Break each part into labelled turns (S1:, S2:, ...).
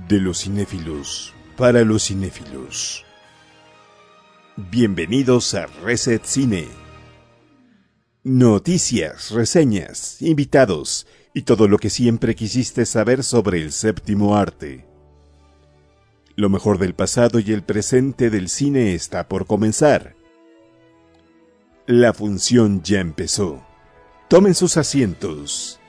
S1: De los cinéfilos, para los cinéfilos. Bienvenidos a Reset Cine. Noticias, reseñas, invitados y todo lo que siempre quisiste saber sobre el séptimo arte. Lo mejor del pasado y el presente del cine está por comenzar. La función ya empezó. Tomen sus asientos.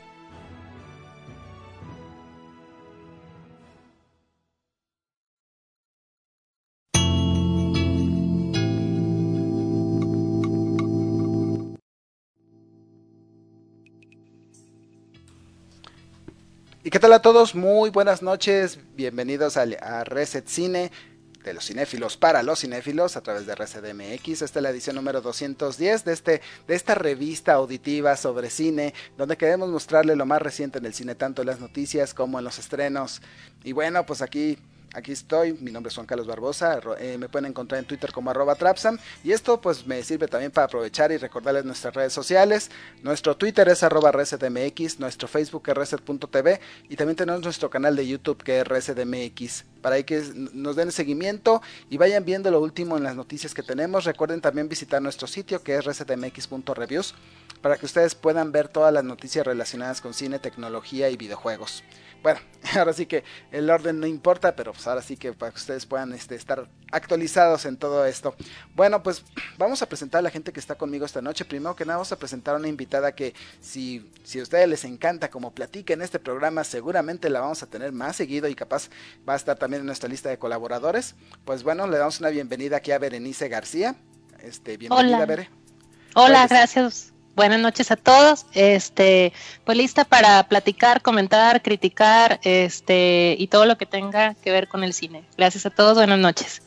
S2: ¿Y qué tal a todos? Muy buenas noches, bienvenidos a Reset Cine, de los cinéfilos para los cinéfilos, a través de ResetMX. Esta es la edición número 210 de esta revista auditiva sobre cine, donde queremos mostrarle lo más reciente en el cine, tanto en las noticias como en los estrenos. Y bueno, pues aquí estoy, mi nombre es Juan Carlos Barbosa, me pueden encontrar en Twitter como @Trapsam, y esto pues me sirve también para aprovechar y recordarles nuestras redes sociales. Nuestro Twitter es @ResetMX, nuestro Facebook es Reset.tv, y también tenemos nuestro canal de YouTube que es ResetMX, para que nos den seguimiento y vayan viendo lo último en las noticias que tenemos. Recuerden también visitar nuestro sitio que es resetmx.reviews, para que ustedes puedan ver todas las noticias relacionadas con cine, tecnología y videojuegos. Bueno, ahora sí que el orden no importa, pero pues ahora sí que para que ustedes puedan estar actualizados en todo esto. Bueno, pues vamos a presentar a la gente que está conmigo esta noche. Primero que nada vamos a presentar a una invitada que si a ustedes les encanta como platica en este programa, seguramente la vamos a tener más seguido y capaz va a estar también en nuestra lista de colaboradores. Pues bueno, le damos una bienvenida aquí a Berenice García. Bienvenida,
S3: Hola.
S2: Bere.
S3: Hola, gracias. Buenas noches a todos. Pues lista para platicar, comentar, criticar, y todo lo que tenga que ver con el cine. Gracias a todos, buenas noches.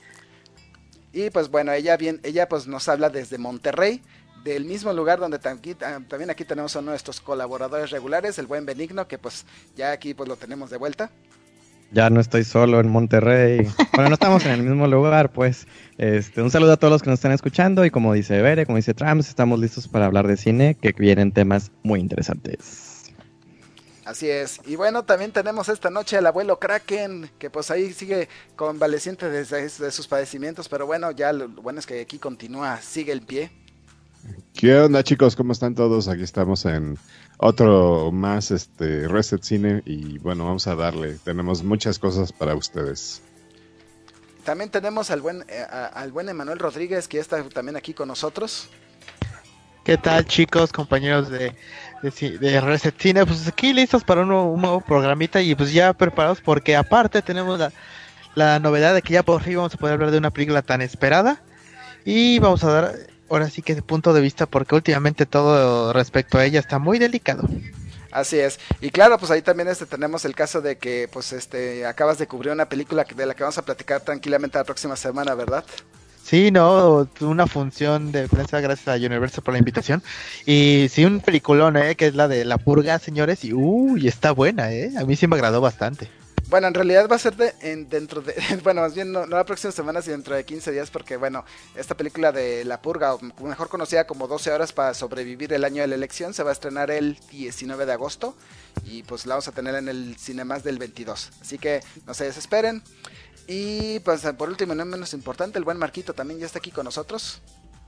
S2: Y pues bueno, ella pues nos habla desde Monterrey, del mismo lugar donde también aquí tenemos a uno de nuestros colaboradores regulares, el buen Benigno, que pues ya aquí pues lo tenemos de vuelta.
S4: Ya no estoy solo en Monterrey. Bueno, no estamos en el mismo lugar, pues. Un saludo a todos los que nos están escuchando. Y como dice Bere, como dice Trams, estamos listos para hablar de cine, que vienen temas muy interesantes.
S2: Así es. Y bueno, también tenemos esta noche al abuelo Kraken, que pues ahí sigue convaleciente de sus padecimientos. Pero bueno, ya lo bueno es que aquí continúa, sigue el pie.
S5: ¿Qué onda, chicos? ¿Cómo están todos? Aquí estamos en otro más Reset Cine y bueno, vamos a darle. Tenemos muchas cosas para ustedes.
S2: También tenemos al buen Emanuel Rodríguez, que está también aquí con nosotros.
S6: ¿Qué tal, chicos, compañeros de Reset Cine? Pues aquí listos para un nuevo programita y pues ya preparados porque aparte tenemos la novedad de que ya por fin vamos a poder hablar de una película tan esperada y vamos a dar ahora sí que de punto de vista porque últimamente todo respecto a ella está muy delicado.
S2: Así es, y claro, pues ahí también tenemos el caso de que pues acabas de cubrir una película de la que vamos a platicar tranquilamente la próxima semana, ¿verdad?
S6: Sí, no, una función de prensa gracias a Universal por la invitación y sí, un peliculón, que es la de La Purga, señores, y está buena, a mí sí me agradó bastante.
S2: Bueno, en realidad va a ser bueno, más bien no la próxima semana, sino dentro de 15 días, porque bueno, esta película de La Purga, o mejor conocida como 12 horas para sobrevivir el año de la elección, se va a estrenar el 19 de agosto, y pues la vamos a tener en el Cinemas del 22, así que no se desesperen. Y pues por último, no menos importante, el buen Marquito también ya está aquí con nosotros.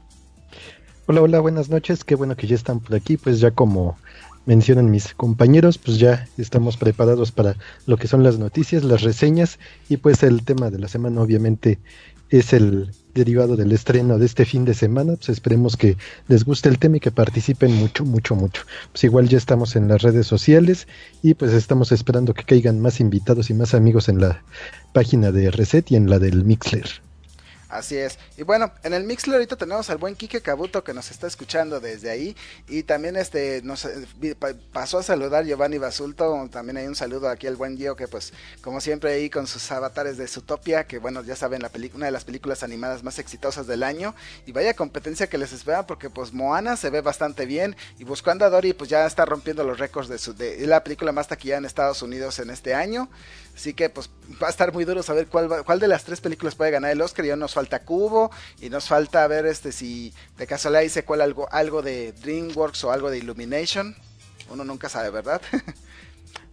S7: Hola, buenas noches, qué bueno que ya están por aquí, pues ya como mencionan mis compañeros, pues ya estamos preparados para lo que son las noticias, las reseñas y pues el tema de la semana obviamente es el derivado del estreno de este fin de semana, pues esperemos que les guste el tema y que participen mucho. Pues igual ya estamos en las redes sociales y pues estamos esperando que caigan más invitados y más amigos en la página de Reset y en la del Mixler.
S2: Así es. Y bueno, en el Mixler ahorita tenemos al buen Quique Cabuto que nos está escuchando desde ahí. Y también nos pasó a saludar Giovanni Basulto. También hay un saludo aquí al buen Gio que pues como siempre ahí con sus avatares de Zootopia, que bueno, ya saben, una de las películas animadas más exitosas del año. Y vaya competencia que les espera porque pues Moana se ve bastante bien. Y Buscando a Dory pues ya está rompiendo los récords de la película más taquillada en Estados Unidos en este año. Así que pues va a estar muy duro saber cuál de las tres películas puede ganar el Oscar. Ya nos falta Cubo y nos falta ver si de casualidad dice cuál algo de DreamWorks o algo de Illumination. Uno nunca sabe, ¿verdad?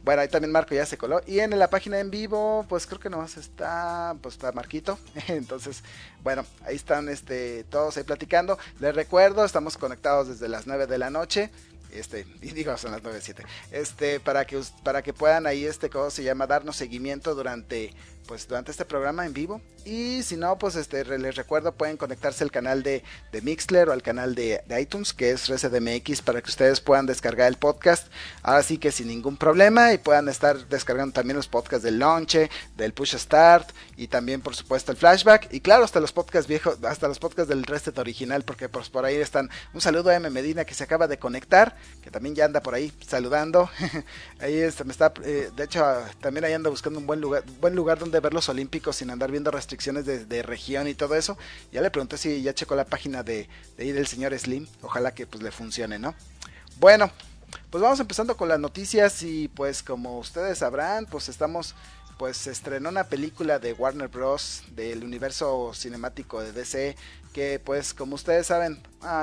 S2: Bueno, ahí también Marco ya se coló. Y en la página en vivo, pues creo que nomás está, pues está Marquito. Entonces, bueno, ahí están todos ahí platicando. Les recuerdo, estamos conectados desde las 9 de la noche. Y digo, son las 9:07. Para que puedan ahí, ¿cómo se llama? Darnos seguimiento durante este programa en vivo. Y si no, pues les recuerdo, pueden conectarse al canal de Mixler o al canal de iTunes, que es ResetMX, para que ustedes puedan descargar el podcast. Ahora sí que sin ningún problema, y puedan estar descargando también los podcasts del Launche, del Push Start, y también por supuesto el Flashback, y claro, hasta los podcasts viejos, hasta los podcasts del Reset original, porque pues por ahí están. Un saludo a M. Medina, que se acaba de conectar, que también ya anda por ahí saludando. Ahí de hecho, también ahí anda buscando un buen lugar donde ver los Olímpicos sin andar viendo restricciones de región y todo eso. Ya le pregunté si ya checó la página de ahí del señor Slim. Ojalá que pues le funcione, ¿no? Bueno, pues vamos empezando con las noticias. Y pues como ustedes sabrán, pues se estrenó una película de Warner Bros. Del universo cinemático de DC, que pues como ustedes saben,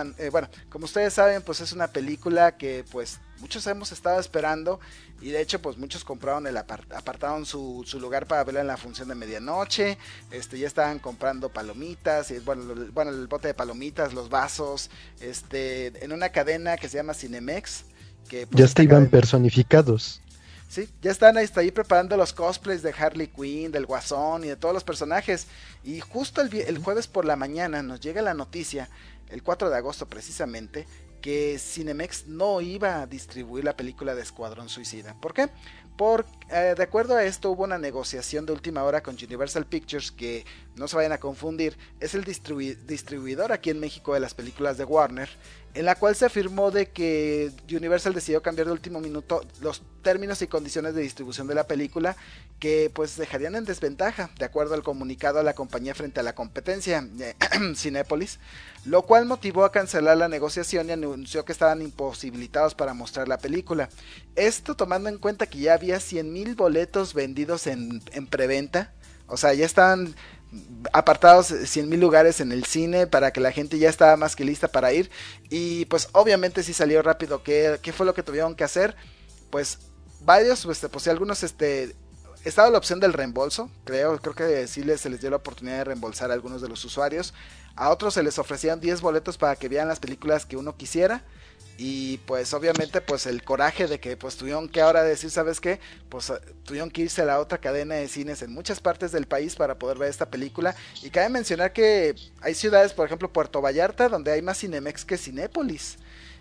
S2: pues es una película que pues muchos hemos estado esperando, y de hecho pues muchos compraron apartaron su lugar para verla en la función de medianoche. Ya estaban comprando palomitas, y bueno, el bote de palomitas, los vasos, en una cadena que se llama Cinemex, que pues,
S7: ya hasta iban personificados.
S2: Sí, ya están ahí preparando los cosplays de Harley Quinn, del Guasón y de todos los personajes. Y justo el jueves por la mañana nos llega la noticia, el 4 de agosto precisamente, que Cinemex no iba a distribuir la película de Escuadrón Suicida. ¿Por qué? De acuerdo a esto, hubo una negociación de última hora con Universal Pictures, que no se vayan a confundir, es el distribuidor aquí en México de las películas de Warner, en la cual se afirmó de que Universal decidió cambiar de último minuto los términos y condiciones de distribución de la película, que pues dejarían en desventaja, de acuerdo al comunicado, a la compañía frente a la competencia Cinépolis, lo cual motivó a cancelar la negociación y anunció que estaban imposibilitados para mostrar la película. Esto tomando en cuenta que ya había 100,000 boletos vendidos en preventa, o sea, ya estaban apartados 100,000 lugares en el cine, para que la gente ya estaba más que lista para ir. Y pues obviamente sí salió rápido. ¿Qué fue lo que tuvieron que hacer? Pues varios, pues algunos estaba la opción del reembolso. Creo que sí se les dio la oportunidad de reembolsar a algunos de los usuarios. A otros se les ofrecían 10 boletos para que vieran las películas que uno quisiera. Y pues obviamente pues el coraje de que pues tuvieron que ahora decir, ¿sabes qué? Pues tuvieron que irse a la otra cadena de cines en muchas partes del país para poder ver esta película. Y cabe mencionar que hay ciudades, por ejemplo Puerto Vallarta, donde hay más Cinemex que Cinépolis.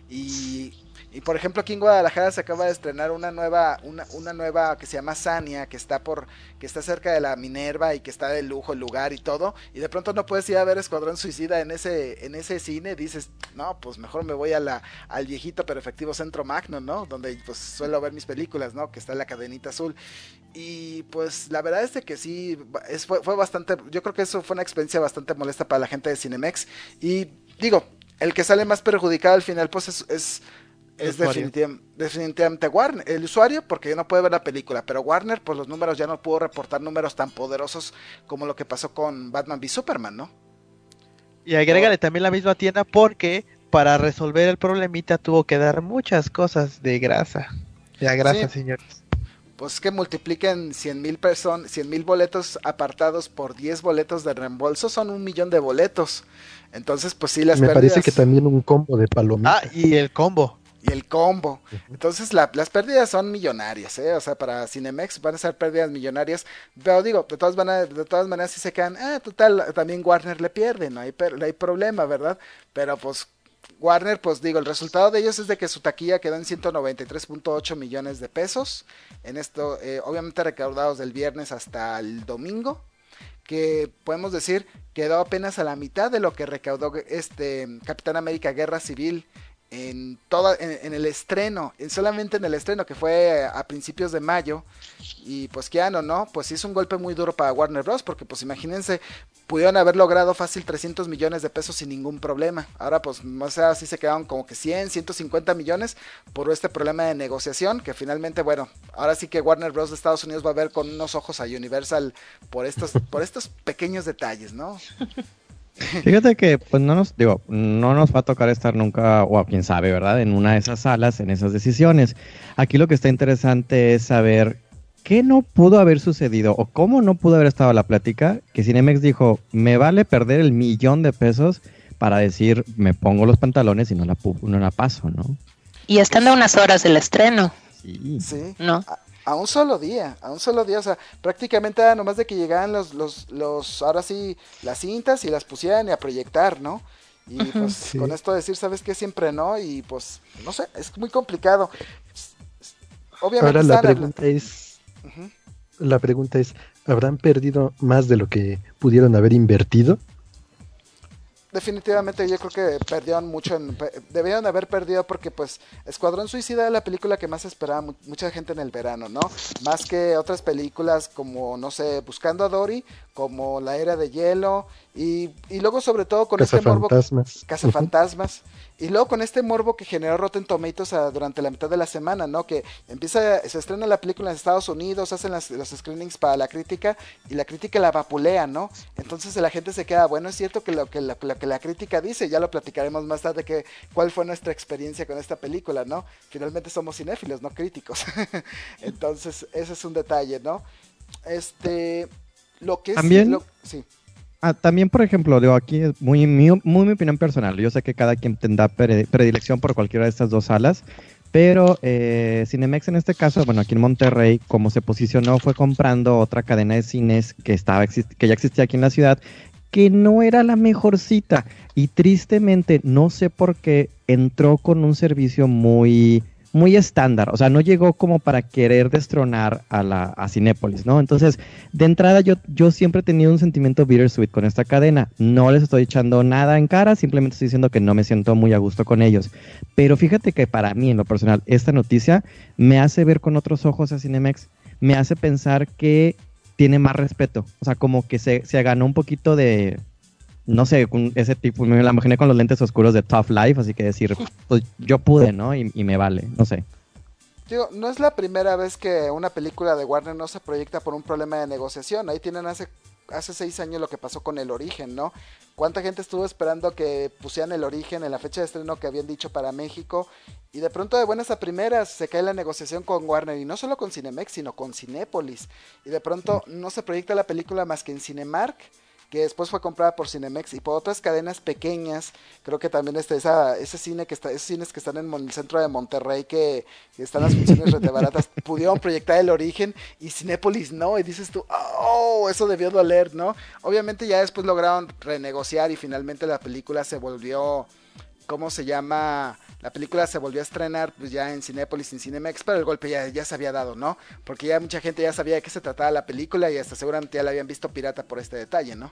S2: Y por ejemplo aquí en Guadalajara se acaba de estrenar una nueva que se llama Sania, que está cerca de la Minerva, y que está de lujo el lugar y todo, y de pronto no puedes ir a ver Escuadrón Suicida en ese cine. Dices, no, pues mejor me voy al viejito pero efectivo Centro Magno, ¿no? Donde pues suelo ver mis películas, ¿no? Que está en la cadenita azul. Y pues la verdad es de que sí, fue bastante, yo creo que eso fue una experiencia bastante molesta para la gente de Cinemex. Y digo, el que sale más perjudicado al final pues es definitivamente Warner, el usuario, porque ya no puede ver la película, pero Warner, pues los números ya no pudo reportar números tan poderosos como lo que pasó con Batman v Superman, ¿no?
S6: Y agrégale también la misma tienda, porque para resolver el problemita tuvo que dar muchas cosas de grasa. Ya, gracias, sí, señores.
S2: Pues que multipliquen 100,000 boletos apartados por 10 boletos de reembolso, son 1,000,000 de boletos. Entonces, pues sí, las
S7: Me
S2: pérdidas.
S7: parece que también un combo de palomitas.
S6: Y el combo.
S2: Entonces las pérdidas son millonarias, o sea, para Cinemex van a ser pérdidas millonarias, pero digo, de todas maneras si se quedan, total, también Warner le pierde, no hay problema, ¿verdad? Pero pues Warner, pues digo, el resultado de ellos es de que su taquilla quedó en 193.8 millones de pesos, en esto, obviamente recaudados del viernes hasta el domingo, que podemos decir quedó apenas a la mitad de lo que recaudó Capitán América Guerra Civil en el estreno, solamente en el estreno, que fue a principios de mayo. Y pues no, pues sí es un golpe muy duro para Warner Bros. Porque pues imagínense, pudieron haber logrado fácil 300 millones de pesos sin ningún problema. Ahora pues, o sea, sí se quedaron como que 150 millones por este problema de negociación, que finalmente, bueno, ahora sí que Warner Bros. De Estados Unidos va a ver con unos ojos a Universal por estos pequeños detalles, ¿no?
S4: Fíjate que, pues no nos va a tocar estar nunca, o quién sabe, ¿verdad? En una de esas salas, en esas decisiones. Aquí lo que está interesante es saber qué no pudo haber sucedido o cómo no pudo haber estado la plática que Cinemex dijo, me vale perder el $1,000,000 para decir, me pongo los pantalones y no la paso, ¿no?
S3: Y están a unas horas del estreno,
S4: Sí.
S2: Sí,
S3: ¿no?
S2: a un solo día, o sea, prácticamente era nomás de que llegaran ahora sí, las cintas y las pusieran y a proyectar, ¿no? Y pues
S7: Sí.
S2: con esto decir, ¿sabes qué? Siempre no, y pues, no sé, es muy complicado. Obviamente
S7: Ahora
S2: estaban hablando. Ujú.
S7: la pregunta es, ¿habrán perdido más de lo que pudieron haber invertido?
S2: Definitivamente yo creo que perdieron mucho, debieron haber perdido porque pues Escuadrón Suicida era la película que más esperaba mucha gente en el verano, ¿no? Más que otras películas como, no sé, Buscando a Dory, como La Era de Hielo y luego sobre todo con este morbo,
S7: Cazafantasmas.
S2: Cazafantasmas, y luego con este morbo que generó Rotten Tomatoes durante la mitad de la semana, ¿no? Que se estrena la película en Estados Unidos, hacen los screenings para la crítica y la crítica la vapulea, ¿no? Entonces la gente se queda, bueno, es cierto que lo que la crítica dice, ya lo platicaremos más tarde, que cuál fue nuestra experiencia con esta película, ¿no? Finalmente somos cinéfilos, no críticos. Entonces, ese es un detalle, ¿no? Lo que sí,
S4: También,
S2: sí.
S4: también, por ejemplo, digo, aquí es muy mi opinión personal. Yo sé que cada quien tendrá predilección por cualquiera de estas dos salas, pero Cinemex en este caso, bueno, aquí en Monterrey, como se posicionó, fue comprando otra cadena de cines que ya existía aquí en la ciudad, que no era la mejor cita. Y tristemente, no sé por qué, entró con un servicio muy estándar, o sea, no llegó como para querer destronar a Cinépolis, ¿no? Entonces, de entrada yo siempre he tenido un sentimiento bittersweet con esta cadena, no les estoy echando nada en cara, simplemente estoy diciendo que no me siento muy a gusto con ellos, pero fíjate que para mí, en lo personal, esta noticia me hace ver con otros ojos a Cinemex, me hace pensar que tiene más respeto, o sea, como que se ganó un poquito de, no sé, ese tipo, me la imaginé con los lentes oscuros de Tough Life, así que decir, pues yo pude, ¿no? Y me vale, no sé.
S2: Digo, no es la primera vez que una película de Warner no se proyecta por un problema de negociación. Ahí tienen hace 6 años lo que pasó con El Origen, ¿no? ¿Cuánta gente estuvo esperando que pusieran El Origen en la fecha de estreno que habían dicho para México? Y de pronto de buenas a primeras se cae la negociación con Warner, y no solo con Cinemex, sino con Cinépolis. Y de pronto no se proyecta la película más que en Cinemark, que después fue comprada por Cinemex y por otras cadenas pequeñas. Creo que también esos cines que están en el centro de Monterrey, que están las funciones rete baratas, pudieron proyectar El Origen y Cinépolis no, y dices tú, oh, eso debió doler, ¿no? Obviamente ya después lograron renegociar y finalmente la película se volvió, ¿cómo se llama? La película se volvió a estrenar pues ya en Cinépolis y en Cinemex, pero el golpe ya se había dado, ¿no? Porque ya mucha gente ya sabía de qué se trataba la película y hasta seguramente ya la habían visto pirata por este detalle, ¿no?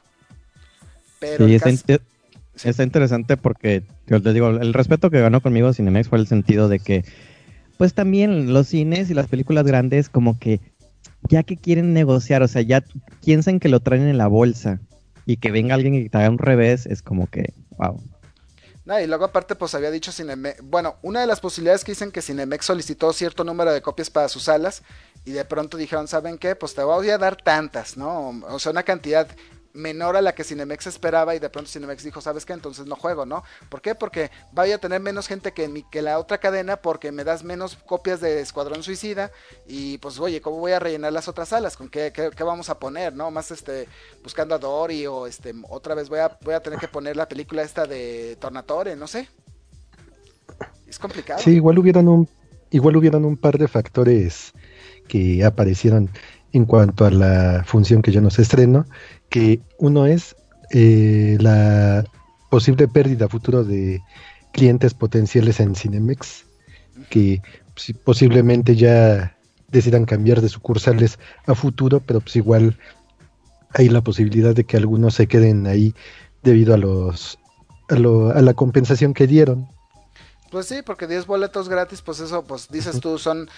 S2: Pero
S4: Sí,
S2: el caso... Sí.
S4: está interesante porque, yo les digo, el respeto que ganó conmigo Cinemex fue el sentido de que, pues también los cines y las películas grandes como que ya que quieren negociar, o sea, ya piensan que lo traen en la bolsa y que venga alguien y te haga un revés, es como que, wow.
S2: No, y luego aparte pues había dicho Cinemex, bueno, una de las posibilidades que dicen que Cinemex solicitó cierto número de copias para sus salas y de pronto dijeron, ¿saben qué? Pues te voy a dar tantas, ¿no? O sea, una cantidad menor a la que Cinemex esperaba, y de pronto Cinemex dijo, ¿sabes qué? Entonces no juego, ¿no? ¿Por qué? Porque vaya a tener menos gente que la otra cadena, porque me das menos copias de Escuadrón Suicida y pues oye, ¿cómo voy a rellenar las otras salas? ¿Con qué vamos a poner, no? Más Buscando a Dory o otra vez voy a tener que poner la película esta de Tornatore, no sé. Es complicado.
S7: Sí, igual hubieran un par de factores que aparecieron en cuanto a la función que ya no se estrenó, que uno es la posible pérdida a futuro de clientes potenciales en Cinemex, que posiblemente ya decidan cambiar de sucursales a futuro, pero pues igual hay la posibilidad de que algunos se queden ahí debido a la compensación que dieron.
S2: Pues sí, porque 10 boletos gratis, pues eso, pues dices tú, son,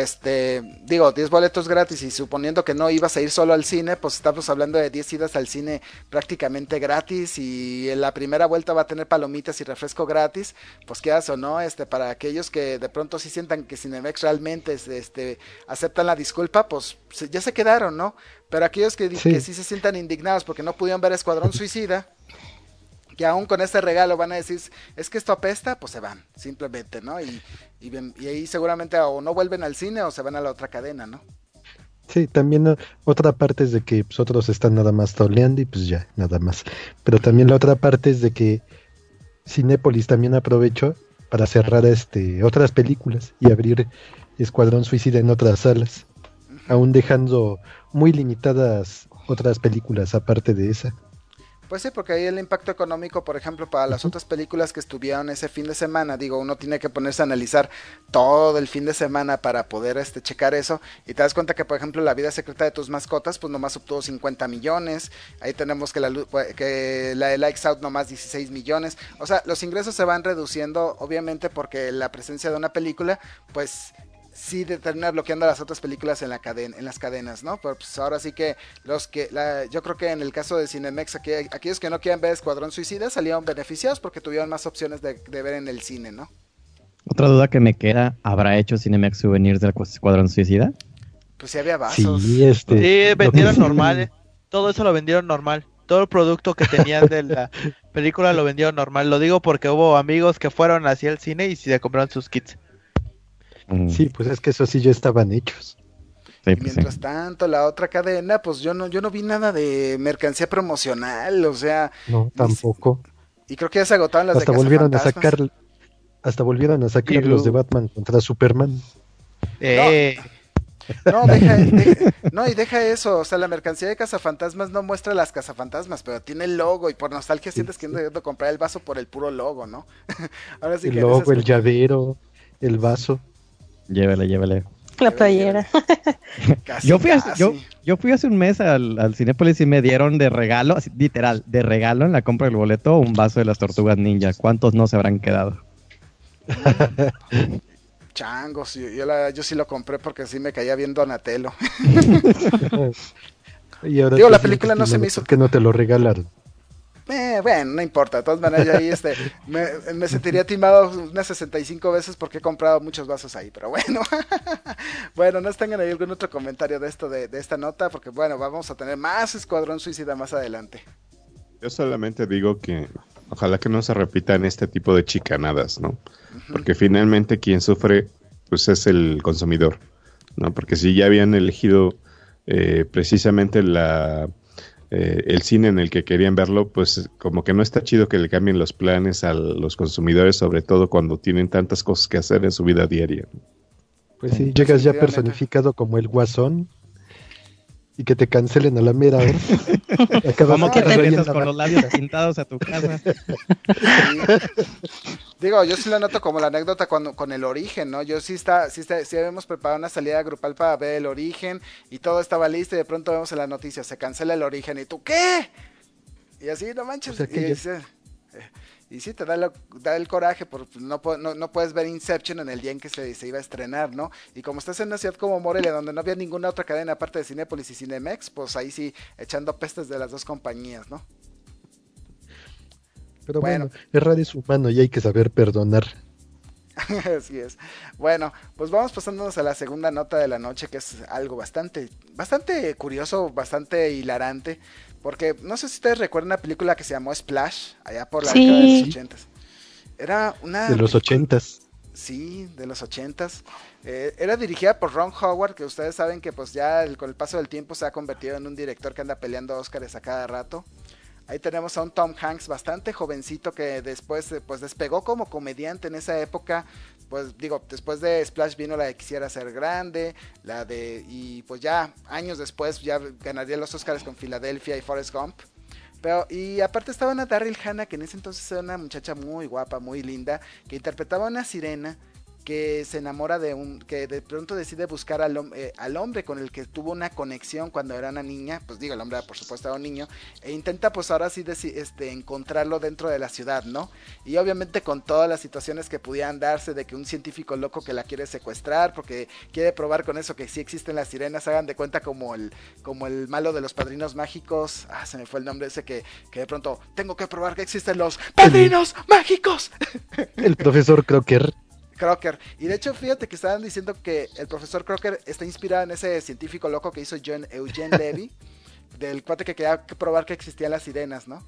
S2: 10 boletos gratis, y suponiendo que no ibas a ir solo al cine, pues estamos hablando de 10 idas al cine prácticamente gratis, y en la primera vuelta va a tener palomitas y refresco gratis, pues quedas o no, para aquellos que de pronto sí sientan que Cinemex realmente, aceptan la disculpa, pues ya se quedaron, ¿no? Pero aquellos que sí se sientan indignados porque no pudieron ver Escuadrón Suicida, que aún con este regalo van a decir, es que esto apesta, pues se van, simplemente, ¿no? Y ahí seguramente o no vuelven al cine o se van a la otra cadena, ¿no?
S7: Sí, también otra parte es de que pues, otros están nada más toleando y pues ya, nada más. Pero también la otra parte es de que Cinépolis también aprovechó para cerrar otras películas y abrir Escuadrón Suicida en otras salas, aún dejando muy limitadas otras películas aparte de esa.
S2: Pues sí, porque ahí el impacto económico, por ejemplo, para las otras películas que estuvieron ese fin de semana, digo, uno tiene que ponerse a analizar todo el fin de semana para poder checar eso, y te das cuenta que, por ejemplo, La vida secreta de tus mascotas, pues nomás obtuvo 50 millones, ahí tenemos que la de Lights Out nomás 16 millones, o sea, los ingresos se van reduciendo, obviamente, porque la presencia de una película, pues sí termina bloqueando las otras películas en las cadenas, ¿no? Pero pues ahora sí que yo creo que en el caso de Cinemex, aquellos que no quieran ver Escuadrón Suicida salieron beneficiados porque tuvieron más opciones de ver en el cine, ¿no?
S4: Otra duda que me queda, ¿habrá hecho Cinemex souvenirs del Escuadrón Suicida?
S2: Pues sí había vasos.
S7: Sí,
S6: Sí, vendieron normal, todo eso lo vendieron normal. Todo el producto que tenían de la película lo vendieron normal. Lo digo porque hubo amigos que fueron hacia el cine y se compraron sus kits.
S7: Sí, pues es que eso sí ya estaban hechos.
S4: Sí,
S2: Y
S4: pues
S2: mientras
S4: sí.
S2: tanto, la otra cadena, pues yo no vi nada de mercancía promocional, o sea,
S7: No, tampoco.
S2: y creo que ya se agotaron las
S7: Hasta
S2: de
S7: volvieron a
S2: Cazafantasmas.
S7: sacar, los de Batman contra Superman.
S2: No, no, y deja eso, o sea, la mercancía de Cazafantasmas no muestra las Cazafantasmas, pero tiene el logo y por nostalgia sientes que andas queriendo comprar el vaso por el puro logo, ¿no? Ahora sí
S7: El
S2: que en
S7: logo,
S2: esas
S7: el llavero, el vaso.
S4: Llévele.
S3: La playera.
S2: casi,
S4: Yo fui,
S2: casi.
S4: yo fui hace un mes al Cinépolis y me dieron de regalo, así, literal, de regalo en la compra del boleto, un vaso de las Tortugas Ninja. ¿Cuántos no se habrán quedado?
S2: Changos, yo sí lo compré porque sí me caía bien Donatello.
S7: Y ahora
S2: Digo,
S7: te
S2: la
S7: sientes
S2: película no se me
S7: timado
S2: hizo.
S7: porque no te lo regalaron.
S2: Bueno, no importa, de todas maneras yo ahí me sentiría timado unas 65 veces porque he comprado muchos vasos ahí, pero bueno. Bueno, no tengan ahí algún otro comentario de esto, de esta nota, porque bueno, vamos a tener más Escuadrón Suicida más adelante.
S5: Yo solamente digo que ojalá que no se repitan este tipo de chicanadas, ¿no? Porque finalmente quien sufre pues es el consumidor, ¿no? Porque si ya habían elegido precisamente el cine en el que querían verlo, pues como que no está chido que le cambien los planes a los consumidores, sobre todo cuando tienen tantas cosas que hacer en su vida diaria.
S7: Pues sí, llegas ya personificado como el Guasón y que te cancelen a la mera hora.
S4: ¿Cómo que
S7: de
S4: regresas con los labios pintados a tu casa?
S2: Sí. Digo, yo sí lo noto como la anécdota con el origen, ¿no? Yo sí habíamos preparado una salida grupal para ver el origen y todo estaba listo y de pronto vemos en las noticias, se cancela el origen y tú, ¿qué? Y así, no manches.
S7: O sea,
S2: y sí, te da el coraje, porque no puedes ver Inception en el día en que se iba a estrenar, ¿no? Y como estás en una ciudad como Morelia, donde no había ninguna otra cadena aparte de Cinépolis y Cinemex, pues ahí sí, echando pestes de las dos compañías, ¿no?
S7: Pero bueno, errar es humano y hay que saber perdonar.
S2: Así es. Bueno, pues vamos pasándonos a la segunda nota de la noche, que es algo bastante curioso, bastante hilarante, porque no sé si ustedes recuerdan una película que se llamó Splash, allá por la década de los 80s. Era una...
S7: De los 80s.
S2: Sí, de los 80s. Era dirigida por Ron Howard, que ustedes saben que pues ya con el paso del tiempo se ha convertido en un director que anda peleando Óscares a cada rato. Ahí tenemos a un Tom Hanks bastante jovencito que después pues despegó como comediante en esa época. Pues digo, después de Splash vino la de Quisiera Ser Grande, y pues ya años después ya ganaría los Oscars con Filadelfia y Forrest Gump. Y aparte estaba una Daryl Hannah, que en ese entonces era una muchacha muy guapa, muy linda, que interpretaba a una sirena que se enamora que de pronto decide buscar al hombre con el que tuvo una conexión cuando era una niña, pues digo, el hombre por supuesto era un niño, e intenta pues ahora sí encontrarlo dentro de la ciudad, ¿no? Y obviamente con todas las situaciones que pudieran darse de que un científico loco que la quiere secuestrar porque quiere probar con eso que sí existen las sirenas, hagan de cuenta como el malo de los Padrinos Mágicos, se me fue el nombre ese que de pronto tengo que probar que existen los Padrinos Mágicos.
S7: El profesor Crocker.
S2: Y de hecho fíjate que estaban diciendo que el profesor Crocker está inspirado en ese científico loco que hizo Eugene Levy, del cuate que quería probar que existían las sirenas, ¿no?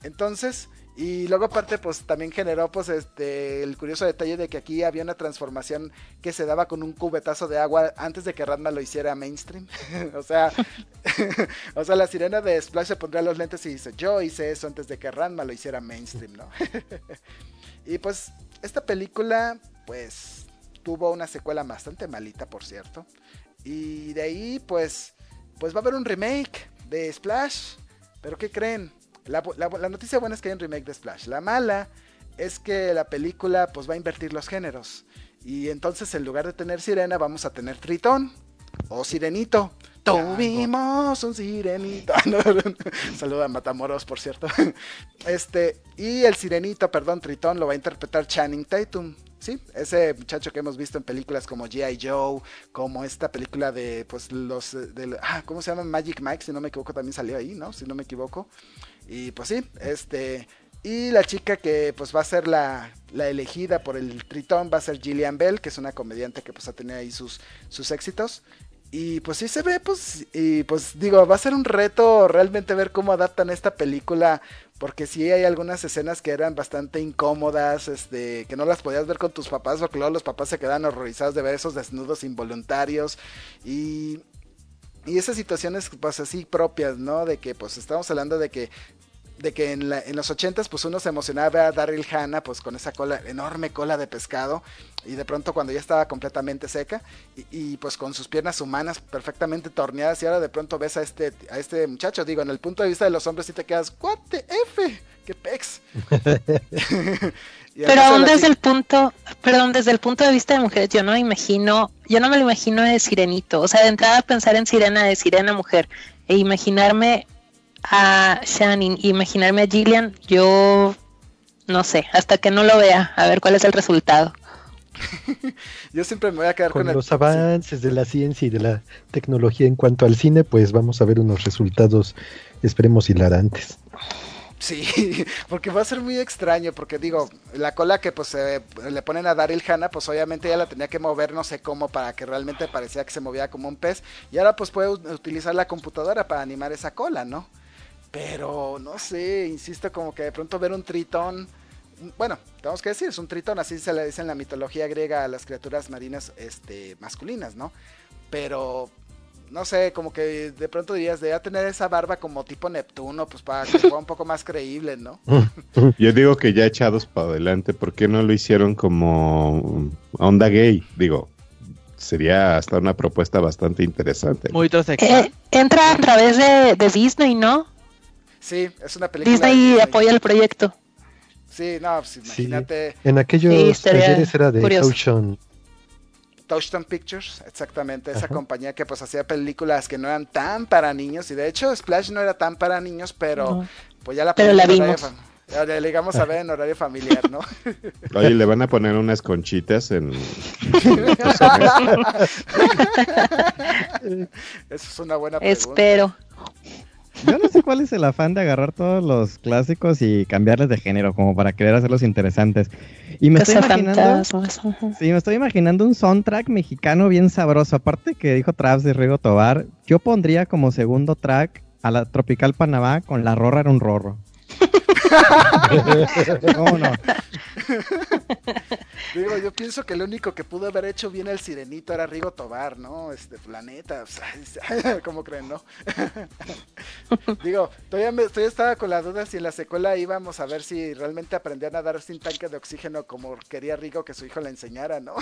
S2: Entonces, y luego aparte pues también generó pues el curioso detalle de que aquí había una transformación que se daba con un cubetazo de agua antes de que Ranma lo hiciera mainstream. o sea, o sea, la sirena de Splash se pondría los lentes y dice, yo hice eso antes de que Ranma lo hiciera mainstream, ¿no? Y pues esta película pues tuvo una secuela bastante malita, por cierto. Y de ahí pues va a haber un remake de Splash. ¿Pero qué creen? La noticia buena es que hay un remake de Splash. La mala es que la película pues va a invertir los géneros. Y entonces en lugar de tener sirena vamos a tener tritón o sirenito. Tuvimos un sirenito. Saluda a Matamoros, por cierto. Y el sirenito, perdón, tritón, lo va a interpretar Channing Tatum. Sí, ese muchacho que hemos visto en películas como G.I. Joe, como esta película de, pues, ¿cómo se llama? Magic Mike, si no me equivoco, también salió ahí, ¿no? Si no me equivoco. Y pues sí, y la chica que pues va a ser la elegida por el tritón va a ser Gillian Bell, que es una comediante que pues ha tenido ahí sus éxitos. Y pues sí se ve, pues, y pues digo, va a ser un reto realmente ver cómo adaptan esta película, porque sí hay algunas escenas que eran bastante incómodas, que no las podías ver con tus papás, porque luego los papás se quedan horrorizados de ver esos desnudos involuntarios, y esas situaciones pues así propias, ¿no? De que pues estamos hablando de que en los 80s pues uno se emocionaba ver a Daryl Hannah pues con esa enorme cola de pescado, y de pronto cuando ya estaba completamente seca y pues con sus piernas humanas perfectamente torneadas, y ahora de pronto ves a este muchacho, digo, en el punto de vista de los hombres sí te quedas, what the F, qué pex.
S3: Pero aún desde el punto de vista de mujeres, yo no me lo imagino de sirenito, o sea, de entrada pensar en sirena de sirena mujer, e imaginarme a Channing, imaginarme a Gillian, yo no sé, hasta que no lo vea, a ver cuál es el resultado.
S2: Yo siempre me voy a quedar
S7: con los avances de la ciencia y de la tecnología en cuanto al cine, pues vamos a ver unos resultados, esperemos, hilarantes.
S2: Sí, porque va a ser muy extraño, porque digo, la cola que pues le ponen a Daryl Hannah, pues obviamente ella la tenía que mover no sé cómo para que realmente parecía que se movía como un pez, y ahora pues puede utilizar la computadora para animar esa cola, ¿no? Pero no sé, insisto, como que de pronto ver un tritón, bueno, tenemos que decir, es un tritón, así se le dice en la mitología griega a las criaturas marinas masculinas, ¿no? Pero no sé, como que de pronto dirías, debería tener esa barba como tipo Neptuno, pues para que fuera un poco más creíble, ¿no?
S5: Yo digo que ya echados para adelante, ¿por qué no lo hicieron como onda gay? Digo, sería hasta una propuesta bastante interesante.
S6: Muy heterosexual.
S3: Entra a través de Disney, ¿no?
S2: Sí, es una película.
S3: Disney apoya el proyecto.
S2: Sí, no, pues imagínate.
S7: Sí. En aquellos talleres era de
S2: Touchstone Pictures, exactamente, esa compañía que pues hacía películas que no eran tan para niños, y de hecho Splash no era tan para niños, pero pues ya la
S3: vimos.
S2: Ya le llegamos a ver en horario familiar, ¿no?
S5: Oye, le van a poner unas conchitas en...
S2: Eso es una buena pregunta.
S3: Espero.
S4: Yo no sé cuál es el afán de agarrar todos los clásicos y cambiarles de género, como para querer hacerlos interesantes. Y me estoy imaginando un soundtrack mexicano bien sabroso. Aparte que dijo Traps de Rigo Tobar, yo pondría como segundo track a la Tropical Panamá con La Rorra era un rorro. ¿Cómo no?
S2: Digo, yo pienso que el único que pudo haber hecho bien el Sirenito era Rigo Tobar, ¿no? Planeta, o sea, ¿cómo creen, no? Digo, todavía estaba con la duda si en la secuela íbamos a ver si realmente aprendía a nadar sin tanque de oxígeno como quería Rigo que su hijo le enseñara, ¿no?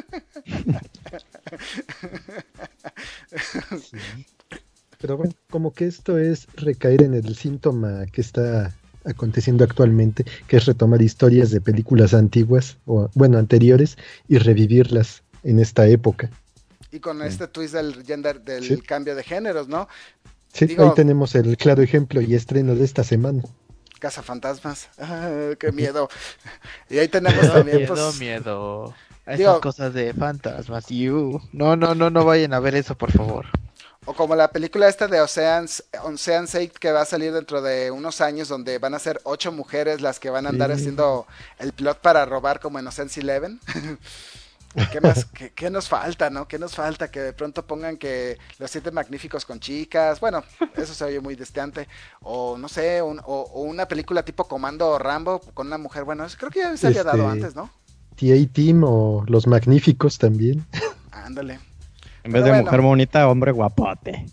S7: Sí. Pero bueno, como que esto es recaer en el síntoma que está aconteciendo actualmente, que es retomar historias de películas antiguas, o bueno, anteriores, y revivirlas en esta época.
S2: Y con este twist del cambio de géneros, ¿no?
S7: Sí, ahí tenemos el claro ejemplo y estreno de esta semana.
S2: Cazafantasmas, qué miedo. Y ahí tenemos también,
S6: miedo. Esas cosas de fantasmas. No vayan a ver eso, por favor.
S2: O como la película esta de Ocean's 8 que va a salir dentro de unos años, donde van a ser 8 mujeres las que van a andar haciendo el plot para robar como en Ocean's 11. ¿Qué más? ¿Qué nos falta, no? ¿Qué nos falta? Que de pronto pongan que Los Siete Magníficos con chicas. Bueno, eso se oye muy distante. O no sé, o una película tipo Comando o Rambo con una mujer. Bueno, eso creo que ya se había dado antes, ¿no?
S7: T.A.Team o Los Magníficos también.
S2: Ándale.
S4: En vez de mujer bonita, hombre guapote.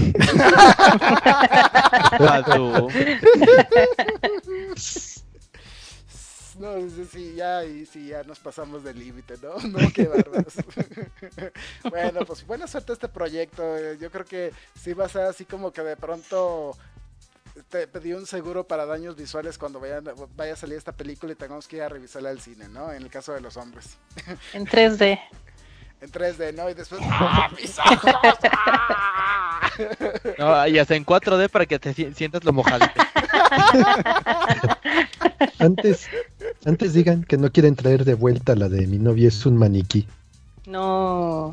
S2: No, sí, ya nos pasamos del límite, ¿no? No, qué bárbaros. Bueno, pues buena suerte a este proyecto. Yo creo que sí va a ser así como que de pronto te pedí un seguro para daños visuales cuando vaya a salir esta película y tengamos que ir a revisarla al cine, ¿no? En el caso de los hombres.
S3: En 3D.
S2: En 3D, ¿no? Y después, ¡ah, mis ojos! ¡Ah!
S6: No, y hasta en 4D para que te sientas lo mojadito.
S7: Antes digan que no quieren traer de vuelta la de Mi novia es un maniquí.
S3: No.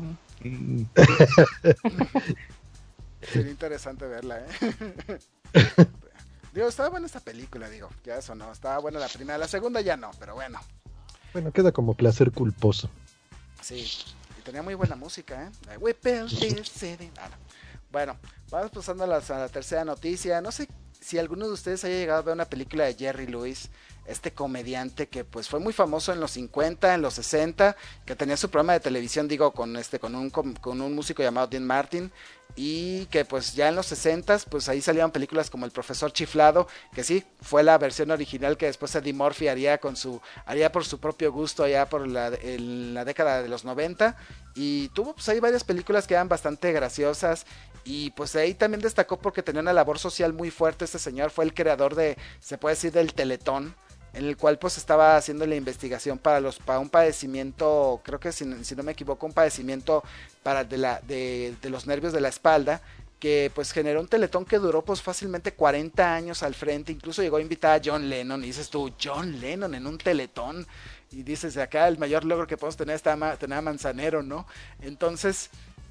S2: Sería interesante verla, ¿eh? Digo, estaba buena esta película, digo, ya eso no, estaba buena la primera, la segunda ya no, pero bueno.
S7: Bueno, queda como placer culposo.
S2: Sí, y tenía muy buena música, ¿eh? We built this city. Bueno, vamos pasando a la tercera noticia. No sé si alguno de ustedes haya llegado a ver una película de Jerry Lewis, este comediante que pues fue muy famoso en los 50, en los 60, que tenía su programa de televisión, digo, con un músico llamado Dean Martin, y que pues ya en los 60 pues ahí salían películas como El Profesor Chiflado, que sí, fue la versión original que después Eddie Murphy haría por su propio gusto allá en la década de los 90, y tuvo pues ahí varias películas que eran bastante graciosas, y pues ahí también destacó porque tenía una labor social muy fuerte. Este señor fue el creador se puede decir, del Teletón, en el cual pues estaba haciendo la investigación para un padecimiento, creo que si no me equivoco, un padecimiento de los nervios de la espalda, que pues generó un Teletón que duró pues fácilmente 40 años al frente. Incluso llegó a invitar a John Lennon, y dices tú, John Lennon en un Teletón, y dices, acá el mayor logro que podemos tener es tener a Manzanero, ¿no? Entonces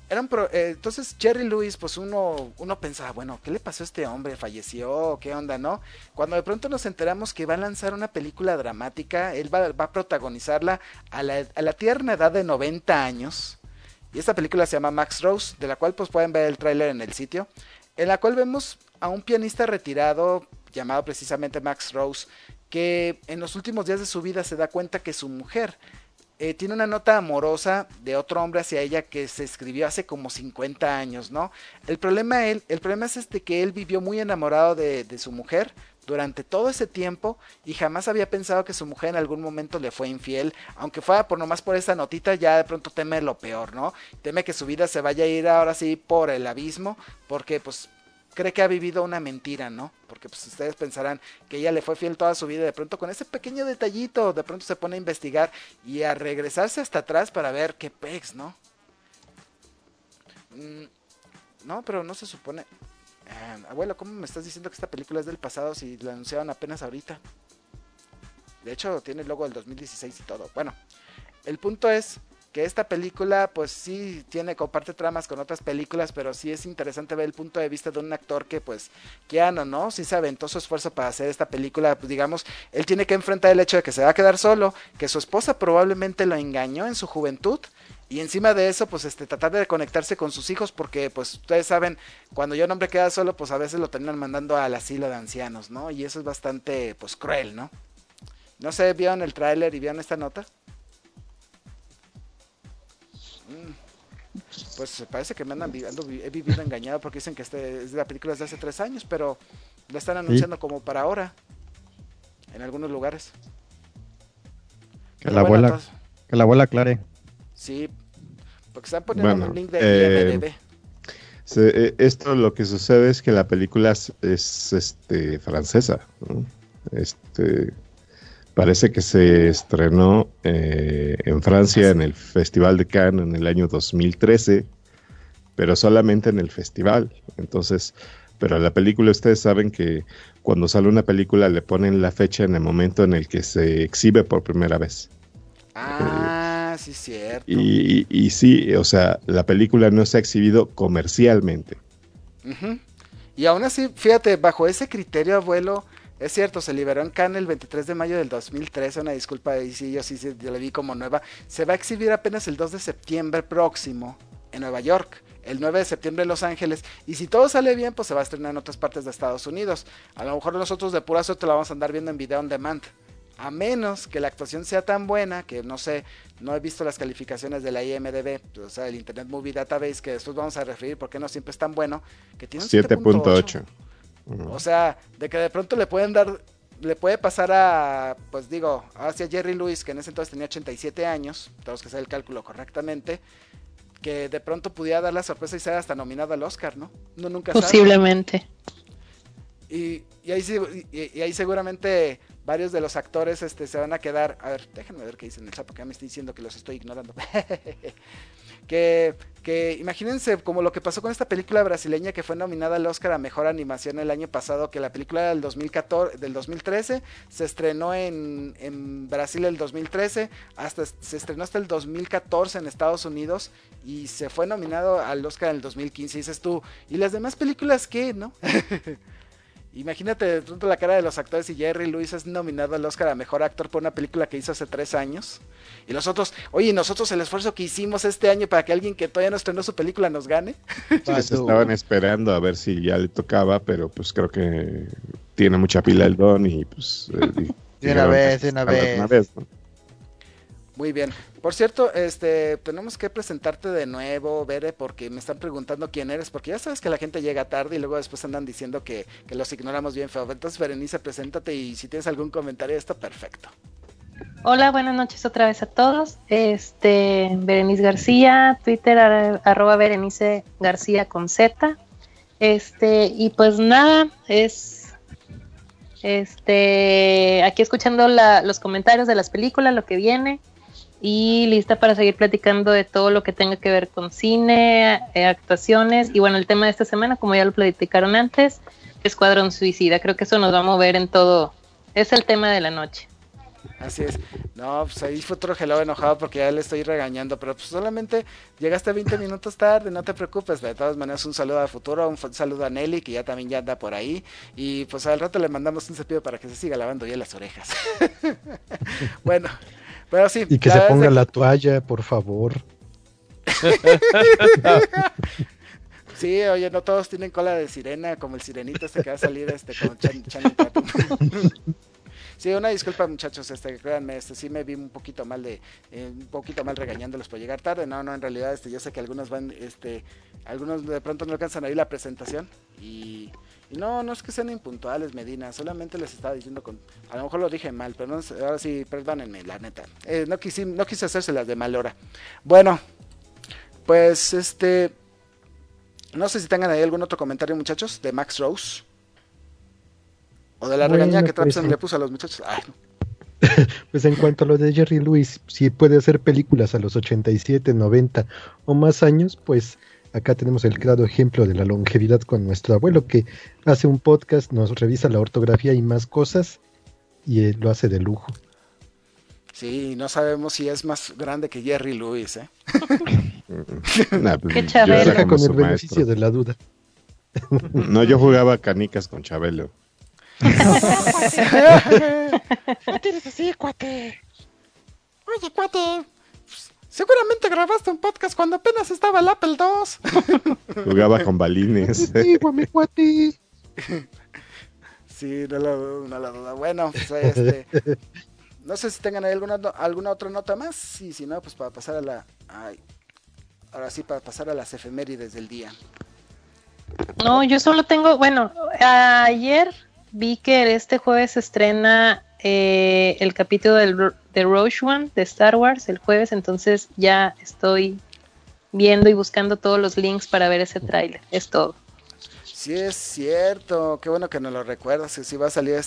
S2: Jerry Lewis, pues uno pensaba, bueno, ¿qué le pasó a este hombre? ¿Falleció? ¿Qué onda, no? Cuando de pronto nos enteramos que va a lanzar una película dramática, él va a protagonizarla a la tierna edad de 90 años, y esta película se llama Max Rose, de la cual pues pueden ver el tráiler en el sitio, en la cual vemos a un pianista retirado llamado precisamente Max Rose, que en los últimos días de su vida se da cuenta que su mujer tiene una nota amorosa de otro hombre hacia ella que se escribió hace como 50 años, ¿no? El problema es que él vivió muy enamorado de su mujer durante todo ese tiempo y jamás había pensado que su mujer en algún momento le fue infiel, aunque fuera nomás por esa notita. Ya de pronto teme lo peor, ¿no? Teme que su vida se vaya a ir ahora sí por el abismo, porque pues cree que ha vivido una mentira, ¿no? Porque pues ustedes pensarán que ella le fue fiel toda su vida, de pronto con ese pequeño detallito, de pronto se pone a investigar y a regresarse hasta atrás para ver qué pex, ¿no? No, pero no se supone... abuelo, ¿cómo me estás diciendo que esta película es del pasado si la anunciaron apenas ahorita? De hecho, tiene el logo del 2016 y todo. Bueno, el punto es que esta película pues sí comparte tramas con otras películas, pero sí es interesante ver el punto de vista de un actor que pues quieran o no, sí se aventó su esfuerzo para hacer esta película. Pues digamos, él tiene que enfrentar el hecho de que se va a quedar solo, que su esposa probablemente lo engañó en su juventud, y encima de eso pues tratar de conectarse con sus hijos, porque pues ustedes saben, cuando ya un hombre queda solo pues a veces lo terminan mandando al asilo de ancianos, ¿no? Y eso es bastante pues cruel, ¿no? No sé, ¿vieron el tráiler y vieron esta nota? Pues parece que he vivido engañado, porque dicen que la película es de hace 3 años, pero la están anunciando como para ahora en algunos lugares.
S4: Que la abuela aclare.
S2: Sí, porque están poniendo un link de IMDb.
S5: Esto lo que sucede es que la película es francesa, ¿no? Parece que se estrenó en Francia en el Festival de Cannes en el año 2013, pero solamente en el festival. Entonces, pero la película, ustedes saben que cuando sale una película le ponen la fecha en el momento en el que se exhibe por primera vez.
S2: Sí, cierto.
S5: Y sí, o sea, la película no se ha exhibido comercialmente.
S2: Uh-huh. Y aún así, fíjate, bajo ese criterio, abuelo, es cierto, se liberó en Cannes el 23 de mayo del 2013, una disculpa, ahí sí, yo la vi como nueva. Se va a exhibir apenas el 2 de septiembre próximo en Nueva York, el 9 de septiembre en Los Ángeles, y si todo sale bien, pues se va a estrenar en otras partes de Estados Unidos. A lo mejor nosotros de pura suerte la vamos a andar viendo en video on demand, a menos que la actuación sea tan buena, que no sé, no he visto las calificaciones de la IMDb, o sea, el Internet Movie Database, que después vamos a referir porque no siempre es tan bueno, que tiene un 7.8. O sea, de que de pronto le puede pasar a, pues digo, hacia Jerry Lewis, que en ese entonces tenía 87 años, tenemos que hacer el cálculo correctamente, que de pronto pudiera dar la sorpresa y ser hasta nominado al Oscar, ¿no? Uno nunca sabe.
S3: Posiblemente.
S2: Y ahí seguramente varios de los actores se van a quedar. A ver, déjenme ver qué dicen en el chat, porque ya me estoy diciendo que los estoy ignorando. que imagínense como lo que pasó con esta película brasileña que fue nominada al Oscar a Mejor Animación el año pasado, que la película del 2013 se estrenó en Brasil el 2013, se estrenó hasta el 2014 en Estados Unidos y se fue nominado al Oscar en el 2015. Y dices tú, ¿y las demás películas qué, no? Imagínate de pronto la cara de los actores y Jerry Lewis es nominado al Oscar a Mejor Actor por una película que hizo hace 3 años. Y nosotros el esfuerzo que hicimos este año para que alguien que todavía no estrenó su película nos gane.
S5: Pues estaban esperando a ver si ya le tocaba, pero pues creo que tiene mucha pila el don y pues...
S6: de una vez.
S5: ¿No?
S2: Muy bien. Por cierto, tenemos que presentarte de nuevo, Bere, porque me están preguntando quién eres, porque ya sabes que la gente llega tarde y luego después andan diciendo que los ignoramos bien feo. Entonces, Berenice, preséntate y si tienes algún comentario, está perfecto.
S3: Hola, buenas noches otra vez a todos. Berenice García, Twitter @Berenice García con Z. Y pues nada, aquí escuchando los comentarios de las películas, lo que viene. Y lista para seguir platicando de todo lo que tenga que ver con cine, actuaciones. Y bueno, el tema de esta semana, como ya lo platicaron antes, Escuadrón Suicida. Creo que eso nos va a mover en todo. Es el tema de la noche.
S2: Así es. No, pues ahí fue otro hello enojado porque ya le estoy regañando. Pero pues solamente llegaste 20 minutos tarde, no te preocupes. De todas maneras, un saludo a Futuro, un saludo a Nelly, que ya también ya anda por ahí. Y pues al rato le mandamos un cepillo para que se siga lavando ya las orejas. Bueno. Pero sí,
S7: y que se ponga la toalla, por favor.
S2: Sí, oye, no todos tienen cola de sirena, como el sirenito que va a salir con Channing Tatum. Sí, una disculpa, muchachos, créanme, sí me vi un poquito mal regañándolos por llegar tarde. No, en realidad yo sé que algunos algunos de pronto no alcanzan a oír la presentación y no es que sean impuntuales, Medina, solamente les estaba diciendo a lo mejor lo dije mal, pero no, ahora sí, perdónenme, la neta. No quise hacérselas de mal hora. Bueno, pues no sé si tengan ahí algún otro comentario, muchachos, de Max Rose. O de la regañada que Trapson le puso a los muchachos. Ay, no.
S7: Pues en cuanto a lo de Jerry Lewis, si puede hacer películas a los 87, 90 o más años, pues acá tenemos el claro ejemplo de la longevidad con nuestro abuelo, que hace un podcast, nos revisa la ortografía y más cosas, y lo hace de lujo.
S2: Sí, no sabemos si es más grande que Jerry Lewis, ¿eh?
S5: Nah, pues,
S3: Qué Chabelo.
S7: Saca con el beneficio de la duda.
S5: No, yo jugaba canicas con Chabelo.
S6: No tienes así, cuate.
S2: Oye, cuate, seguramente grabaste un podcast cuando apenas estaba el Apple II.
S5: Jugaba con balines.
S7: Sí, mi cuate.
S2: Sí, no la duda. Bueno, pues no sé si tengan ahí alguna otra nota más. Y si no, pues para pasar para pasar a las efemérides del día.
S3: No, yo solo tengo, ayer vi que este jueves se estrena el capítulo de Rogue One de Star Wars el jueves, entonces ya estoy viendo y buscando todos los links para ver ese tráiler, es todo.
S2: Sí, es cierto, qué bueno que nos lo recuerdas, que sí va a salir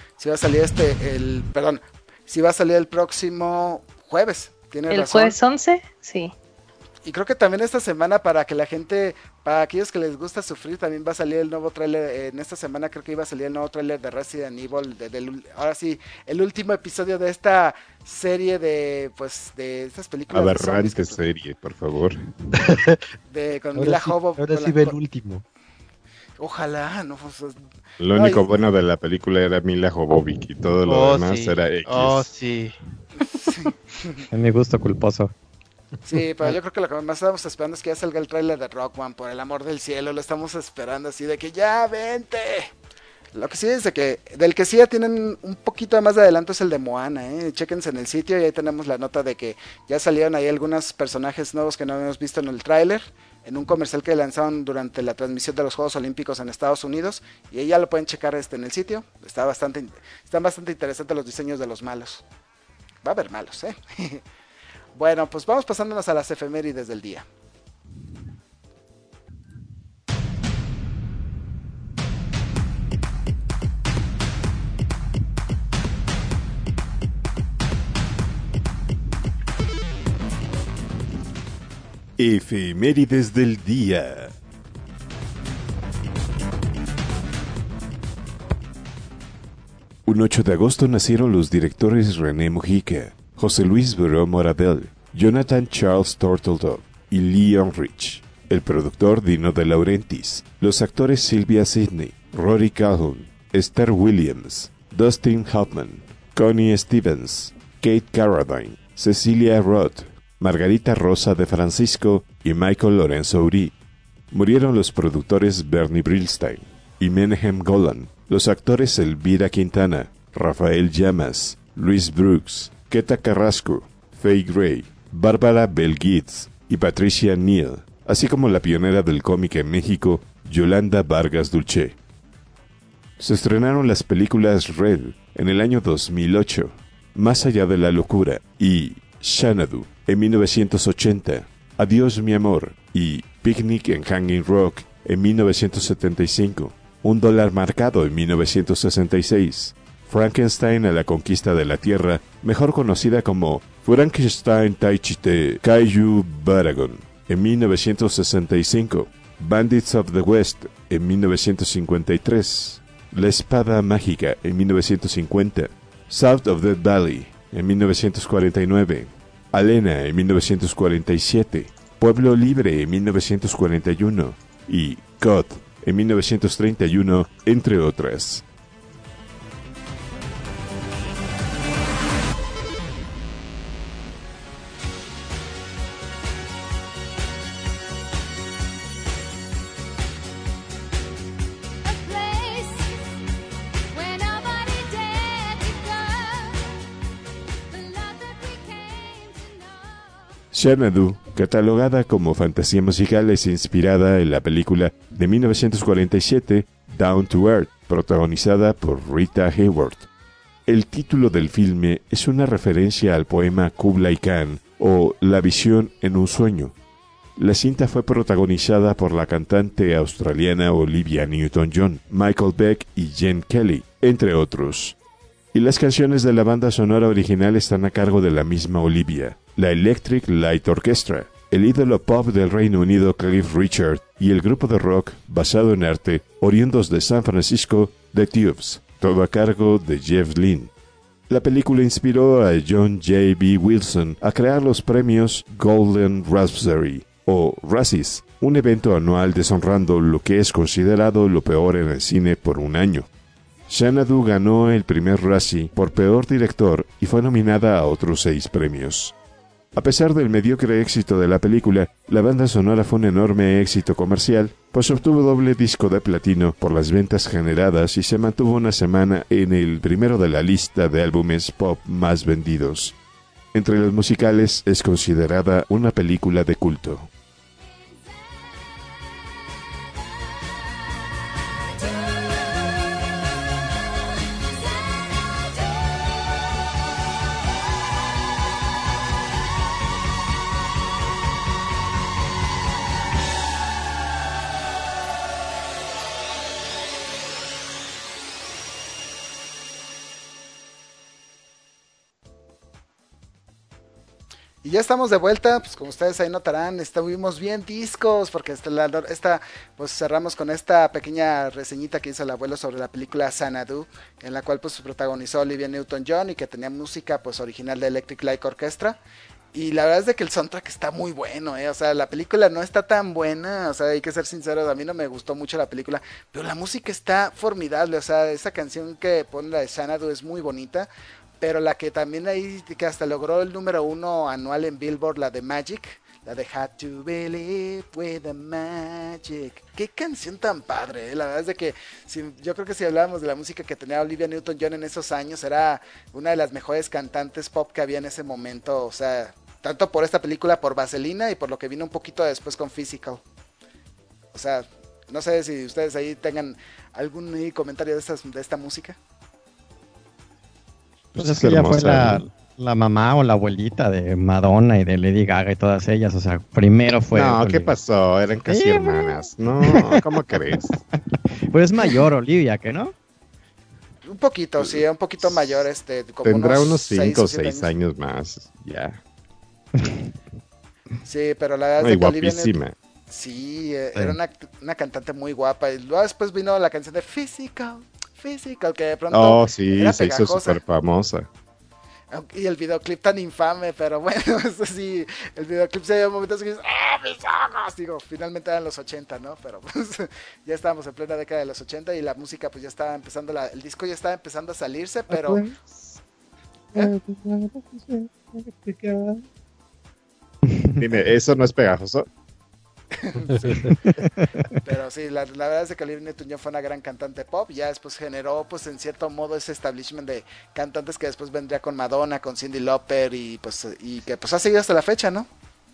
S2: el próximo jueves, ¿tienes razón?
S3: ¿El jueves 11? Sí.
S2: Y creo que también esta semana para aquellos que les gusta sufrir, también va a salir el nuevo tráiler, en esta semana creo que iba a salir el nuevo tráiler de Resident Evil, ahora sí, el último episodio de esta serie de estas películas.
S5: Aberrante serie, por favor.
S2: Con Mila Jovovich.
S7: Ahora sí ve el último.
S2: Ojalá, no.
S5: Lo único bueno de la película era Mila Jovovich y todo lo demás
S6: sí.
S5: era X.
S6: Oh, sí.
S4: Es mi gusto culposo.
S2: Sí, pero yo creo que lo que más estamos esperando es que ya salga el tráiler de Rockman, por el amor del cielo, lo estamos esperando así de que ya vente. Lo que sí es de que del que sí ya tienen un poquito más de adelanto es el de Moana, Chéquense en el sitio y ahí tenemos la nota de que ya salieron ahí algunos personajes nuevos que no habíamos visto en el tráiler, en un comercial que lanzaron durante la transmisión de los Juegos Olímpicos en Estados Unidos, y ahí ya lo pueden checar en el sitio. Están bastante interesantes los diseños de los malos. Va a haber malos, Bueno, pues vamos pasándonos a las efemérides del día.
S1: Efemérides del día. Un 8 de agosto nacieron los directores René Mujica, José Luis Baró Morabel, Jonathan Charles Turtledove y Leon Rich. El productor Dino De Laurentiis. Los actores Sylvia Sidney, Rory Calhoun, Esther Williams, Dustin Hoffman, Connie Stevens, Kate Carradine, Cecilia Roth, Margarita Rosa de Francisco y Michael Lorenzo Uri. Murieron los productores Bernie Brillstein y Menahem Golan, los actores Elvira Quintana, Rafael Llamas, Luis Brooks, Queta Carrasco, Faye Gray, Bárbara Bell Gibbs y Patricia Neal, así como la pionera del cómic en México, Yolanda Vargas Dulce. Se estrenaron las películas Red en el año 2008, Más allá de la locura y Xanadu en 1980, Adiós mi amor y Picnic en Hanging Rock en 1975, Un dólar marcado en 1966, Frankenstein a la conquista de la Tierra, mejor conocida como Frankenstein Taichite Kaiju Baragon en 1965, Bandits of the West en 1953, La espada mágica en 1950, South of the Valley en 1949, Alena en 1947, Pueblo Libre en 1941 y God en 1931, entre otras. Xanadu, catalogada como fantasía musical, es inspirada en la película de 1947 Down to Earth, protagonizada por Rita Hayworth. El título del filme es una referencia al poema Kublai Khan o La visión en un sueño. La cinta fue protagonizada por la cantante australiana Olivia Newton-John, Michael Beck y Jen Kelly, entre otros. Y las canciones de la banda sonora original están a cargo de la misma Olivia, la Electric Light Orchestra, el ídolo pop del Reino Unido Cliff Richard y el grupo de rock basado en arte oriundos de San Francisco, The Tubes, todo a cargo de Jeff Lynne. La película inspiró a John J.B. Wilson a crear los premios Golden Raspberry o Razzies, un evento anual deshonrando lo que es considerado lo peor en el cine por un año. Xanadu ganó el primer Razzie por peor director y fue nominada a otros 6 premios. A pesar del mediocre éxito de la película, la banda sonora fue un enorme éxito comercial, pues obtuvo doble disco de platino por las ventas generadas y se mantuvo una semana en el primero de la lista de álbumes pop más vendidos. Entre los musicales es considerada una película de culto.
S2: Y ya estamos de vuelta, pues como ustedes ahí notarán, estuvimos bien discos, porque pues cerramos con esta pequeña reseñita que hizo el abuelo sobre la película Xanadu, en la cual pues protagonizó Olivia Newton-John y que tenía música pues original de Electric Light Orchestra. Y la verdad es de que el soundtrack está muy bueno, o sea, la película no está tan buena, o sea, hay que ser sinceros, a mí no me gustó mucho la película, pero la música está formidable, o sea, esa canción que pone la de Xanadu es muy bonita, pero la que también ahí, que hasta logró el número 1 anual en Billboard, la de Magic, la de Had to Believe with the Magic. Qué canción tan padre, La verdad es de que yo creo que si hablábamos de la música que tenía Olivia Newton-John en esos años, era una de las mejores cantantes pop que había en ese momento, o sea, tanto por esta película, por Vaselina y por lo que vino un poquito después con Physical. O sea, no sé si ustedes ahí tengan algún comentario de esta música.
S4: Pues es que ella fue la mamá o la abuelita de Madonna y de Lady Gaga y todas ellas, o sea, primero fue...
S5: No,
S4: Olivia.
S5: ¿qué pasó? Eran casi hermanas. No, ¿cómo crees?
S4: Pues es mayor Olivia, ¿que no?
S2: Un poquito, sí, un poquito mayor, como
S5: Tendrá unos 5 o
S2: 6
S5: 6 años más, ya.
S2: Sí, pero la verdad
S5: Ay,
S2: es que Olivia
S5: guapísima.
S2: sí, era una cantante muy guapa. Y luego después vino la canción de Physical, que de pronto
S5: Oh, sí,
S2: era
S5: se hizo
S2: pegajosa.
S5: súper famosa.
S2: Y el videoclip tan infame, pero bueno, eso sí, el videoclip se dio momentos que dices, ¡ah, mis ojos! Digo, finalmente eran los 80, ¿no? Pero pues ya estábamos en plena década de los 80 y la música pues ya estaba empezando, el disco ya estaba empezando a salirse, pero...
S5: Dime, ¿eso no es pegajoso?
S2: Sí. Pero sí, la verdad es que Olivia Newton-John fue una gran cantante pop. Ya después generó, pues en cierto modo, ese establishment de cantantes que después vendría con Madonna, con Cyndi Lauper y que pues ha seguido hasta la fecha, ¿no?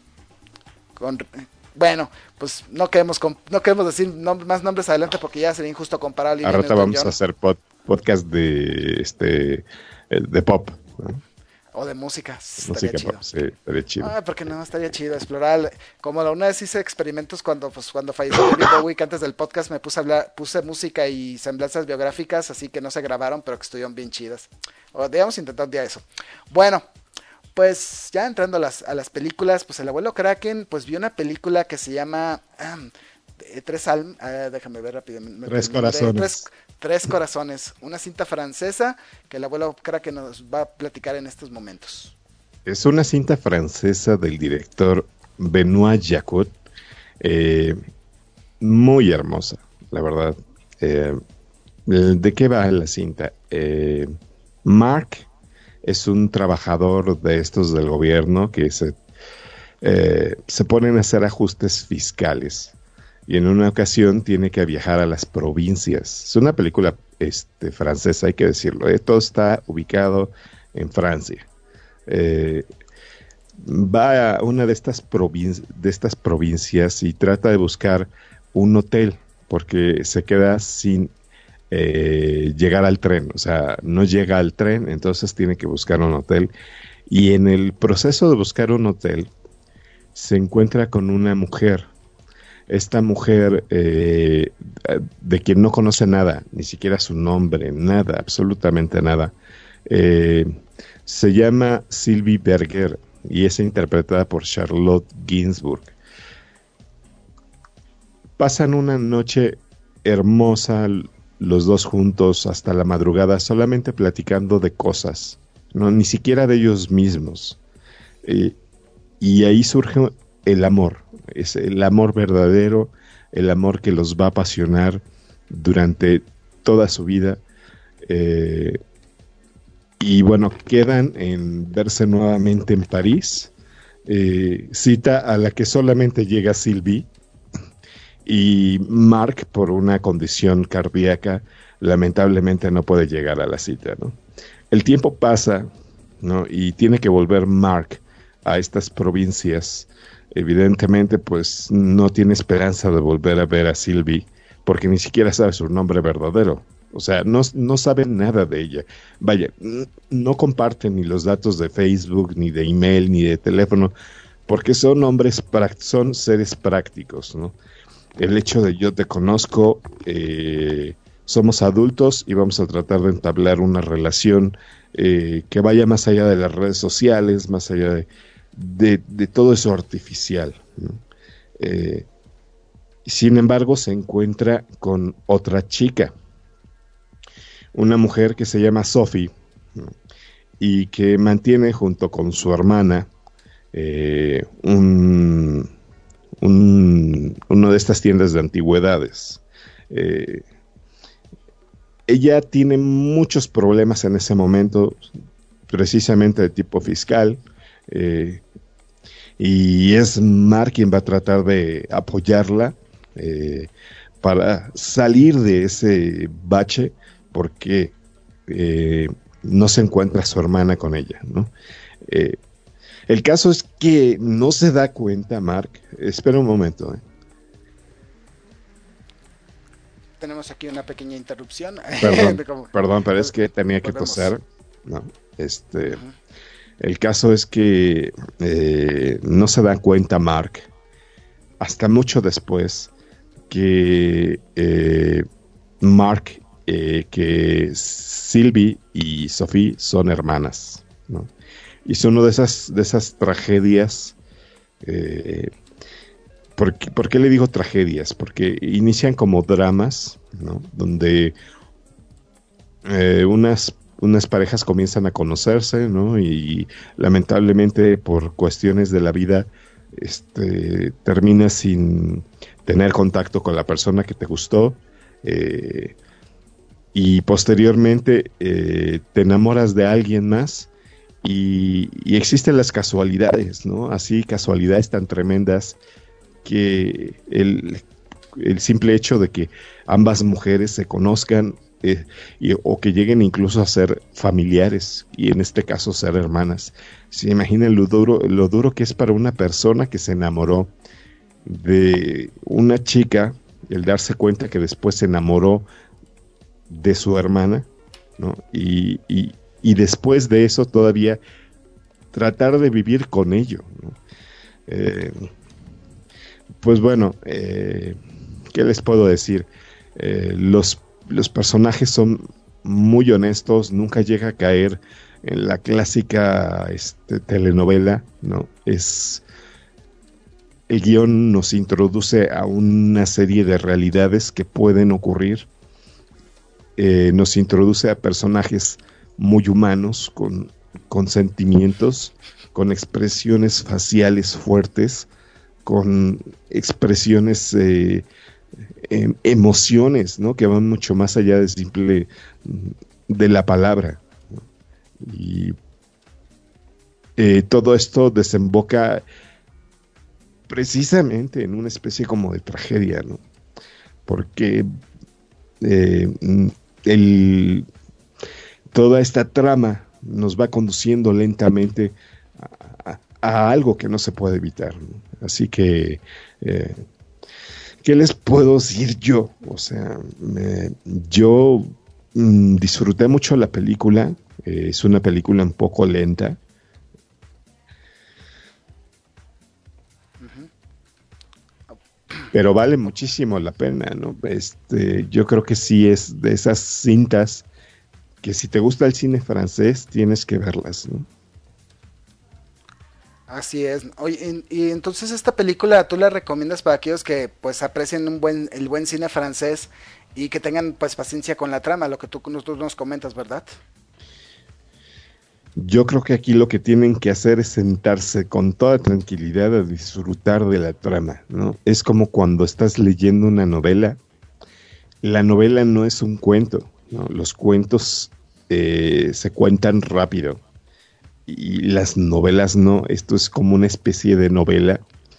S2: Bueno, pues no queremos decir más nombres adelante porque ya sería injusto comparar a Olivia
S5: Ahora
S2: Newton-John.
S5: vamos a hacer podcast de pop, ¿no?
S2: O de música,
S5: Música
S2: estaría chido.
S5: pop, sí, estaría chido.
S2: Porque no, estaría chido explorar. Como una vez hice experimentos cuando falleció David Bowie, que antes del podcast me puse música y semblanzas biográficas, así que no se grabaron, pero que estuvieron bien chidas. O digamos intentar un día eso. Bueno, pues ya entrando a las películas, pues el abuelo Kraken, pues vio una película que se llama déjame ver rápidamente.
S5: Tres corazones.
S2: Tres corazones, una cinta francesa que el abuelo Kraken nos va a platicar en estos momentos.
S5: Es una cinta francesa del director Benoît Jacquot, muy hermosa, la verdad. ¿De qué va la cinta? Mark es un trabajador de estos del gobierno que se ponen a hacer ajustes fiscales. Y en una ocasión tiene que viajar a las provincias. Es una película francesa, hay que decirlo. Todo está ubicado en Francia. Va a una de estas provincias y trata de buscar un hotel porque se queda sin llegar al tren. O sea, no llega al tren, entonces tiene que buscar un hotel. Y en el proceso de buscar un hotel se encuentra con una mujer. Esta mujer, de quien no conoce nada, ni siquiera su nombre, nada, absolutamente nada, se llama Sylvie Berger y es interpretada por Charlotte Gainsbourg. Pasan una noche hermosa los dos juntos hasta la madrugada, solamente platicando de cosas, no, ni siquiera de ellos mismos. Y ahí surge el amor. Es el amor verdadero, el amor que los va a apasionar durante toda su vida. Y bueno, quedan en verse nuevamente en París, cita a la que solamente llega Sylvie, y Mark, por una condición cardíaca, lamentablemente no puede llegar a la cita, ¿no? El tiempo pasa, ¿no? Y tiene que volver Mark a estas provincias. Evidentemente, pues no tiene esperanza de volver a ver a Sylvie, porque ni siquiera sabe su nombre verdadero. O sea, no saben nada de ella. Vaya, no comparten ni los datos de Facebook, ni de email, ni de teléfono, porque son son seres prácticos, ¿no? El hecho de yo te conozco, somos adultos y vamos a tratar de entablar una relación que vaya más allá de las redes sociales, más allá de todo eso artificial, ¿no? Sin embargo, se encuentra con otra chica, una mujer que se llama Sophie, ¿no? Y que mantiene junto con su hermana uno de estas tiendas de antigüedades. Ella tiene muchos problemas en ese momento, precisamente de tipo fiscal, y es Mark quien va a tratar de apoyarla para salir de ese bache, porque no se encuentra su hermana con ella, ¿no? El caso es que no se da cuenta Mark. Espera un momento.
S2: Tenemos aquí una pequeña interrupción.
S5: Perdón, pero es que tenía que toser. No, el caso es que no se da cuenta Mark hasta mucho después que que Sylvie y Sophie son hermanas, ¿no? Y son una de esas tragedias. ¿Por qué le digo tragedias? Porque inician como dramas, ¿no? Donde unas parejas comienzan a conocerse, ¿no? Y lamentablemente por cuestiones de la vida terminas sin tener contacto con la persona que te gustó, y posteriormente te enamoras de alguien más. Y existen las casualidades, ¿no? Así, casualidades tan tremendas que el simple hecho de que ambas mujeres se conozcan o que lleguen incluso a ser familiares, y en este caso ser hermanas. Se imaginen lo duro que es para una persona que se enamoró de una chica, el darse cuenta que después se enamoró de su hermana, ¿no? Y después de eso todavía tratar de vivir con ello, ¿no? Pues bueno, ¿qué les puedo decir? Los personajes son muy honestos, nunca llega a caer en la clásica telenovela, ¿no? El guión nos introduce a una serie de realidades que pueden ocurrir, nos introduce a personajes muy humanos, con sentimientos, con expresiones faciales fuertes, con expresiones, emociones, ¿no? Que van mucho más allá de la palabra, ¿no? Y todo esto desemboca precisamente en una especie como de tragedia, ¿no? Porque toda esta trama nos va conduciendo lentamente a algo que no se puede evitar, ¿no? Así que, ¿qué les puedo decir yo? O sea, yo disfruté mucho la película. Es una película un poco lenta. Pero vale muchísimo la pena, ¿no? Yo creo que sí es de esas cintas que si te gusta el cine francés tienes que verlas, ¿no?
S2: Así es. Oye, y entonces esta película tú la recomiendas para aquellos que pues aprecien el buen cine francés y que tengan pues paciencia con la trama, lo que tú nos comentas, ¿verdad?
S5: Yo creo que aquí lo que tienen que hacer es sentarse con toda tranquilidad a disfrutar de la trama, ¿no? Es como cuando estás leyendo una novela. La novela no es un cuento, ¿no? Los cuentos se cuentan rápido y las novelas no. Esto es como una especie de novela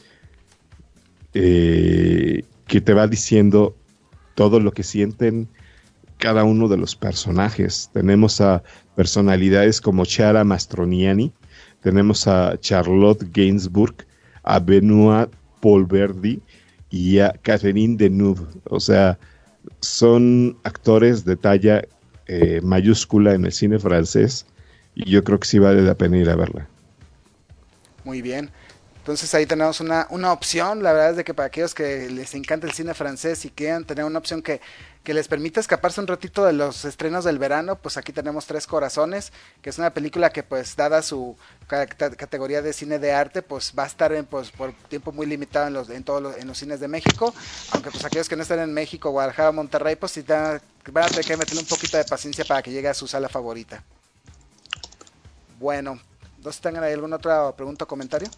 S5: que te va diciendo todo lo que sienten cada uno de los personajes. Tenemos a personalidades como Chiara Mastroianni, tenemos a Charlotte Gainsbourg, a Benoît Poelvoorde y a Catherine Deneuve. O sea, son actores de talla mayúscula en el cine francés, y yo creo que sí vale la pena ir a verla.
S2: Muy bien. Entonces ahí tenemos una opción. La verdad es de que para aquellos que les encanta el cine francés y quieran tener una opción que les permita escaparse un ratito de los estrenos del verano, pues aquí tenemos Tres Corazones, que es una película que pues dada su categoría de cine de arte, pues va a estar por tiempo muy limitado en los cines de México, aunque pues aquellos que no estén en México, Guadalajara, Monterrey, pues sí van a tener que meterle un poquito de paciencia para que llegue a su sala favorita. Bueno, No sé si tengan ahí alguna otra pregunta o comentario.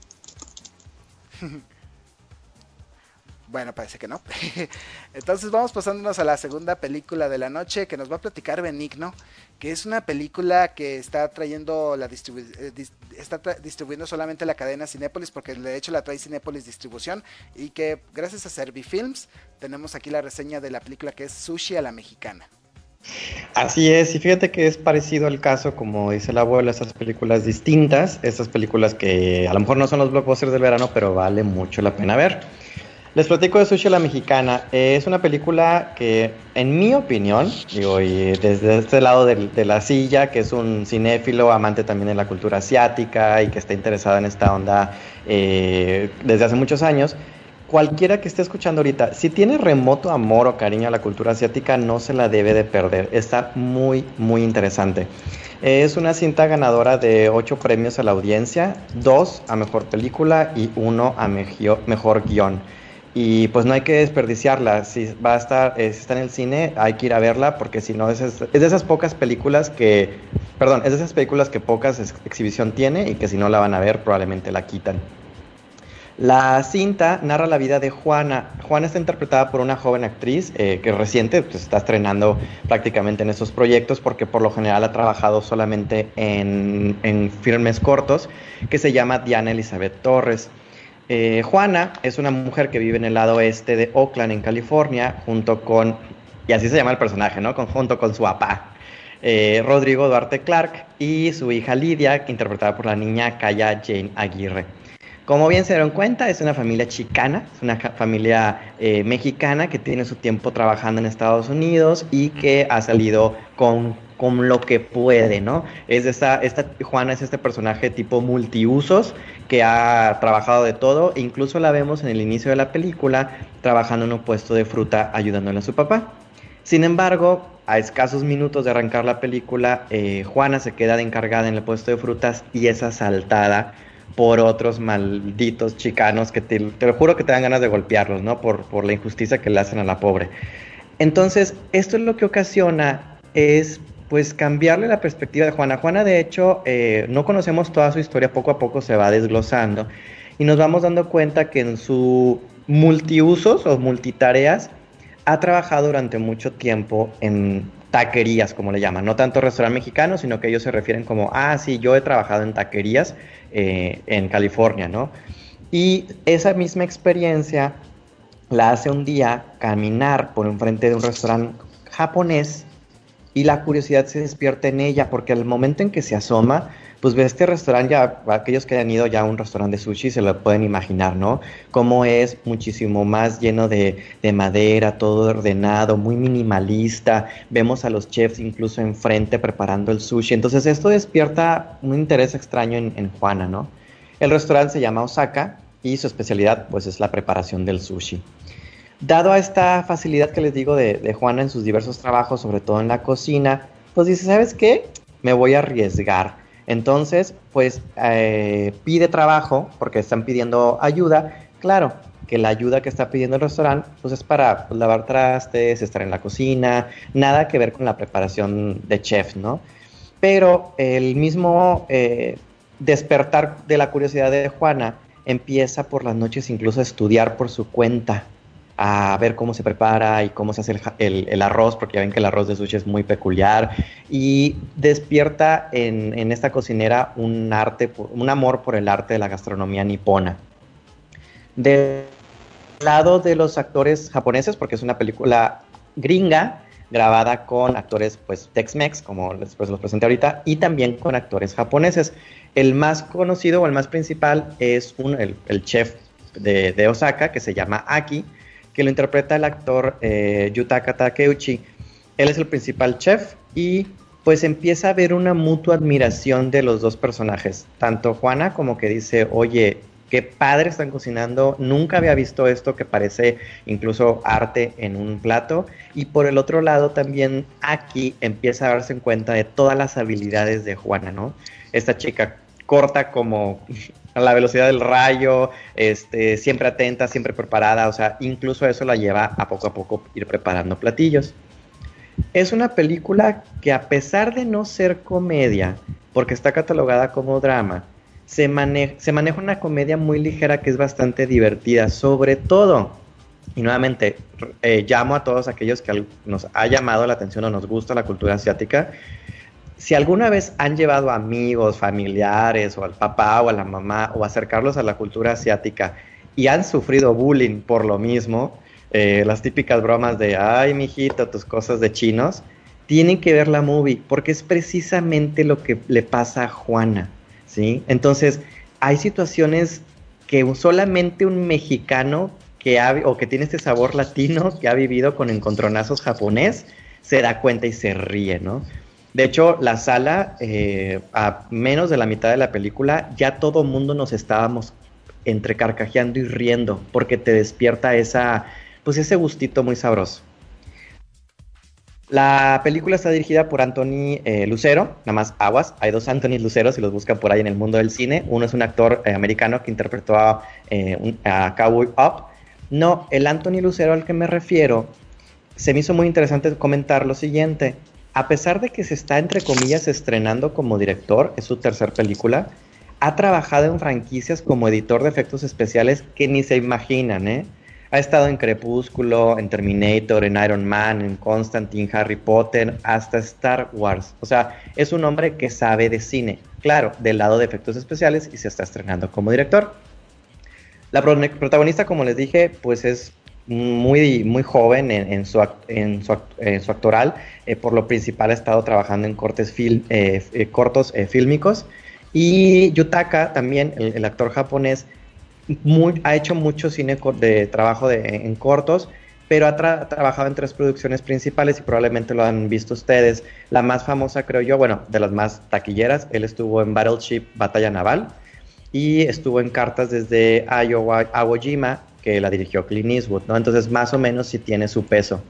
S2: Bueno, parece que no. Entonces vamos pasándonos a la segunda película de la noche que nos va a platicar Benigno, que es una película que está trayendo distribuyendo solamente la cadena Cinépolis, porque de hecho la trae Cinépolis Distribución, y que gracias a Servifilms tenemos aquí la reseña de la película, que es Sushi a la Mexicana.
S4: Así es, y fíjate que es parecido al caso, como dice el abuelo, esas películas distintas, estas películas que a lo mejor no son los blockbusters del verano, pero vale mucho la pena ver. Les platico de Sushi a la Mexicana. Es una película que, en mi opinión, digo, y desde este lado de la silla, que es un cinéfilo, amante también de la cultura asiática y que está interesado en esta onda desde hace muchos años, cualquiera que esté escuchando ahorita, si tiene remoto amor o cariño a la cultura asiática, no se la debe de perder. Está muy, muy interesante. Es una cinta ganadora de 8 premios a la audiencia, 2 a mejor película y 1 a mejor guión. Y pues no hay que desperdiciarla. Si va a estar, si está en el cine, hay que ir a verla, porque si no es de esas pocas películas que, perdón, es de esas películas que pocas exhibición tiene y que si no la van a ver probablemente la quitan. La cinta narra la vida de Juana. Juana está interpretada por una joven actriz que reciente pues, está estrenando prácticamente en estos proyectos, porque por lo general ha trabajado solamente en filmes cortos, que se llama Diana Elizabeth Torres. Juana es una mujer que vive en el lado oeste de Oakland, en California, junto con, y así se llama el personaje, ¿no? Junto con su papá, Rodrigo Duarte Clark, y su hija Lidia, interpretada por la niña Kaya Jane Aguirre. Como bien se dieron cuenta, es una familia chicana, es una familia mexicana que tiene su tiempo trabajando en Estados Unidos y que ha salido con lo que puede, ¿no? Esta Juana es este personaje tipo multiusos que ha trabajado de todo, e incluso la vemos en el inicio de la película trabajando en un puesto de fruta ayudándole a su papá. Sin embargo, a escasos minutos de arrancar la película, Juana se queda de encargada en el puesto de frutas y es asaltada por otros malditos chicanos que te lo juro que te dan ganas de golpearlos, ¿no? Por la injusticia que le hacen a la pobre. Entonces, esto es lo que ocasiona es pues cambiarle la perspectiva de Juana. Juana, de hecho, no conocemos toda su historia, poco a poco se va desglosando y nos vamos dando cuenta que en su multiusos o multitareas ha trabajado durante mucho tiempo en taquerías, como le llaman, no tanto restaurante mexicano, sino que ellos se refieren como, sí, yo he trabajado en taquerías en California, ¿no? Y esa misma experiencia la hace un día caminar por enfrente de un restaurante japonés y la curiosidad se despierta en ella, porque al momento en que se asoma, pues ve este restaurante, ya aquellos que hayan ido ya a un restaurante de sushi se lo pueden imaginar, ¿no? Cómo es muchísimo más lleno de madera, todo ordenado, muy minimalista. Vemos a los chefs incluso enfrente preparando el sushi. Entonces esto despierta un interés extraño en Juana, ¿no? El restaurante se llama Osaka y su especialidad pues es la preparación del sushi. Dado a esta facilidad que les digo de Juana en sus diversos trabajos, sobre todo en la cocina, pues dice, ¿sabes qué? Me voy a arriesgar. Entonces, pues pide trabajo porque están pidiendo ayuda. Claro, que la ayuda que está pidiendo el restaurante pues es para lavar trastes, estar en la cocina, nada que ver con la preparación de chef, ¿no? Pero el mismo despertar de la curiosidad de Juana empieza por las noches incluso a estudiar por su cuenta, a ver cómo se prepara y cómo se hace el arroz, porque ya ven que el arroz de sushi es muy peculiar, y despierta en esta cocinera un amor por el arte de la gastronomía nipona. Del lado de los actores japoneses, porque es una película gringa, grabada con actores pues Tex-Mex, como después los presenté ahorita, y también con actores japoneses. El más conocido o el más principal es el chef de Osaka, que se llama Aki, que lo interpreta el actor Yutaka Takeuchi. Él es el principal chef y pues empieza a haber una mutua admiración de los dos personajes. Tanto Juana como que dice, oye, qué padre están cocinando, nunca había visto esto que parece incluso arte en un plato. Y por el otro lado también Aki empieza a darse en cuenta de todas las habilidades de Juana, ¿no? Esta chica corta como a la velocidad del rayo, siempre atenta, siempre preparada, o sea, incluso eso la lleva a poco ir preparando platillos. Es una película que, a pesar de no ser comedia, porque está catalogada como drama, se maneja una comedia muy ligera que es bastante divertida, sobre todo, y nuevamente llamo a todos aquellos que nos ha llamado la atención o nos gusta la cultura asiática. Si alguna vez han llevado amigos, familiares, o al papá o a la mamá, o acercarlos a la cultura asiática y han sufrido bullying por lo mismo, las típicas bromas de, ay, mijito, tus cosas de chinos, tienen que ver la movie, porque es precisamente lo que le pasa a Juana, ¿sí? Entonces, hay situaciones que solamente un mexicano o que tiene este sabor latino, que ha vivido con encontronazos japonés, se da cuenta y se ríe, ¿no? De hecho, la sala, a menos de la mitad de la película, ya todo mundo nos estábamos entre carcajeando y riendo, porque te despierta ese gustito muy sabroso. La película está dirigida por Anthony Lucero, nada más aguas, hay 2 Anthony Luceros si los buscan por ahí en el mundo del cine. Uno es un actor americano que interpretó a Cowboy Up. No, el Anthony Lucero al que me refiero, se me hizo muy interesante comentar lo siguiente. A pesar de que se está, entre comillas, estrenando como director, es su tercera película, ha trabajado en franquicias como editor de efectos especiales que ni se imaginan, ¿eh? Ha estado en Crepúsculo, en Terminator, en Iron Man, en Constantine, Harry Potter, hasta Star Wars. O sea, es un hombre que sabe de cine, claro, del lado de efectos especiales, y se está estrenando como director. La protagonista, como les dije, pues es muy, muy joven en su actoral. Por lo principal ha estado trabajando en cortos fílmicos. Y Yutaka, también, el actor japonés, ha hecho mucho cine de trabajo en cortos, pero ha trabajado en 3 producciones principales y probablemente lo han visto ustedes. La más famosa, creo yo, bueno, de las más taquilleras, él estuvo en Battleship, Batalla Naval, y estuvo en Cartas desde Iwo Jima, que la dirigió Clint Eastwood, ¿no? Entonces, más o menos sí tiene su peso.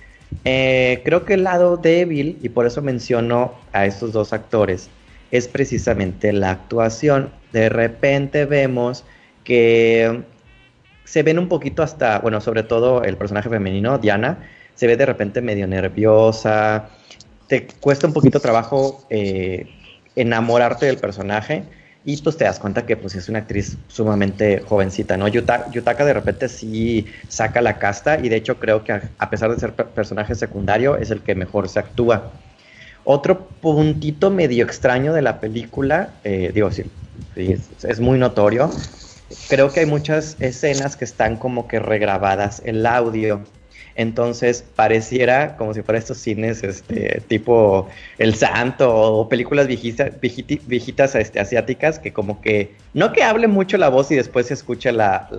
S4: Creo que el lado débil, y por eso menciono a estos 2 actores, es precisamente la actuación. De repente vemos que se ven un poquito sobre todo el personaje femenino, Diana, se ve de repente medio nerviosa, te cuesta un poquito trabajo enamorarte del personaje, y pues te das cuenta que pues es una actriz sumamente jovencita, ¿no? Yutaka de repente sí saca la casta, y de hecho creo que a pesar de ser personaje secundario, es el que mejor se actúa. Otro puntito medio extraño de la película, sí, es muy notorio. Creo que hay muchas escenas que están como que regrabadas el audio. Entonces pareciera como si fuera estos cines tipo El Santo, o películas viejitas asiáticas, que como que no que hable mucho la voz y después se escucha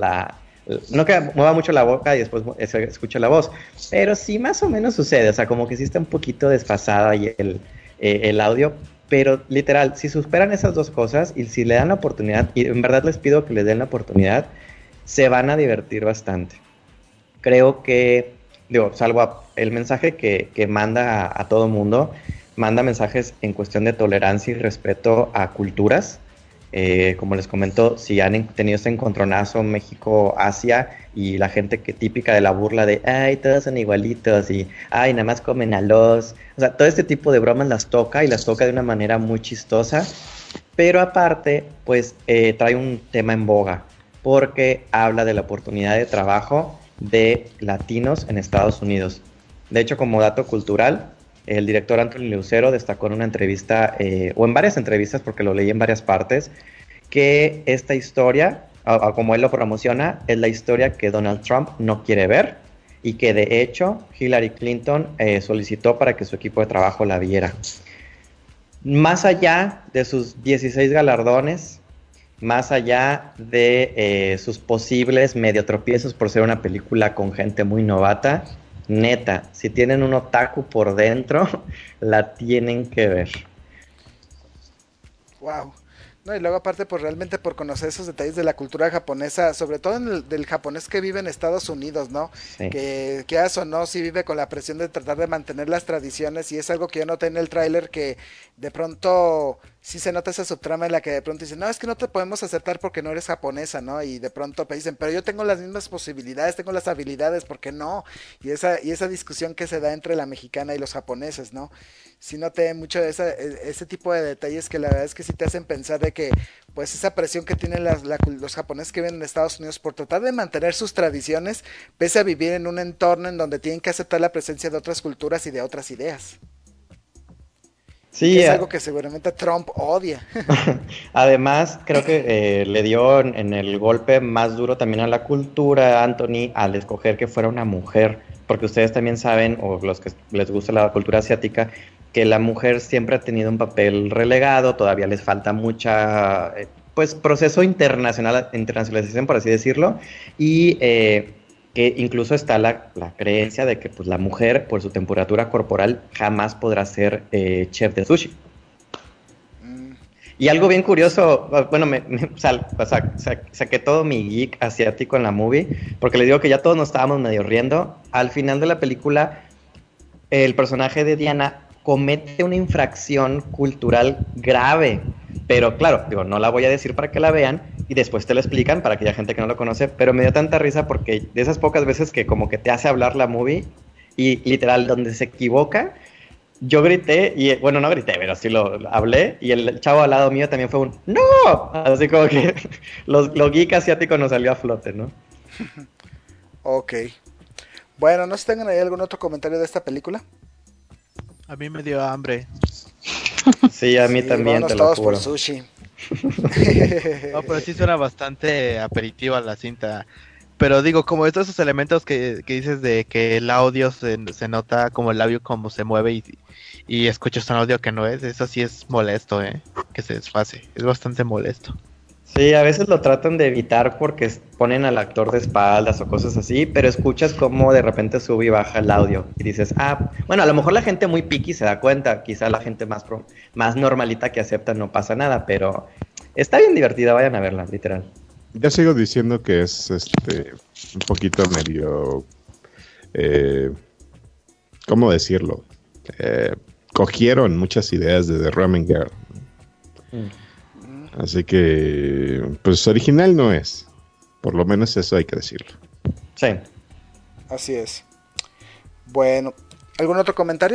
S4: no que mueva mucho la boca y después se escucha la voz, pero sí más o menos sucede. O sea, como que sí está un poquito desfasada ahí el audio. Pero literal, si superan esas 2 cosas y si le dan la oportunidad, y en verdad les pido que les den la oportunidad, se van a divertir bastante. Creo que, salvo el mensaje que manda a todo mundo, manda mensajes en cuestión de tolerancia y respeto a culturas. Como les comento, si han tenido este encontronazo México-Asia, y la gente que típica de la burla de ay, todos son igualitos, y ay, nada más comen a los... O sea, todo este tipo de bromas las toca, y las toca de una manera muy chistosa, pero aparte, pues trae un tema en boga, porque habla de la oportunidad de trabajo de latinos en Estados Unidos. De hecho, como dato cultural, el director Anthony Lucero destacó en una entrevista, o en varias entrevistas, porque lo leí en varias partes, que esta historia, como él lo promociona, es la historia que Donald Trump no quiere ver, y que de hecho Hillary Clinton solicitó para que su equipo de trabajo la viera. Más allá de sus 16 galardones, más allá de sus posibles medio tropiezos por ser una película con gente muy novata, neta, si tienen un otaku por dentro, la tienen que ver.
S2: Wow. No, y luego aparte pues realmente por conocer esos detalles de la cultura japonesa, sobre todo del japonés que vive en Estados Unidos, ¿no?
S4: Sí.
S2: Que quieras o no, sí vive con la presión de tratar de mantener las tradiciones, y es algo que yo noté en el tráiler, que de pronto sí se nota esa subtrama en la que de pronto dicen, no, es que no te podemos aceptar porque no eres japonesa, ¿no? Y de pronto te dicen, pero yo tengo las mismas posibilidades, tengo las habilidades, ¿por qué no? Y esa discusión que se da entre la mexicana y los japoneses, ¿no? Sí noté mucho ese tipo de detalles que la verdad es que sí te hacen pensar de que, pues esa presión que tienen los japoneses que viven en Estados Unidos por tratar de mantener sus tradiciones, pese a vivir en un entorno en donde tienen que aceptar la presencia de otras culturas y de otras ideas.
S4: Sí,
S2: Que es algo que seguramente Trump odia.
S4: además creo que le dio en el golpe más duro también a la cultura, Anthony, al escoger que fuera una mujer, porque ustedes también saben, o los que les gusta la cultura asiática, que la mujer siempre ha tenido un papel relegado, todavía les falta mucha, pues, proceso internacionalización, por así decirlo, y que incluso está la creencia de que pues, la mujer, por su temperatura corporal, jamás podrá ser chef de sushi. Y algo bien curioso, bueno, saqué todo mi geek asiático en la movie, porque les digo que ya todos nos estábamos medio riendo. Al final de la película, el personaje de Diana comete una infracción cultural grave, pero claro, digo, no la voy a decir para que la vean y después te lo explican para aquella gente que no lo conoce, pero me dio tanta risa porque de esas pocas veces que como que te hace hablar la movie y literal donde se equivoca, yo grité y, bueno, no grité, pero sí lo hablé y el chavo al lado mío también fue un ¡no! Así como que lo geek asiático nos salió a flote, ¿no?
S2: Ok. Bueno, no sé si tengan ahí algún otro comentario de esta película.
S6: A mí me dio hambre.
S4: Sí, a mí también, te lo
S2: todos
S4: juro.
S2: por sushi.
S6: No, pero sí suena bastante aperitiva la cinta. Pero digo, como estos esos elementos que dices de que el audio se nota como el labio como se mueve y escuchas un audio que no es, eso sí es molesto, que se desfase. Es bastante molesto.
S4: Sí, a veces lo tratan de evitar porque ponen al actor de espaldas o cosas así, pero escuchas cómo de repente sube y baja el audio y dices, bueno, a lo mejor la gente muy picky se da cuenta, quizá la gente más normalita que acepta no pasa nada, pero está bien divertida, vayan a verla, literal.
S5: Yo sigo diciendo que es un poquito medio, ¿cómo decirlo? Cogieron muchas ideas de The Ramen Girl. Así que, pues original no es. Por lo menos eso hay que decirlo.
S4: Sí.
S2: Así es. Bueno, ¿algún otro comentario?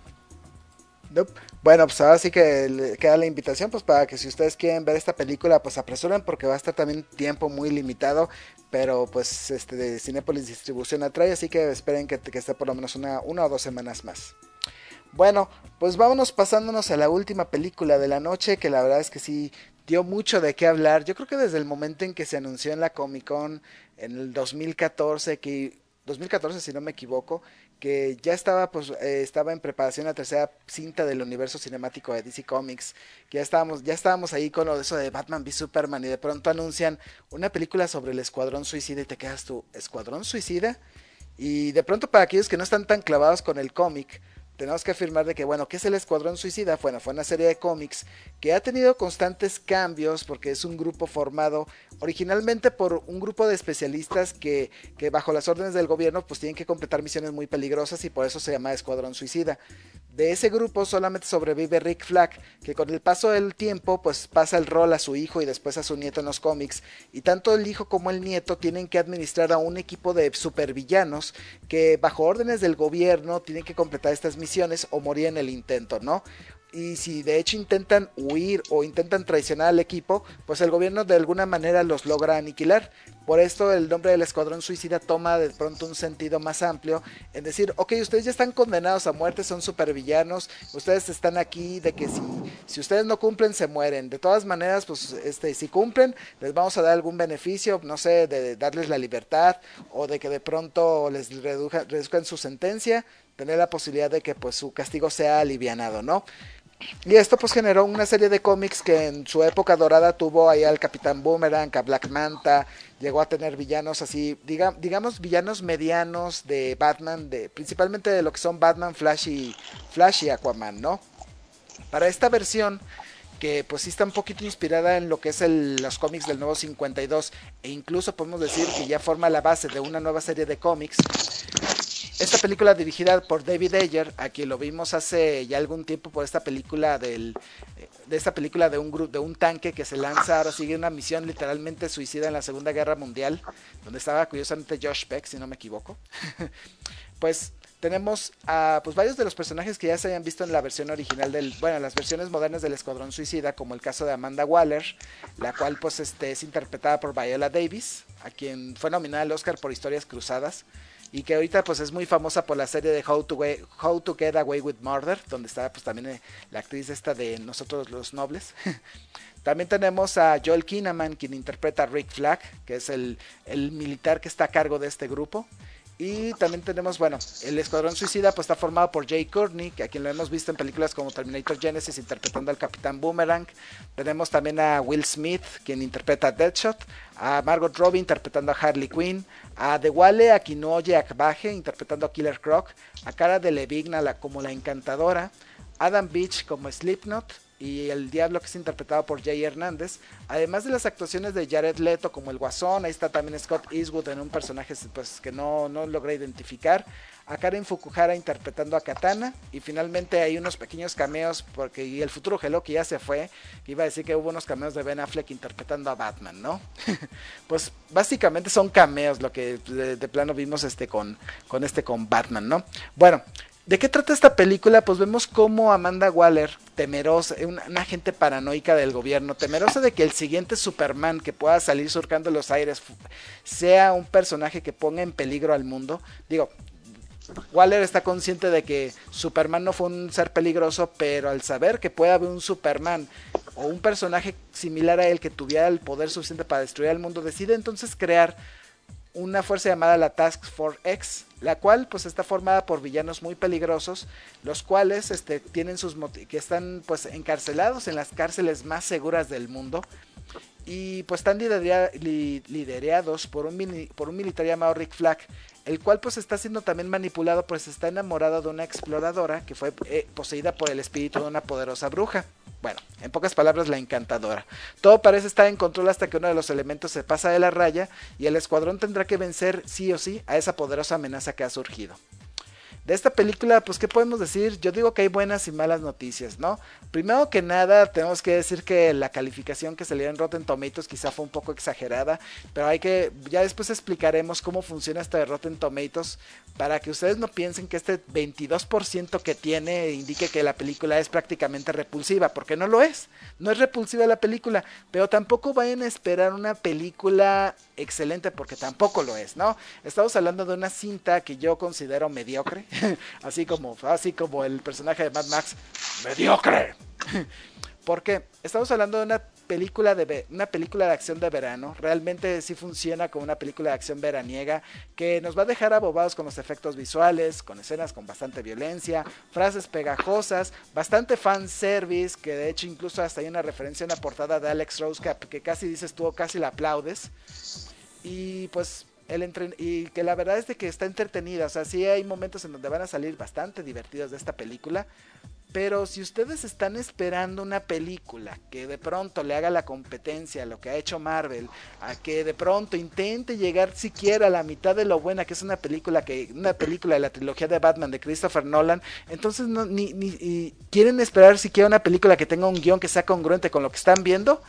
S2: Nope. Bueno, pues ahora sí que le queda la invitación, pues para que si ustedes quieren ver esta película, pues apresuren porque va a estar también tiempo muy limitado, pero pues de Cinépolis Distribución atrae, así que esperen que esté por lo menos una o 2 semanas más. Bueno, pues vámonos pasándonos a la última película de la noche, que la verdad es que sí dio mucho de qué hablar. Yo creo que desde el momento en que se anunció en la Comic Con en el 2014, 2014 si no me equivoco, que ya estaba estaba en preparación la tercera cinta del universo cinemático de DC Comics, que ya estábamos ahí con lo de eso de Batman v Superman y de pronto anuncian una película sobre el Escuadrón Suicida y te quedas tú, ¿Escuadrón Suicida? Y de pronto para aquellos que no están tan clavados con el cómic, tenemos que afirmar de que, bueno, ¿qué es el Escuadrón Suicida? Bueno, fue una serie de cómics que ha tenido constantes cambios porque es un grupo formado originalmente por un grupo de especialistas que bajo las órdenes del gobierno pues tienen que completar misiones muy peligrosas y por eso se llama Escuadrón Suicida. De ese grupo solamente sobrevive Rick Flag, que con el paso del tiempo pues pasa el rol a su hijo y después a su nieto en los cómics, y tanto el hijo como el nieto tienen que administrar a un equipo de supervillanos que bajo órdenes del gobierno tienen que completar estas misiones o morir en el intento, ¿no? Y si de hecho intentan huir o intentan traicionar al equipo, pues el gobierno de alguna manera los logra aniquilar. Por esto el nombre del Escuadrón Suicida toma de pronto un sentido más amplio en decir, ok, ustedes ya están condenados a muerte, son supervillanos, ustedes están aquí de que si ustedes no cumplen se mueren. De todas maneras, pues si cumplen, les vamos a dar algún beneficio, no sé, de darles la libertad o de que de pronto les reduzcan su sentencia, tener la posibilidad de que pues su castigo sea alivianado, ¿no? Y esto pues generó una serie de cómics que en su época dorada tuvo ahí al Capitán Boomerang, a Black Manta, llegó a tener villanos así, digamos villanos medianos de Batman, principalmente de lo que son Batman, Flash y Aquaman, ¿no? Para esta versión, que pues sí está un poquito inspirada en lo que es los cómics del Nuevo 52, e incluso podemos decir que ya forma la base de una nueva serie de cómics, esta película dirigida por David Ayer, a quien lo vimos hace ya algún tiempo por esta película de esta película de un tanque que se lanza, ahora sigue una misión literalmente suicida en la Segunda Guerra Mundial, donde estaba curiosamente Josh Peck, si no me equivoco. Pues tenemos a pues varios de los personajes que ya se habían visto en la versión original las versiones modernas del Escuadrón Suicida, como el caso de Amanda Waller, la cual pues es interpretada por Viola Davis, a quien fue nominada al Oscar por Historias Cruzadas, y que ahorita pues es muy famosa por la serie de How to Get Away with Murder, donde está pues también la actriz esta de Nosotros los Nobles. También tenemos a Joel Kinnaman, quien interpreta a Rick Flag, que es el militar que está a cargo de este grupo. Y también tenemos, el Escuadrón Suicida pues está formado por Jay Courtney, a quien lo hemos visto en películas como Terminator Genesis interpretando al Capitán Boomerang. Tenemos también a Will Smith, quien interpreta a Deadshot, a Margot Robbie interpretando a Harley Quinn, a Dewale Akinoye Akbaje interpretando a Killer Croc, a Cara Delevingne como la Encantadora, Adam Beach como Slipknot y el Diablo, que es interpretado por Jay Hernández, además de las actuaciones de Jared Leto como el Guasón. Ahí está también Scott Eastwood en un personaje pues que no logré identificar, a Karen Fukuhara interpretando a Katana, y finalmente hay unos pequeños cameos, y el futuro Hello, que ya se fue, que iba a decir que hubo unos cameos de Ben Affleck interpretando a Batman, ¿no? Pues básicamente son cameos lo que de plano vimos con Batman, ¿no? Bueno, ¿de qué trata esta película? Pues vemos cómo Amanda Waller, temerosa, una agente paranoica del gobierno, temerosa de que el siguiente Superman que pueda salir surcando los aires sea un personaje que ponga en peligro al mundo. Digo, Waller está consciente de que Superman no fue un ser peligroso, pero al saber que puede haber un Superman o un personaje similar a él que tuviera el poder suficiente para destruir al mundo, decide entonces crear una fuerza llamada la Task Force X, la cual pues está formada por villanos muy peligrosos, los cuales tienen que están pues encarcelados en las cárceles más seguras del mundo, y pues están liderados por un militar llamado Rick Flag, el cual pues está siendo también manipulado, pues está enamorado de una exploradora que fue poseída por el espíritu de una poderosa bruja. Bueno, en pocas palabras, la Encantadora. Todo parece estar en control hasta que uno de los elementos se pasa de la raya y el escuadrón tendrá que vencer sí o sí a esa poderosa amenaza que ha surgido. De esta película, pues, ¿qué podemos decir? Yo digo que hay buenas y malas noticias, ¿no? Primero que nada, tenemos que decir que la calificación que se le dio en Rotten Tomatoes quizá fue un poco exagerada, pero ya después explicaremos cómo funciona esta de Rotten Tomatoes, para que ustedes no piensen que este 22% que tiene indique que la película es prácticamente repulsiva, porque no lo es. No es repulsiva la película, pero tampoco vayan a esperar una película excelente, porque tampoco lo es, ¿no? Estamos hablando de una cinta que yo considero mediocre, así como el personaje de Mad Max, mediocre. Porque estamos hablando de una película de acción de verano. Realmente sí funciona como una película de acción veraniega, que nos va a dejar abobados con los efectos visuales, con escenas con bastante violencia, frases pegajosas, bastante fanservice, que de hecho incluso hasta hay una referencia a una portada de Alex Rose que casi dices tú, casi la aplaudes. Y pues y que la verdad es de que está entretenida. O sea, sí hay momentos en donde van a salir bastante divertidos de esta película, pero si ustedes están esperando una película que de pronto le haga la competencia a lo que ha hecho Marvel, a que de pronto intente llegar siquiera a la mitad de lo buena que es una película de la trilogía de Batman de Christopher Nolan, entonces ni quieren esperar siquiera una película que tenga un guión que sea congruente con lo que están viendo.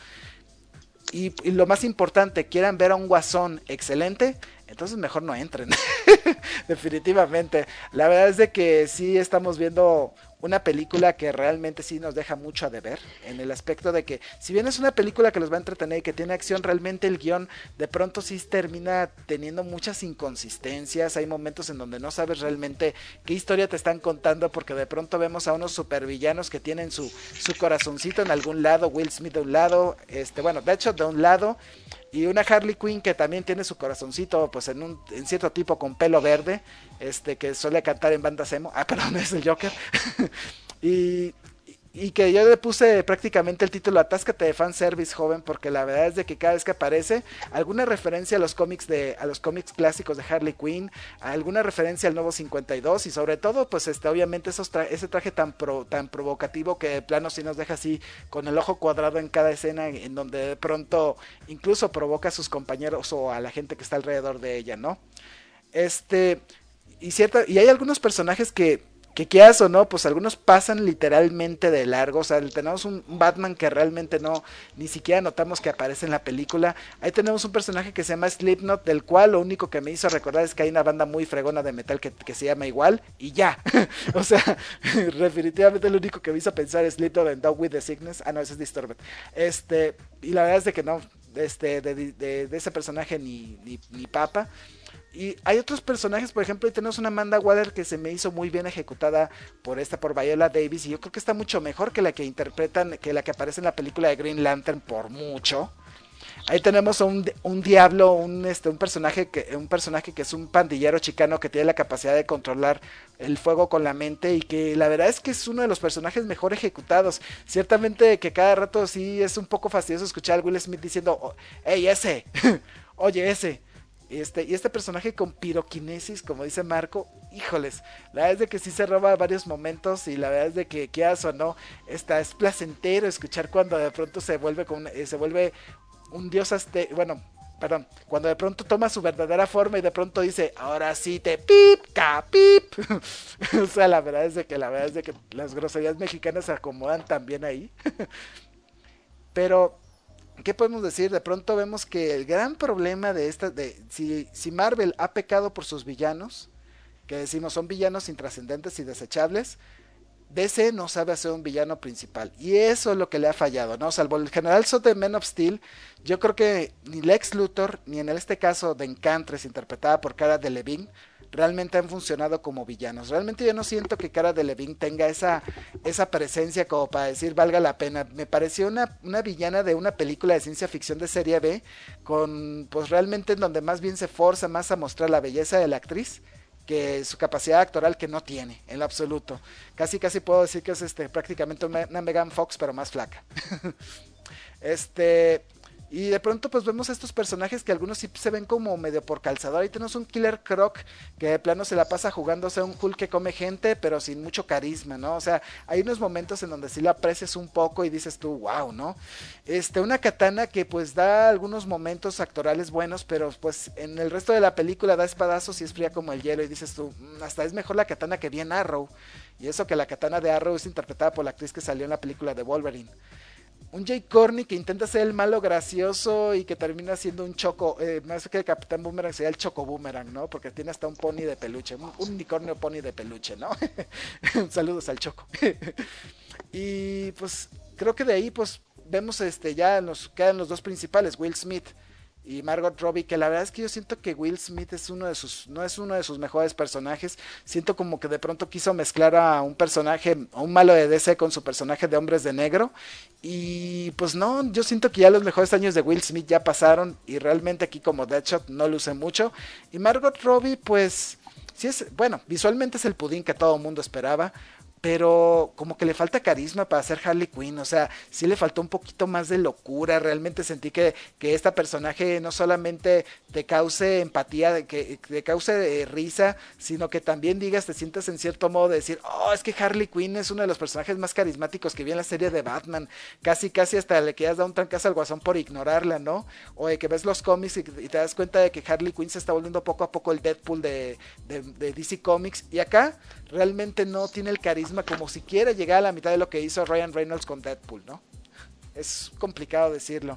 S2: Y lo más importante, quieran ver a un Guasón excelente, entonces mejor no entren. Definitivamente. La verdad es de que sí estamos viendo una película que realmente sí nos deja mucho a deber, en el aspecto de que si bien es una película que los va a entretener y que tiene acción, realmente el guión de pronto sí termina teniendo muchas inconsistencias. Hay momentos en donde no sabes realmente qué historia te están contando, porque de pronto vemos a unos supervillanos que tienen su corazoncito en algún lado, Will Smith de un lado, Deadshot de un lado, y una Harley Quinn que también tiene su corazoncito pues en cierto tipo con pelo verde, que suele cantar en bandas emo. Perdón, es el Joker. y que yo le puse prácticamente el título Atáscate de fanservice, joven, porque la verdad es de que cada vez que aparece alguna referencia a los cómics clásicos de Harley Quinn, alguna referencia al nuevo 52, y sobre todo pues obviamente ese traje tan provocativo que de plano sí nos deja así con el ojo cuadrado en cada escena, en donde de pronto incluso provoca a sus compañeros o a la gente que está alrededor de ella, ¿no? y hay algunos personajes que quieras o no, pues algunos pasan literalmente de largo. O sea, tenemos un Batman que realmente no, ni siquiera notamos que aparece en la película. Ahí tenemos un personaje que se llama Slipknot, del cual lo único que me hizo recordar es que hay una banda muy fregona de metal que se llama igual, y ya. O sea, definitivamente lo único que me hizo pensar es Slipknot en Dog with the Sickness. Ah, no, ese es Disturbed. Y la verdad es de que no, de ese personaje ni papa. Y hay otros personajes, por ejemplo, ahí tenemos una Amanda Waller que se me hizo muy bien ejecutada por Viola Davis, y yo creo que está mucho mejor que la que interpretan, que la que aparece en la película de Green Lantern por mucho. Ahí tenemos a un diablo, un personaje que es un pandillero chicano que tiene la capacidad de controlar el fuego con la mente, y que la verdad es que es uno de los personajes mejor ejecutados. Ciertamente que cada rato sí es un poco fastidioso escuchar a Will Smith diciendo, oh, hey, ese, oye, ese. Y este personaje con piroquinesis, como dice Marco, híjoles, la verdad es de que sí se roba varios momentos, y la verdad es de que quieras o no, es placentero escuchar cuando de pronto se vuelve un dios bueno, perdón, cuando de pronto toma su verdadera forma y de pronto dice, ahora sí te pip, capip. O sea, la verdad es de que las groserías mexicanas se acomodan también ahí. Pero ¿qué podemos decir? De pronto vemos que el gran problema si Marvel ha pecado por sus villanos, que decimos son villanos intrascendentes y desechables, DC no sabe hacer un villano principal, y eso es lo que le ha fallado, ¿no? Salvo el General Zod de Men of Steel, yo creo que ni Lex Luthor, ni en este caso de Enchantress, interpretada por Cara Delevingne, realmente han funcionado como villanos. Realmente yo no siento que Cara Delevingne tenga esa presencia como para decir valga la pena. Me pareció una villana de una película de ciencia ficción de serie B, con pues realmente en donde más bien se forza más a mostrar la belleza de la actriz que su capacidad actoral, que no tiene en lo absoluto. Casi puedo decir que es prácticamente una Megan Fox pero más flaca. Y de pronto pues vemos a estos personajes que algunos sí se ven como medio por calzador. Ahí tenemos un Killer Croc que de plano se la pasa jugándose a un Hulk que come gente, pero sin mucho carisma, ¿no? O sea, hay unos momentos en donde sí lo aprecias un poco y dices tú, wow, ¿no? Una Katana que pues da algunos momentos actorales buenos, pero pues en el resto de la película da espadazos y es fría como el hielo, y dices tú, hasta es mejor la Katana que vi en Arrow. Y eso que la Katana de Arrow es interpretada por la actriz que salió en la película de Wolverine. Un Jay Courtney que intenta ser el malo gracioso y que termina siendo un choco, más que el Capitán Boomerang sería el Choco Boomerang, ¿no? Porque tiene hasta un pony de peluche, un unicornio pony de peluche, ¿no? Saludos al Choco. Y pues creo que de ahí pues vemos ya nos quedan los dos principales, Will Smith y Margot Robbie, que la verdad es que yo siento que Will Smith no es uno de sus mejores personajes. Siento como que de pronto quiso mezclar a un malo de DC con su personaje de Hombres de Negro, y pues no, yo siento que ya los mejores años de Will Smith ya pasaron, y realmente aquí como Deadshot no luce mucho. Y Margot Robbie pues sí visualmente es el pudín que todo el mundo esperaba, pero como que le falta carisma para ser Harley Quinn. O sea, sí le faltó un poquito más de locura. Realmente sentí que esta personaje no solamente te cause empatía, que te cause risa, sino que también te sientas en cierto modo de decir, oh, es que Harley Quinn es uno de los personajes más carismáticos que vi en la serie de Batman. Casi hasta le quedas dar un trancazo al Guasón por ignorarla, ¿no? O de que ves los cómics y te das cuenta de que Harley Quinn se está volviendo poco a poco el Deadpool de DC Comics, y acá realmente no tiene el carisma como si quiera llegar a la mitad de lo que hizo Ryan Reynolds con Deadpool, ¿no? Es complicado decirlo.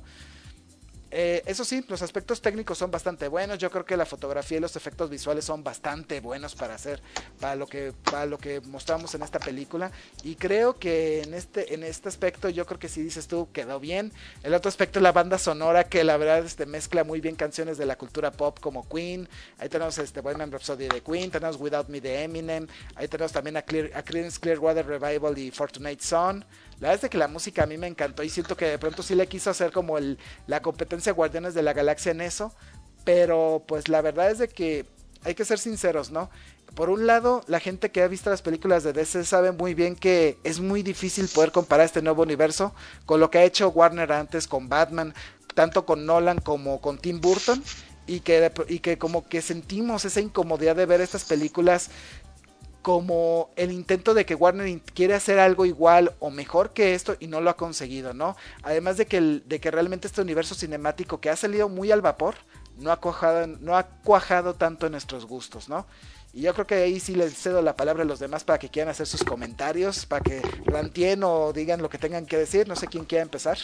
S2: Eso sí, los aspectos técnicos son bastante buenos. Yo creo que la fotografía y los efectos visuales son bastante buenos para lo que mostramos en esta película, y creo que en este aspecto yo creo que si dices tú quedó bien. El otro aspecto es la banda sonora, que la verdad mezcla muy bien canciones de la cultura pop como Queen. Ahí tenemos Bohemian Rhapsody de Queen, tenemos Without Me de Eminem, ahí tenemos también a Creedence Clearwater Revival y Fortunate Son. La verdad es que la música a mí me encantó, y siento que de pronto sí le quiso hacer como la competencia Guardianes de la Galaxia en eso, pero pues la verdad es de que hay que ser sinceros, ¿no? Por un lado, la gente que ha visto las películas de DC sabe muy bien que es muy difícil poder comparar este nuevo universo con lo que ha hecho Warner antes con Batman, tanto con Nolan como con Tim Burton, y que como que sentimos esa incomodidad de ver estas películas como el intento de que Warner quiere hacer algo igual o mejor que esto y no lo ha conseguido, ¿no? Además de que realmente este universo cinemático, que ha salido muy al vapor, no ha cuajado tanto en nuestros gustos, ¿no? Y yo creo que ahí sí les cedo la palabra a los demás para que quieran hacer sus comentarios, para que rantien o digan lo que tengan que decir. No sé quién quiera empezar.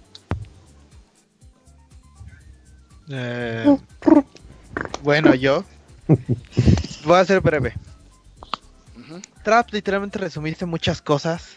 S6: Bueno, yo voy a ser breve. Trap literalmente resumiste muchas cosas.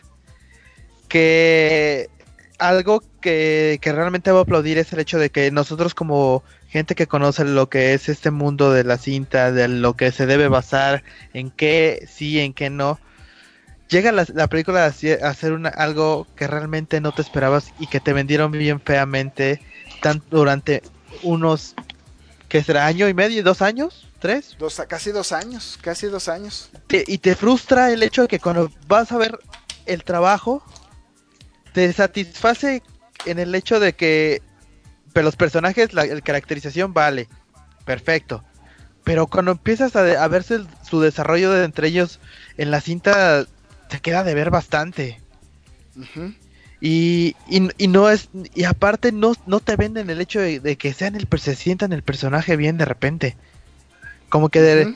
S6: Que algo que realmente voy a aplaudir es el hecho de que nosotros como gente que conoce lo que es este mundo de la cinta, de lo que se debe basar, en qué sí, en qué no, llega la película a hacer algo que realmente no te esperabas y que te vendieron bien feamente durante unos, ¿qué será? ¿Año y medio? ¿2 años? ¿3?
S2: Casi 2 años, casi 2 años.
S6: Y te frustra el hecho de que cuando vas a ver el trabajo, te satisface en el hecho de que los personajes, la caracterización vale, perfecto, pero cuando empiezas a verse su desarrollo entre ellos en la cinta, te queda de ver bastante. Y no es, y aparte no te venden el hecho de que se sientan el personaje bien de repente, como que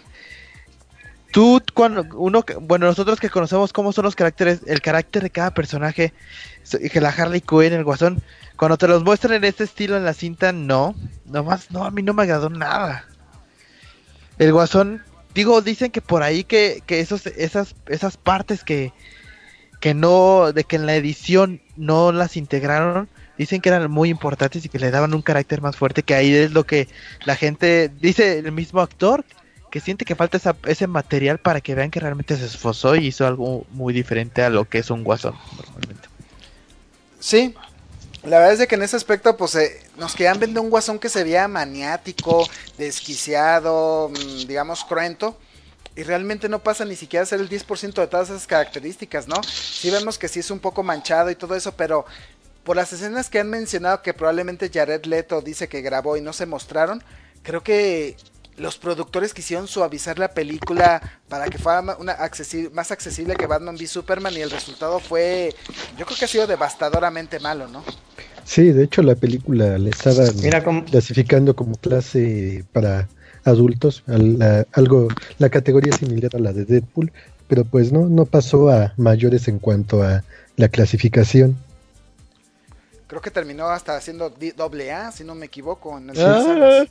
S6: nosotros que conocemos cómo son los caracteres, el carácter de cada personaje, que la Harley Quinn, el Guasón, cuando te los muestran en este estilo en la cinta, a mí no me agradó nada. El Guasón, dicen que por ahí que esas partes que no, de que en la edición no las integraron, dicen que eran muy importantes y que le daban un carácter más fuerte, que ahí es lo que la gente dice, el mismo actor, que siente que falta ese material para que vean que realmente se esforzó y hizo algo muy diferente a lo que es un Guasón normalmente.
S2: Sí, la verdad es de que en ese aspecto pues nos querían vender un Guasón que se veía maniático, desquiciado, digamos cruento, y realmente no pasa ni siquiera a ser el 10% de todas esas características, ¿no? Sí vemos que sí es un poco manchado y todo eso, pero por las escenas que han mencionado que probablemente Jared Leto dice que grabó y no se mostraron, creo que los productores quisieron suavizar la película para que fuera más accesible que Batman v Superman, y el resultado fue, yo creo que ha sido devastadoramente malo, ¿no?
S7: Sí, de hecho la película le estaban clasificando como clase para adultos, la categoría similar a la de Deadpool, pero pues no pasó a mayores en cuanto a la clasificación.
S2: Creo que terminó hasta haciendo AA, si no me equivoco, en el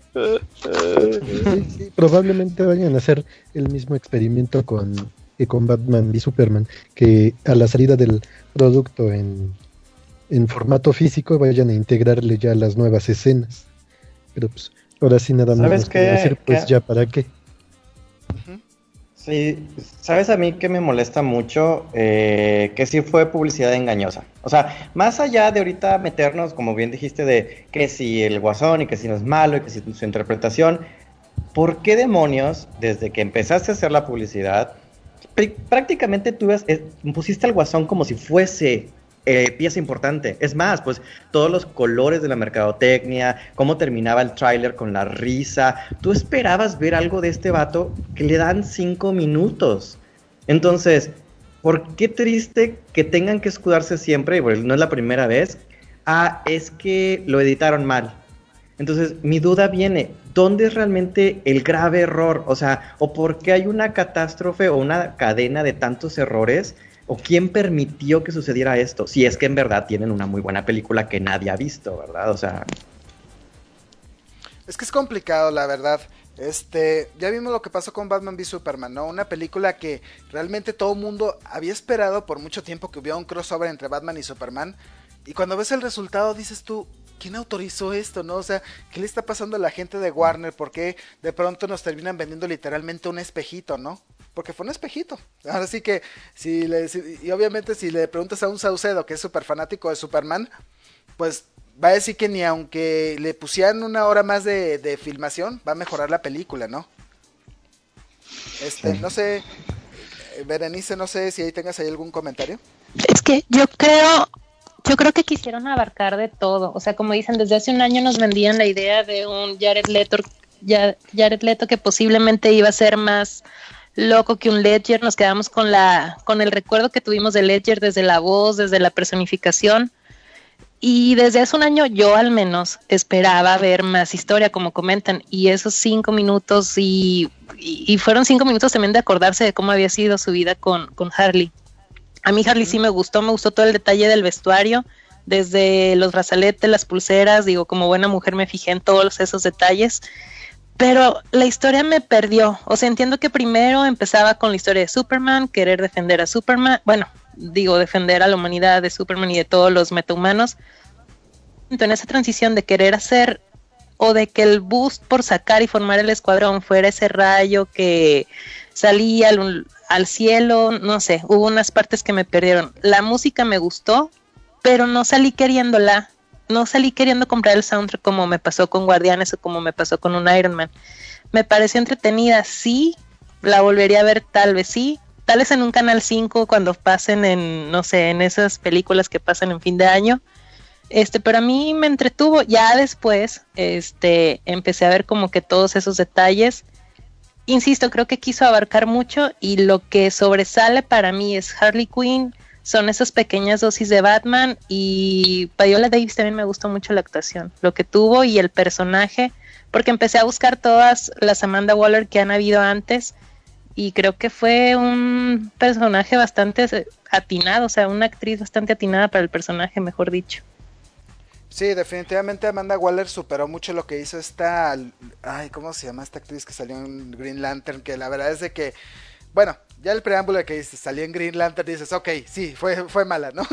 S7: sí, probablemente vayan a hacer el mismo experimento con Batman v Superman, que a la salida del producto en formato físico vayan a integrarle ya las nuevas escenas. Pero pues ahora sí nada más nos queda decir, pues ya para qué.
S4: Sí, ¿sabes a mí que me molesta mucho? Que sí fue publicidad engañosa. O sea, más allá de ahorita meternos, como bien dijiste, de que si el Guasón y que si no es malo y que si su interpretación, ¿por qué demonios, desde que empezaste a hacer la publicidad, prácticamente tú pusiste al Guasón como si fuese pieza importante? Es más, pues todos los colores de la mercadotecnia, cómo terminaba el tráiler con la risa, tú esperabas ver algo de este vato que le dan 5 minutos. Entonces, ¿por qué triste que tengan que escudarse siempre, y no es la primera vez, es que lo editaron mal? Entonces, mi duda viene, ¿dónde es realmente el grave error? O sea, ¿o por qué hay una catástrofe o una cadena de tantos errores? ¿O quién permitió que sucediera esto? Si es que en verdad tienen una muy buena película que nadie ha visto, ¿verdad? O sea...
S2: Es que es complicado, la verdad. Ya vimos lo que pasó con Batman v Superman, ¿no? Una película que realmente todo el mundo había esperado por mucho tiempo que hubiera un crossover entre Batman y Superman. Y cuando ves el resultado dices tú, ¿quién autorizó esto, no? O sea, ¿qué le está pasando a la gente de Warner? ¿Por qué de pronto nos terminan vendiendo literalmente un espejito, no? Porque fue un espejito. Ahora sí que, y obviamente si le preguntas a un Saucedo que es súper fanático de Superman, pues va a decir que ni aunque le pusieran 1 hora más de filmación, va a mejorar la película, ¿no? No sé, Berenice, no sé si ahí tengas ahí algún comentario.
S3: Es que yo creo que quisieron abarcar de todo. O sea, como dicen, desde hace un año nos vendían la idea de un Jared Leto que posiblemente iba a ser más loco que un Ledger. Nos quedamos con el recuerdo que tuvimos de Ledger desde la voz, desde la personificación, Y desde hace un año yo al menos esperaba ver más historia, como comentan, y esos 5 minutos y fueron 5 minutos también de acordarse de cómo había sido su vida con Harley. A mí Harley sí me gustó todo el detalle del vestuario, desde los brazaletes, las pulseras, digo, como buena mujer me fijé en todos esos detalles, pero la historia me perdió. O sea, entiendo que primero empezaba con la historia de Superman, querer defender a Superman, bueno, digo, defender a la humanidad de Superman y de todos los metahumanos. En esa transición de querer hacer, o de que el boost por sacar y formar el escuadrón fuera ese rayo que salía al cielo, no sé, hubo unas partes que me perdieron. La música me gustó, pero no salí queriéndola, no salí queriendo comprar el soundtrack como me pasó con Guardianes o como me pasó con un Iron Man. Me pareció entretenida, sí, la volvería a ver tal vez sí, tal vez en un Canal 5 cuando pasen en, no sé, en esas películas que pasan en fin de año. Pero a mí me entretuvo. Ya después, empecé a ver como que todos esos detalles. Insisto, creo que quiso abarcar mucho y lo que sobresale para mí es Harley Quinn, son esas pequeñas dosis de Batman, y Viola Davis también me gustó mucho la actuación, lo que tuvo y el personaje, porque empecé a buscar todas las Amanda Waller que han habido antes y creo que fue un personaje bastante atinado, o sea, una actriz bastante atinada para el personaje, mejor dicho.
S2: Sí, definitivamente Amanda Waller superó mucho lo que hizo esta... Ay, ¿cómo se llama esta actriz que salió en Green Lantern? Que la verdad es de que... Bueno, ya el preámbulo de que dices, salió en Green Lantern, dices, ok, sí, fue mala, ¿no?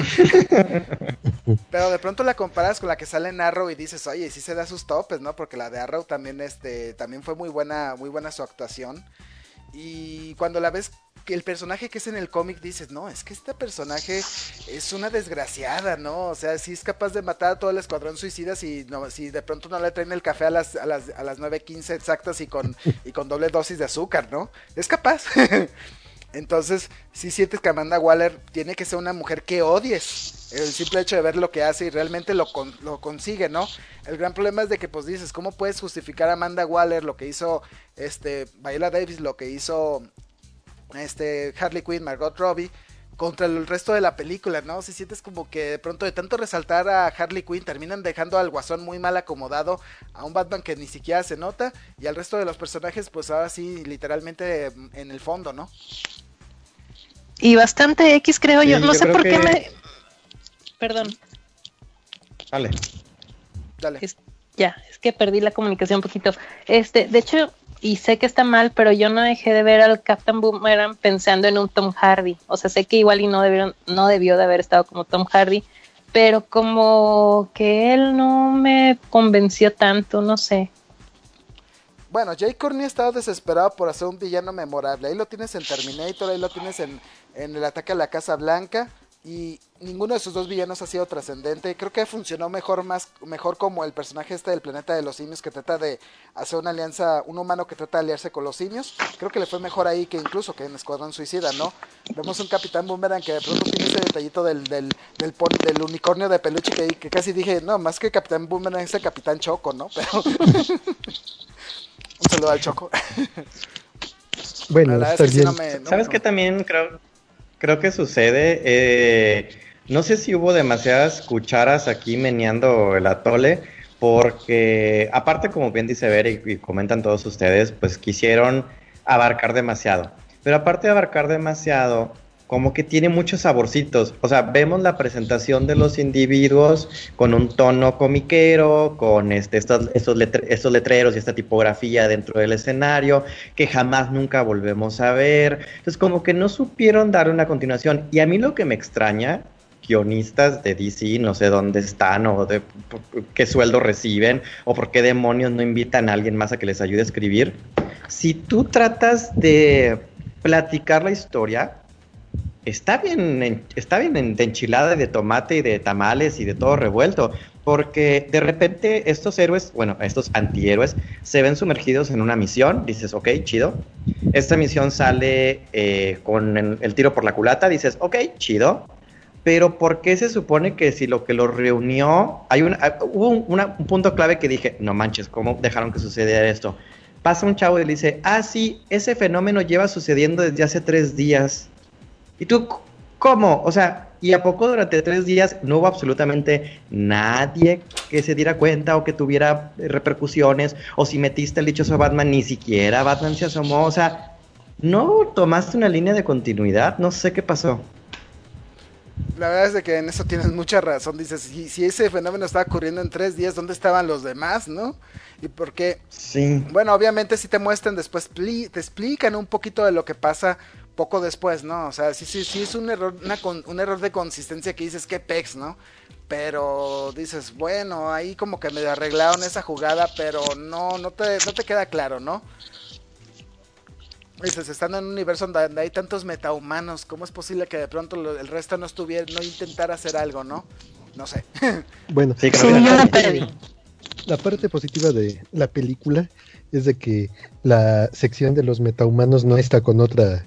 S2: Pero de pronto la comparas con la que sale en Arrow y dices, oye, sí se da sus topes, ¿no? Porque la de Arrow también, también fue muy buena su actuación. Y cuando la ves, que el personaje que es en el cómic, dices, no, es que este personaje es una desgraciada, ¿no? O sea, sí es capaz de matar a todo el escuadrón suicida si de pronto no le traen el café a las 9:15 exactas y con doble dosis de azúcar, ¿no? Es capaz. Entonces, sí sientes que Amanda Waller tiene que ser una mujer que odies. El simple hecho de ver lo que hace y realmente lo consigue, ¿no? El gran problema es de que, pues dices, ¿cómo puedes justificar a Amanda Waller lo que hizo Viola Davis, lo que hizo Harley Quinn, Margot Robbie, contra el resto de la película, ¿no? Si sientes como que de pronto de tanto resaltar a Harley Quinn terminan dejando al Guasón muy mal acomodado, a un Batman que ni siquiera se nota, y al resto de los personajes pues ahora sí literalmente en el fondo, ¿no?
S3: Y bastante X, creo yo, no sé por qué
S4: que...
S3: Perdón.
S4: Dale.
S3: Es que perdí la comunicación un poquito. De hecho, y sé que está mal, pero yo no dejé de ver al Captain Boomerang pensando en un Tom Hardy. O sea, sé que igual y no debió de haber estado como Tom Hardy, pero como que él no me convenció tanto, no sé.
S2: Bueno, Jay Courtney ha estado desesperado por hacer un villano memorable. Ahí lo tienes en Terminator, ahí lo tienes en el ataque a la Casa Blanca. Y ninguno de sus dos villanos ha sido trascendente. Creo que funcionó mejor como el personaje del planeta de los simios, que trata de hacer una alianza, un humano que trata de aliarse con los simios. Creo que le fue mejor ahí que incluso que en Escuadrón Suicida, ¿no? Vemos un Capitán Boomerang que de pronto tiene ese detallito del unicornio de peluche que casi dije, no, más que Capitán Boomerang es el Capitán Choco, ¿no? Pero un saludo al Choco.
S7: Bueno, está bien.
S4: ¿Sabes qué también creo que sucede? No sé si hubo demasiadas cucharas aquí meneando el atole, porque aparte, como bien dice Ver y comentan todos ustedes, pues quisieron abarcar demasiado. Pero aparte de abarcar demasiado, como que tiene muchos saborcitos. O sea, vemos la presentación de los individuos con un tono comiquero, con estos letreros y esta tipografía dentro del escenario, que jamás nunca volvemos a ver. Entonces, como que no supieron dar una continuación. Y a mí lo que me extraña, guionistas de DC, no sé dónde están, o de qué sueldo reciben, o por qué demonios no invitan a alguien más a que les ayude a escribir. Si tú tratas de platicar la historia, está bien de enchilada y de tomate y de tamales y de todo revuelto, porque de repente estos héroes, bueno, estos antihéroes, se ven sumergidos en una misión, dices, ok, chido. Esta misión sale con el tiro por la culata, dices, ok, chido. Pero ¿por qué se supone que si lo que los reunió... Hubo un punto clave que dije, no manches, ¿cómo dejaron que sucediera esto? Pasa un chavo y le dice, sí, ese fenómeno lleva sucediendo desde hace 3 días. ¿Y tú cómo? O sea, ¿Y a poco durante 3 días no hubo absolutamente nadie que se diera cuenta o que tuviera repercusiones? O si metiste el dichoso Batman, ni siquiera Batman se asomó. O sea, ¿no tomaste una línea de continuidad? No sé qué pasó.
S2: La verdad es de que en eso tienes mucha razón. Dices, si ese fenómeno estaba ocurriendo en 3 días, ¿dónde estaban los demás, no? Y porque,
S4: Sí.
S2: bueno, obviamente si te muestran después, te explican un poquito de lo que pasa poco después, ¿no? O sea, sí es un error, un error de consistencia que dices, qué pex, ¿no? Pero dices, bueno, ahí como que me arreglaron esa jugada, pero no te queda claro, ¿no? Dices, estando en un universo donde hay tantos metahumanos, ¿cómo es posible que de pronto el resto no intentara hacer algo, no? No sé.
S7: Bueno,
S4: Sí,
S3: Sí, yo la perdí.
S7: la parte positiva de la película es de que la sección de los metahumanos no está con otra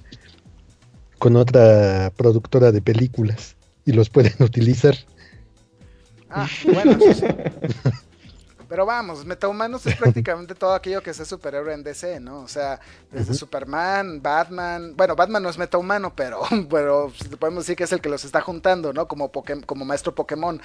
S7: productora de películas y los pueden utilizar.
S2: Ah, bueno, eso sí. Pero vamos, metahumanos es prácticamente todo aquello que sea superhéroe en DC, ¿no? O sea, desde Superman, Batman. Bueno, Batman no es metahumano, pero podemos decir que es el que los está juntando, ¿no? Como maestro Pokémon.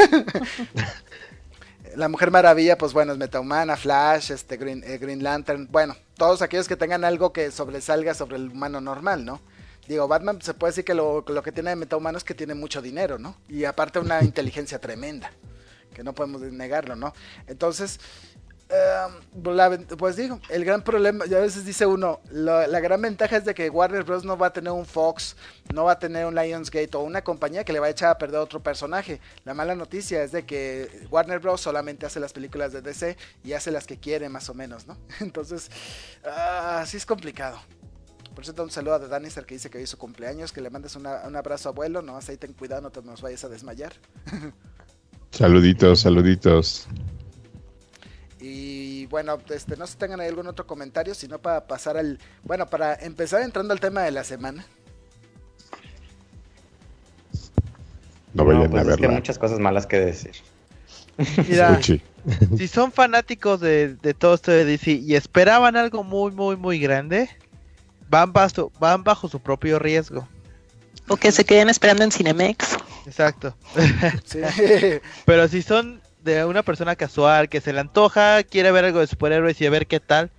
S2: La Mujer Maravilla, pues bueno, es metahumana, Flash, Green Lantern. Bueno, todos aquellos que tengan algo que sobresalga sobre el humano normal, ¿no? Digo, Batman se puede decir que lo que tiene de metahumano es que tiene mucho dinero, ¿no? Y aparte una inteligencia tremenda, que no podemos negarlo, ¿no? Entonces, pues digo, el gran problema, ya a veces dice uno, la gran ventaja es de que Warner Bros. No va a tener un Fox, no va a tener un Lionsgate o una compañía que le va a echar a perder a otro personaje. La mala noticia es de que Warner Bros. Solamente hace las películas de DC y hace las que quiere más o menos, ¿no? Entonces, sí es complicado. Por cierto, un saludo a Danister que dice que hoy es su cumpleaños, que le mandes un abrazo abuelo, no, ahí ten cuidado, no te nos vayas a desmayar.
S5: Saluditos.
S2: Y bueno, no sé si tengan ahí algún otro comentario, sino para pasar para empezar entrando al tema de la semana.
S5: No vayan
S4: pues
S5: a
S4: es que hay
S5: verla.
S4: muchas cosas malas que decir.
S6: Mira,
S5: Uchi.
S6: si son fanáticos de todo esto de DC y esperaban algo muy, muy, muy grande, van bajo su propio riesgo.
S3: O que se queden esperando en Cinemex.
S6: Exacto.
S2: Sí.
S6: Pero si son de una persona casual que se le antoja, quiere ver algo de superhéroes y a ver qué tal,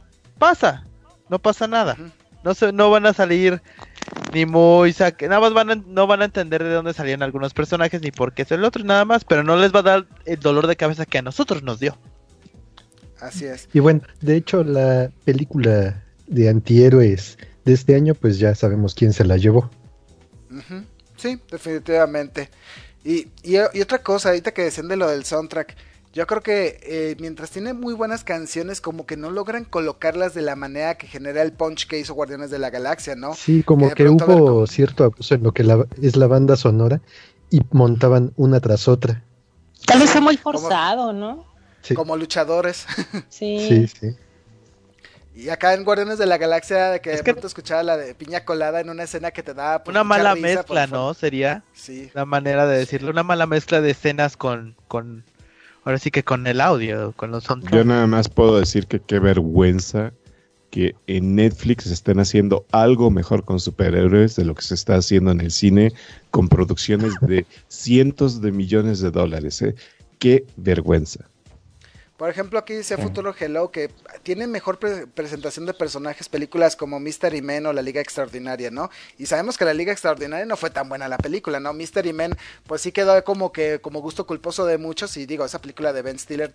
S6: no pasa nada. No van a salir ni muy nada más no van a entender de dónde salían algunos personajes ni por qué es el otro, nada más, pero no les va a dar el dolor de cabeza que a nosotros nos dio.
S2: Así es.
S7: Y bueno, de hecho la película de antihéroes de este año, pues ya sabemos quién se la llevó.
S2: Uh-huh. Sí, definitivamente. Y otra cosa, ahorita que decían de lo del soundtrack, yo creo que mientras tiene muy buenas canciones, como que no logran colocarlas de la manera que genera el punch que hizo Guardianes de la Galaxia, ¿no?
S7: Sí, como que
S2: hubo
S7: como cierto abuso en lo que es la banda sonora y montaban una tras otra.
S3: Tal vez sea muy forzado, ¿no?
S7: Sí.
S2: Como luchadores.
S3: Sí.
S7: Sí.
S2: Y acá en Guardianes de la Galaxia, de que de pronto escuchaba la de Piña Colada en una escena que te da
S6: una mala mezcla, ¿no? Sería la manera de decirlo, una mala mezcla de escenas con ahora sí que con el audio, con los soundtracks.
S5: Yo nada más puedo decir que qué vergüenza que en Netflix estén haciendo algo mejor con superhéroes de lo que se está haciendo en el cine con producciones de cientos de millones de dólares. Qué vergüenza.
S2: Por ejemplo, aquí dice Futuro Hello que tiene mejor presentación de personajes películas como Mystery Men o La Liga Extraordinaria, ¿no? Y sabemos que La Liga Extraordinaria no fue tan buena la película, ¿no? Mystery Men pues sí quedó como gusto culposo de muchos y digo, esa película de Ben Stiller,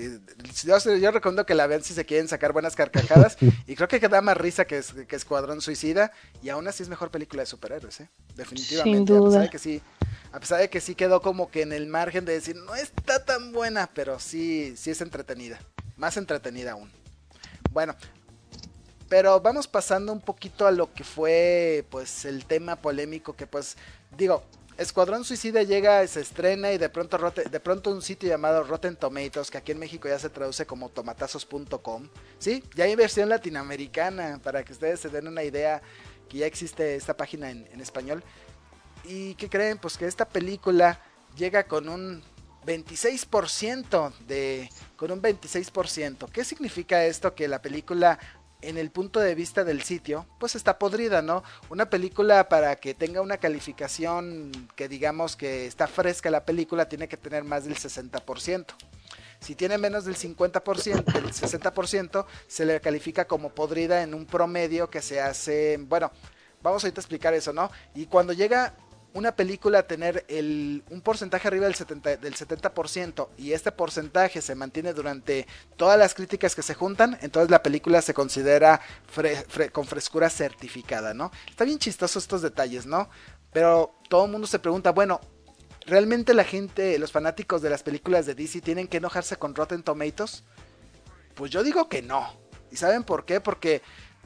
S2: yo recomiendo que la vean si se quieren sacar buenas carcajadas y creo que da más risa que Escuadrón Suicida y aún así es mejor película de superhéroes, definitivamente.
S3: Sin duda.
S2: A pesar de que sí quedó como que en el margen de decir, no está tan buena, pero sí es entretenida. Más entretenida aún. Bueno, pero vamos pasando un poquito a lo que fue, pues, el tema polémico que, pues, digo, Escuadrón Suicida llega, se estrena y de pronto un sitio llamado Rotten Tomatoes, que aquí en México ya se traduce como tomatazos.com, ¿sí? Ya hay versión latinoamericana, para que ustedes se den una idea que ya existe esta página en español. ¿Y qué creen? Pues que esta película llega con un 26%. ¿Qué significa esto? Que la película en el punto de vista del sitio, pues está podrida, ¿no? Una película, para que tenga una calificación que digamos que está fresca la película, tiene que tener más del 60%. Si tiene menos del 50%, del 60%, se le califica como podrida en un promedio que se hace, bueno, vamos ahorita a explicar eso, ¿no? Y cuando llega una película a tener un porcentaje arriba del 70% y este porcentaje se mantiene durante todas las críticas que se juntan, entonces la película se considera con frescura certificada, ¿no? Está bien chistoso estos detalles, ¿no? Pero todo el mundo se pregunta, bueno, ¿realmente la gente, los fanáticos de las películas de DC tienen que enojarse con Rotten Tomatoes? Pues yo digo que no. ¿Y saben por qué? Porque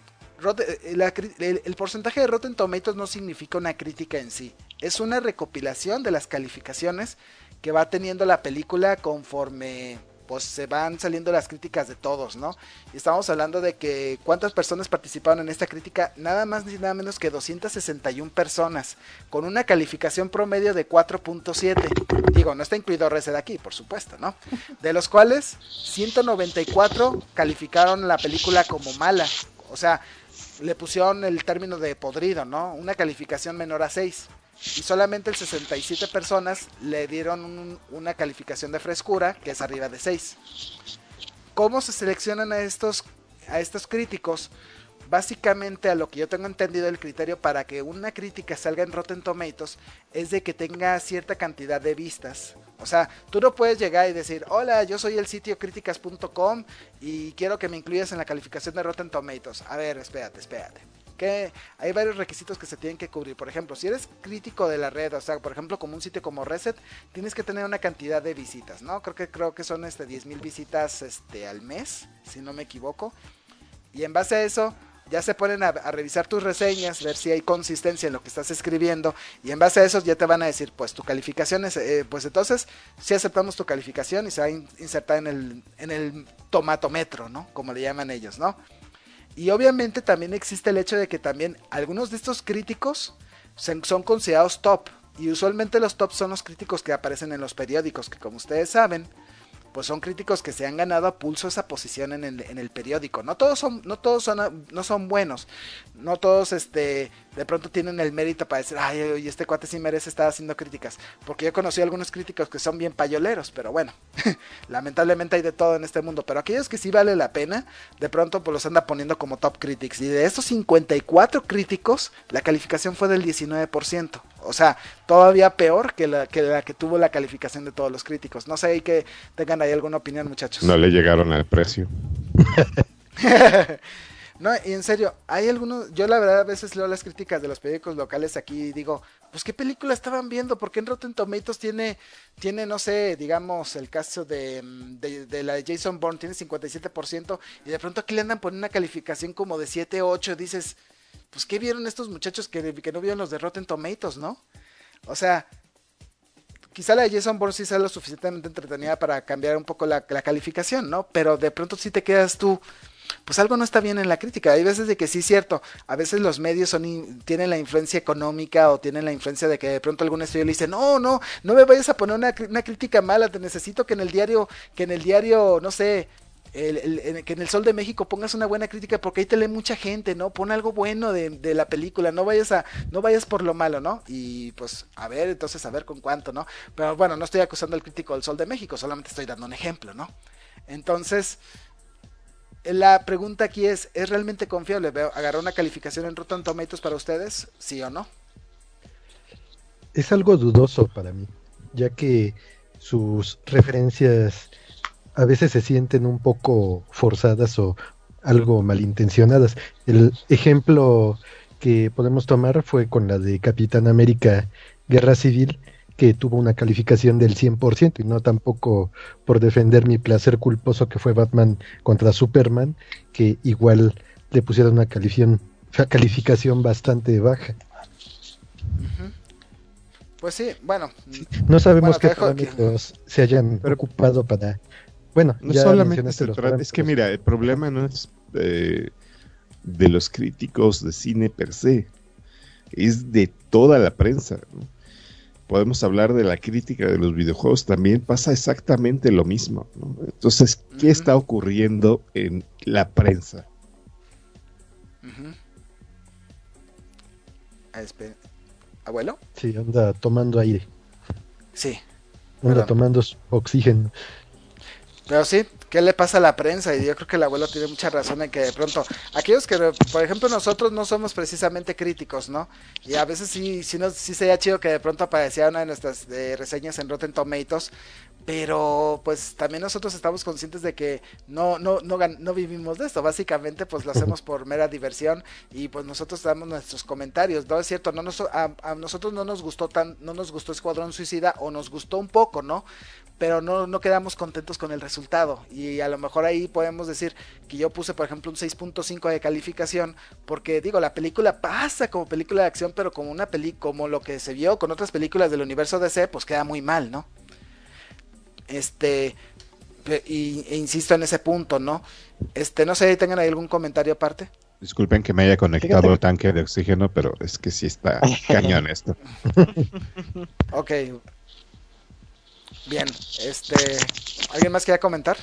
S2: el porcentaje de Rotten Tomatoes no significa una crítica en sí. Es una recopilación de las calificaciones que va teniendo la película conforme pues se van saliendo las críticas de todos, ¿no? Y estamos hablando de que cuántas personas participaron en esta crítica, nada más ni nada menos que 261 personas, con una calificación promedio de 4.7. Digo, no está incluido Reset aquí, por supuesto, ¿no? De los cuales 194 calificaron la película como mala, o sea, le pusieron el término de podrido, ¿no? Una calificación menor a 6. Y solamente el 67 personas le dieron una calificación de frescura que es arriba de 6. ¿Cómo se seleccionan a estos críticos? Básicamente, a lo que yo tengo entendido, el criterio para que una crítica salga en Rotten Tomatoes es de que tenga cierta cantidad de vistas. O sea, tú no puedes llegar y decir, hola, yo soy el sitio críticas.com y quiero que me incluyas en la calificación de Rotten Tomatoes. A ver, espérate. Que hay varios requisitos que se tienen que cubrir. Por ejemplo, si eres crítico de la red, o sea, por ejemplo, como un sitio como Reset, tienes que tener una cantidad de visitas, ¿no? Creo que son 10,000 visitas al mes, si no me equivoco. Y en base a eso, ya se ponen a revisar tus reseñas, ver si hay consistencia en lo que estás escribiendo, y en base a eso ya te van a decir, pues tu calificación es, pues entonces sí aceptamos tu calificación y se va a insertar en el tomatómetro, ¿no? Como le llaman ellos, ¿no? Y obviamente también existe el hecho de que también algunos de estos críticos son considerados top, y usualmente los top son los críticos que aparecen en los periódicos, que como ustedes saben, pues son críticos que se han ganado a pulso esa posición en el periódico. No todos son buenos, no todos de pronto tienen el mérito para decir, ay, oye, este cuate sí merece estar haciendo críticas, porque yo conocí a algunos críticos que son bien payoleros, pero bueno, lamentablemente hay de todo en este mundo, pero aquellos que sí vale la pena, de pronto pues los anda poniendo como top critics, y de estos 54 críticos, la calificación fue del 19%, o sea, todavía peor que la que tuvo la calificación de todos los críticos. No sé, hay que tengan ahí alguna opinión, muchachos.
S5: No le llegaron al precio.
S2: No, y en serio, hay algunos, yo la verdad a veces leo las críticas de los periódicos locales aquí y digo, pues qué película estaban viendo, porque en Rotten Tomatoes tiene no sé, digamos el caso de la de Jason Bourne tiene 57%, y de pronto aquí le andan poniendo una calificación como de 7, 8, dices, pues qué vieron estos muchachos que no vieron los de Rotten Tomatoes, ¿no? O sea, quizá la de Jason Bourne sí sea lo suficientemente entretenida para cambiar un poco la calificación, ¿no? Pero de pronto sí te quedas tú, pues algo no está bien en la crítica. Hay veces de que sí es cierto, a veces los medios tienen la influencia económica o tienen la influencia de que de pronto algún estudio le dice, no me vayas a poner una crítica mala, te necesito que en el diario, no sé, que en el Sol de México pongas una buena crítica porque ahí te lee mucha gente, ¿no? Pon algo bueno de la película, no vayas por lo malo, ¿no? Y pues a ver con cuánto, ¿no? Pero bueno, no estoy acusando al crítico del Sol de México, solamente estoy dando un ejemplo, ¿no? Entonces, la pregunta aquí es realmente confiable agarrar una calificación en Rotten Tomatoes para ustedes? ¿Sí o no?
S7: Es algo dudoso para mí, ya que sus referencias a veces se sienten un poco forzadas o algo malintencionadas. El ejemplo que podemos tomar fue con la de Capitán América Guerra Civil, que tuvo una calificación del 100%, y no tampoco por defender mi placer culposo que fue Batman contra Superman, que igual le pusieron una calificación bastante baja.
S2: Pues sí, bueno.
S7: No sabemos qué parámetros se hayan ocupado para... Bueno,
S5: no
S7: ya
S5: solamente se trata, es que mira, el problema no es de los críticos de cine per se, es de toda la prensa, ¿no? Podemos hablar de la crítica de los videojuegos, también pasa exactamente lo mismo, ¿no? Entonces, ¿qué está ocurriendo en la prensa?
S2: Ujú. ¿Abuelo?
S7: Sí, anda tomando aire,
S2: Sí,
S7: anda
S2: perdón.
S7: tomando su oxígeno.
S2: Pero sí, ¿qué le pasa a la prensa? Y yo creo que el abuelo tiene mucha razón en que de pronto, aquellos que, por ejemplo, nosotros no somos precisamente críticos, ¿no? Y a veces sí sería chido que de pronto apareciera una de nuestras reseñas en Rotten Tomatoes, pero pues también nosotros estamos conscientes de que no vivimos de esto, básicamente pues lo hacemos por mera diversión y pues nosotros damos nuestros comentarios, ¿no? Es cierto, a nosotros no nos gustó Escuadrón Suicida o nos gustó un poco, ¿no? Pero no quedamos contentos con el resultado y a lo mejor ahí podemos decir que yo puse por ejemplo un 6.5 de calificación porque digo la película pasa como película de acción pero como como lo que se vio con otras películas del universo DC pues queda muy mal, ¿no? Insisto en ese punto, ¿no? No sé, ¿tengan ahí algún comentario aparte?
S5: Disculpen que me haya conectado
S4: Fíjate
S5: el tanque de oxígeno, pero es que sí está cañón esto.
S2: Ok, bien, ¿alguien más quiere comentar?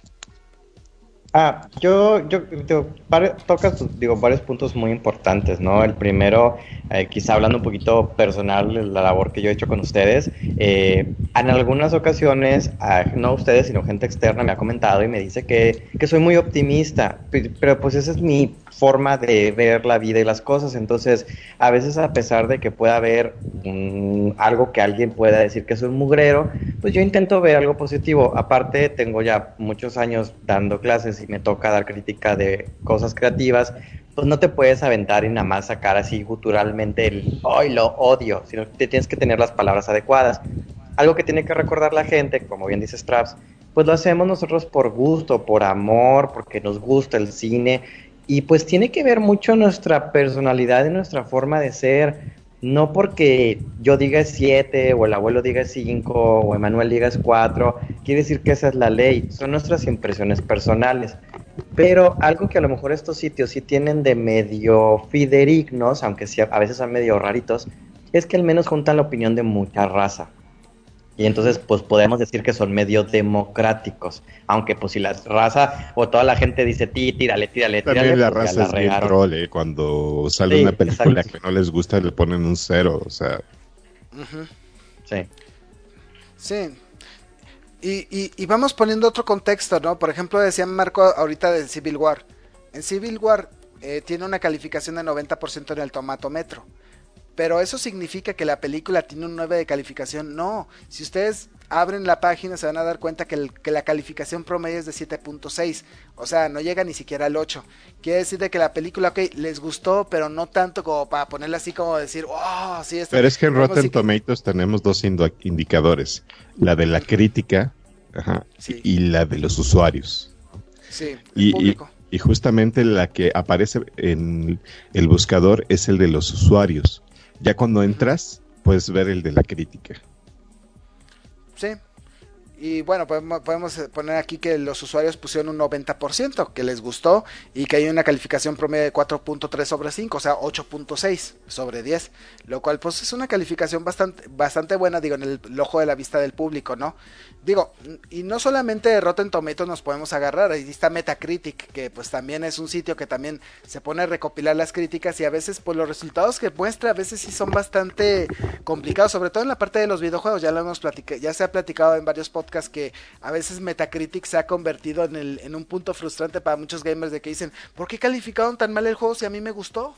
S8: Tocas, digo, varios puntos muy importantes, ¿no? El primero, quizá hablando un poquito personal de la labor que yo he hecho con ustedes, en algunas ocasiones, no ustedes, sino gente externa me ha comentado y me dice que soy muy optimista, pero pues esa es mi forma de ver la vida y las cosas, entonces a veces a pesar de que pueda haber algo que alguien pueda decir que es un mugrero, pues yo intento ver algo positivo. Aparte, tengo ya muchos años dando clases y me toca dar crítica de cosas creativas, pues no te puedes aventar y nada más sacar así guturalmente el ¡ay, lo odio! Sino que tienes que tener las palabras adecuadas. Algo que tiene que recordar la gente, como bien dice Straps, pues lo hacemos nosotros por gusto, por amor, porque nos gusta el cine, y pues tiene que ver mucho nuestra personalidad y nuestra forma de ser. No porque yo diga 7 o el abuelo diga 5 o Emanuel diga 4, quiere decir que esa es la ley, son nuestras impresiones personales. Pero algo que a lo mejor estos sitios sí tienen de medio fidedignos, aunque sí a veces son medio raritos, es que al menos juntan la opinión de mucha raza. Y entonces pues podemos decir que son medio democráticos, aunque pues si la raza o toda la gente dice tírale,
S5: También la
S8: pues ya
S5: raza
S8: la
S5: es bien
S8: regaron.
S5: troll, ¿eh? Cuando sale
S8: Sí,
S5: una película
S8: exacto.
S5: que no les gusta le ponen un 0, o sea,
S2: Uh-huh.
S8: Sí.
S2: Sí, y vamos poniendo otro contexto, ¿no? Por ejemplo, decía Marco ahorita de Civil War. En Civil War tiene una calificación de 90% en el tomatómetro. Pero eso significa que la película tiene un 9 de calificación. No, si ustedes abren la página se van a dar cuenta que la calificación promedio es de 7.6. O sea, no llega ni siquiera al 8. Quiere decir de que la película, ok, les gustó, pero no tanto como para ponerla así como decir, oh, sí,
S5: pero es que en
S2: podemos
S5: Rotten
S2: decir que...
S5: Tomatoes tenemos dos indicadores, la de la crítica, ajá,
S2: Sí,
S5: y la de los usuarios.
S2: sí, el
S5: Y,
S2: público.
S5: y justamente la que aparece en el buscador es el de los usuarios. Ya cuando entras, puedes ver el de la crítica.
S2: Sí. Y bueno, podemos poner aquí que los usuarios pusieron un 90%, que les gustó y que hay una calificación promedio de 4.3 sobre 5, o sea, 8.6 sobre 10, lo cual pues es una calificación bastante buena, digo, en el ojo de la vista del público, ¿no? Digo, y no solamente de Rotten Tomatoes nos podemos agarrar, ahí está Metacritic, que pues también es un sitio que también se pone a recopilar las críticas y a veces pues los resultados que muestra a veces sí son bastante complicados, sobre todo en la parte de los videojuegos, ya lo hemos platicado, ya se ha platicado en varios podcasts que a veces Metacritic se ha convertido en un punto frustrante para muchos gamers de que dicen, ¿por qué calificaron tan mal el juego si a mí me gustó?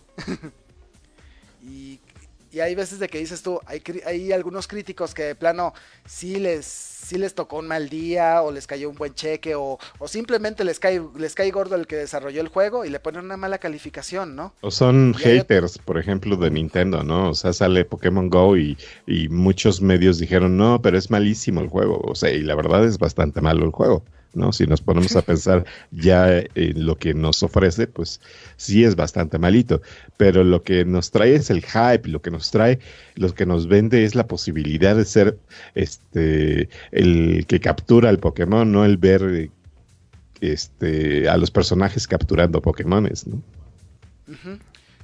S2: y, y hay veces de que dices tú, hay algunos críticos que de plano sí les tocó un mal día o les cayó un buen cheque o simplemente les cae gordo el que desarrolló el juego y le ponen una mala calificación, ¿no?
S5: O son
S2: Y hay
S5: haters, por ejemplo, de Nintendo, ¿no? O sea, sale Pokémon Go y muchos medios dijeron, no, pero es malísimo el juego. O sea, y la verdad es bastante malo el juego, ¿no? Si nos ponemos a pensar ya en lo que nos ofrece, pues sí es bastante malito. Pero lo que nos trae es el hype, lo que nos vende es la posibilidad de ser el que captura el Pokémon, no el ver a los personajes capturando Pokémones, ¿no?
S2: Uh-huh.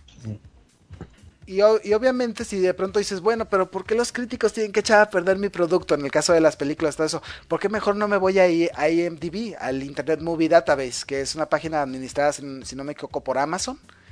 S2: Y obviamente si de pronto dices, bueno, pero ¿por qué los críticos tienen que echar a perder mi producto? En el caso de las películas, todo eso, ¿por qué mejor no me voy a IMDb, al Internet Movie Database, que es una página administrada, si no me equivoco, por Amazon?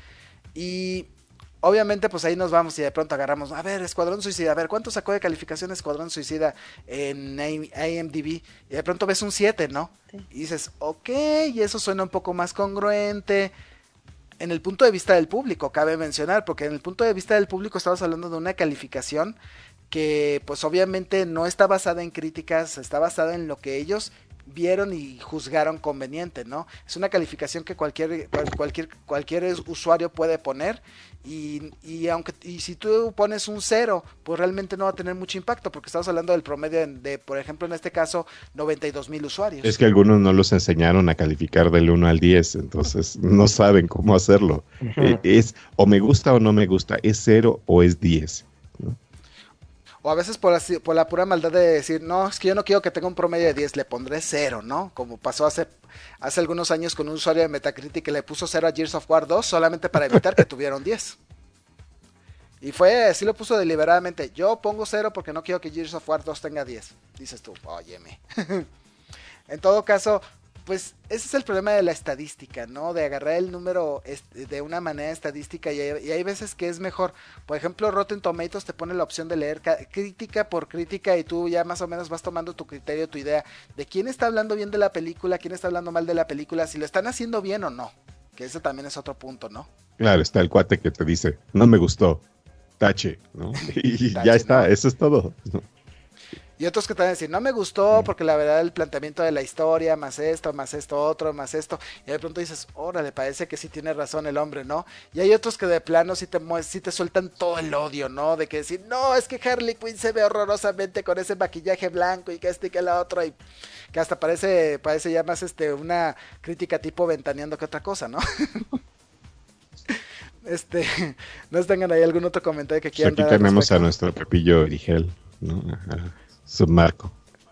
S2: Y obviamente pues ahí nos vamos y de pronto agarramos, a ver, Escuadrón Suicida, a ver, ¿cuánto sacó de calificación Escuadrón Suicida en IMDb? Y de pronto ves un 7, ¿no? Sí. Y dices, ok, y eso suena un poco más congruente. En el punto de vista del público, cabe mencionar, porque en el punto de vista del público estamos hablando de una calificación que pues obviamente no está basada en críticas, está basada en lo que ellos vieron y juzgaron conveniente, ¿no? Es una calificación que cualquier usuario puede poner y si tú pones un 0, pues realmente no va a tener mucho impacto, porque estamos hablando del promedio de, por ejemplo, en este caso, 92,000 usuarios.
S5: Es que algunos no los enseñaron a calificar del 1 al 10, entonces no saben cómo hacerlo. Es o me gusta o no me gusta, es 0 o es 10, ¿no?
S2: O a veces por la pura maldad de decir, no, es que yo no quiero que tenga un promedio de 10, le pondré 0, ¿no? Como pasó hace algunos años con un usuario de Metacritic que le puso 0 a Gears of War 2 solamente para evitar que tuviera un 10. Y así lo puso deliberadamente. Yo pongo 0 porque no quiero que Gears of War 2 tenga 10. Dices tú, óyeme. En todo caso, pues ese es el problema de la estadística, ¿no? De agarrar el número de una manera estadística y hay veces que es mejor. Por ejemplo, Rotten Tomatoes te pone la opción de leer crítica por crítica y tú ya más o menos vas tomando tu criterio, tu idea de quién está hablando bien de la película, quién está hablando mal de la película, si lo están haciendo bien o no. Que ese también es otro punto, ¿no?
S5: Claro, está el cuate que te dice, no me gustó, tache, ¿no? Y tache, ya está, ¿no? Eso es todo, ¿no?
S2: Y otros que te van a decir, no me gustó porque la verdad el planteamiento de la historia, más esto otro, más esto. Y de pronto dices, órale, parece que sí tiene razón el hombre, ¿no? Y hay otros que de plano sí te sueltan todo el odio, ¿no? De que decir, no, es que Harley Quinn se ve horrorosamente con ese maquillaje blanco y que y que la otra. Y que hasta parece ya más una crítica tipo ventaneando que otra cosa, ¿no? ¿No tengan ahí algún otro comentario que quieran
S5: dar? Aquí tenemos a nuestro Pepillo Origel, ¿no? Submarco.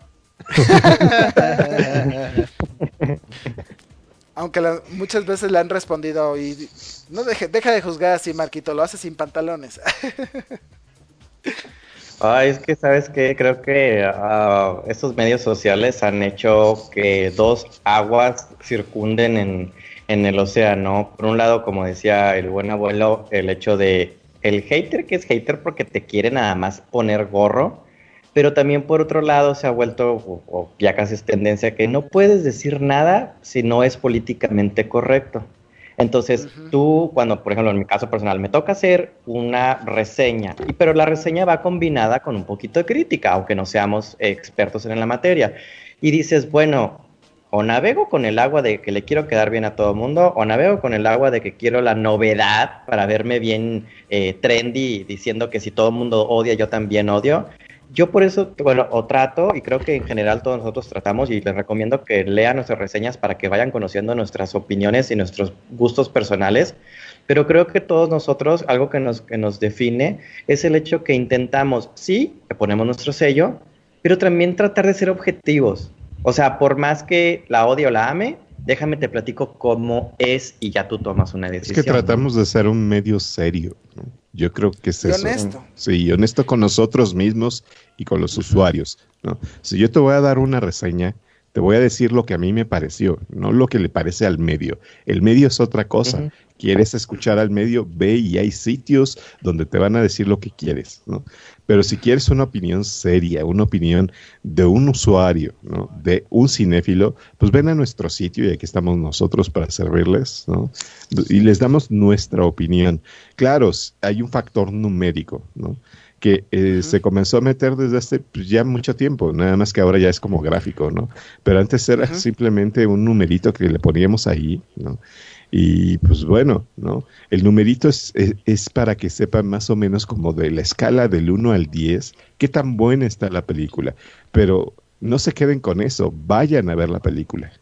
S2: Aunque muchas veces le han respondido y no deja de juzgar así, Marquito, lo hace sin pantalones.
S8: Es que, ¿sabes qué? Creo que estos medios sociales han hecho que dos aguas circunden en el océano. Por un lado, como decía el buen abuelo, el hecho de el hater, que es hater porque te quiere nada más poner gorro. Pero también por otro lado se ha vuelto, o ya casi es tendencia, que no puedes decir nada si no es políticamente correcto. Entonces, tú, cuando, por ejemplo, en mi caso personal, me toca hacer una reseña, pero la reseña va combinada con un poquito de crítica, aunque no seamos expertos en la materia. Y dices, bueno, o navego con el agua de que le quiero quedar bien a todo el mundo, o navego con el agua de que quiero la novedad para verme bien trendy, diciendo que si todo el mundo odia, yo también odio. Yo por eso, bueno, o trato, y creo que en general todos nosotros tratamos, y les recomiendo que lean nuestras reseñas para que vayan conociendo nuestras opiniones y nuestros gustos personales, pero creo que todos nosotros, algo que nos define, es el hecho que intentamos, sí, le ponemos nuestro sello, pero también tratar de ser objetivos. O sea, por más que la odie o la ame, déjame te platico cómo es y ya tú tomas una decisión.
S5: Es que tratamos de ser un medio serio, ¿no? Yo creo que es eso.
S2: Honesto.
S5: Sí, honesto con nosotros mismos y con los usuarios, ¿no? Si yo te voy a dar una reseña, te voy a decir lo que a mí me pareció, no lo que le parece al medio. El medio es otra cosa. ¿Quieres escuchar al medio? Ve y hay sitios donde te van a decir lo que quieres, ¿no? Pero si quieres una opinión seria, una opinión de un usuario, ¿no? De un cinéfilo, pues ven a nuestro sitio y aquí estamos nosotros para servirles, ¿no? Y les damos nuestra opinión. Claro, hay un factor numérico, ¿no? Que se comenzó a meter desde hace pues, ya mucho tiempo, nada más que ahora ya es como gráfico, ¿no? Pero antes era simplemente un numerito que le poníamos ahí, ¿no? Y pues bueno, ¿no? El numerito es para que sepan más o menos como de la escala del 1 al 10, qué tan buena está la película. Pero no se queden con eso, vayan a ver la película.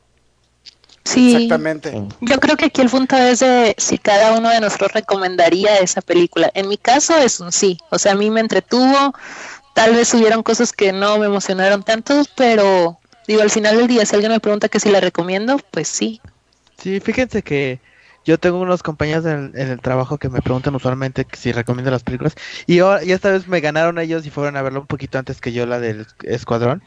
S3: Sí,
S2: exactamente.
S3: Yo creo que aquí el punto es de si cada uno de nosotros recomendaría esa película. En mi caso es un sí, o sea, a mí me entretuvo, tal vez hubieron cosas que no me emocionaron tanto, pero digo, al final del día, si alguien me pregunta que si la recomiendo, pues sí.
S6: Sí, fíjense que yo tengo unos compañeros en el trabajo que me preguntan usualmente si recomiendo las películas, y esta vez me ganaron ellos y fueron a verlo un poquito antes que yo, la del Escuadrón,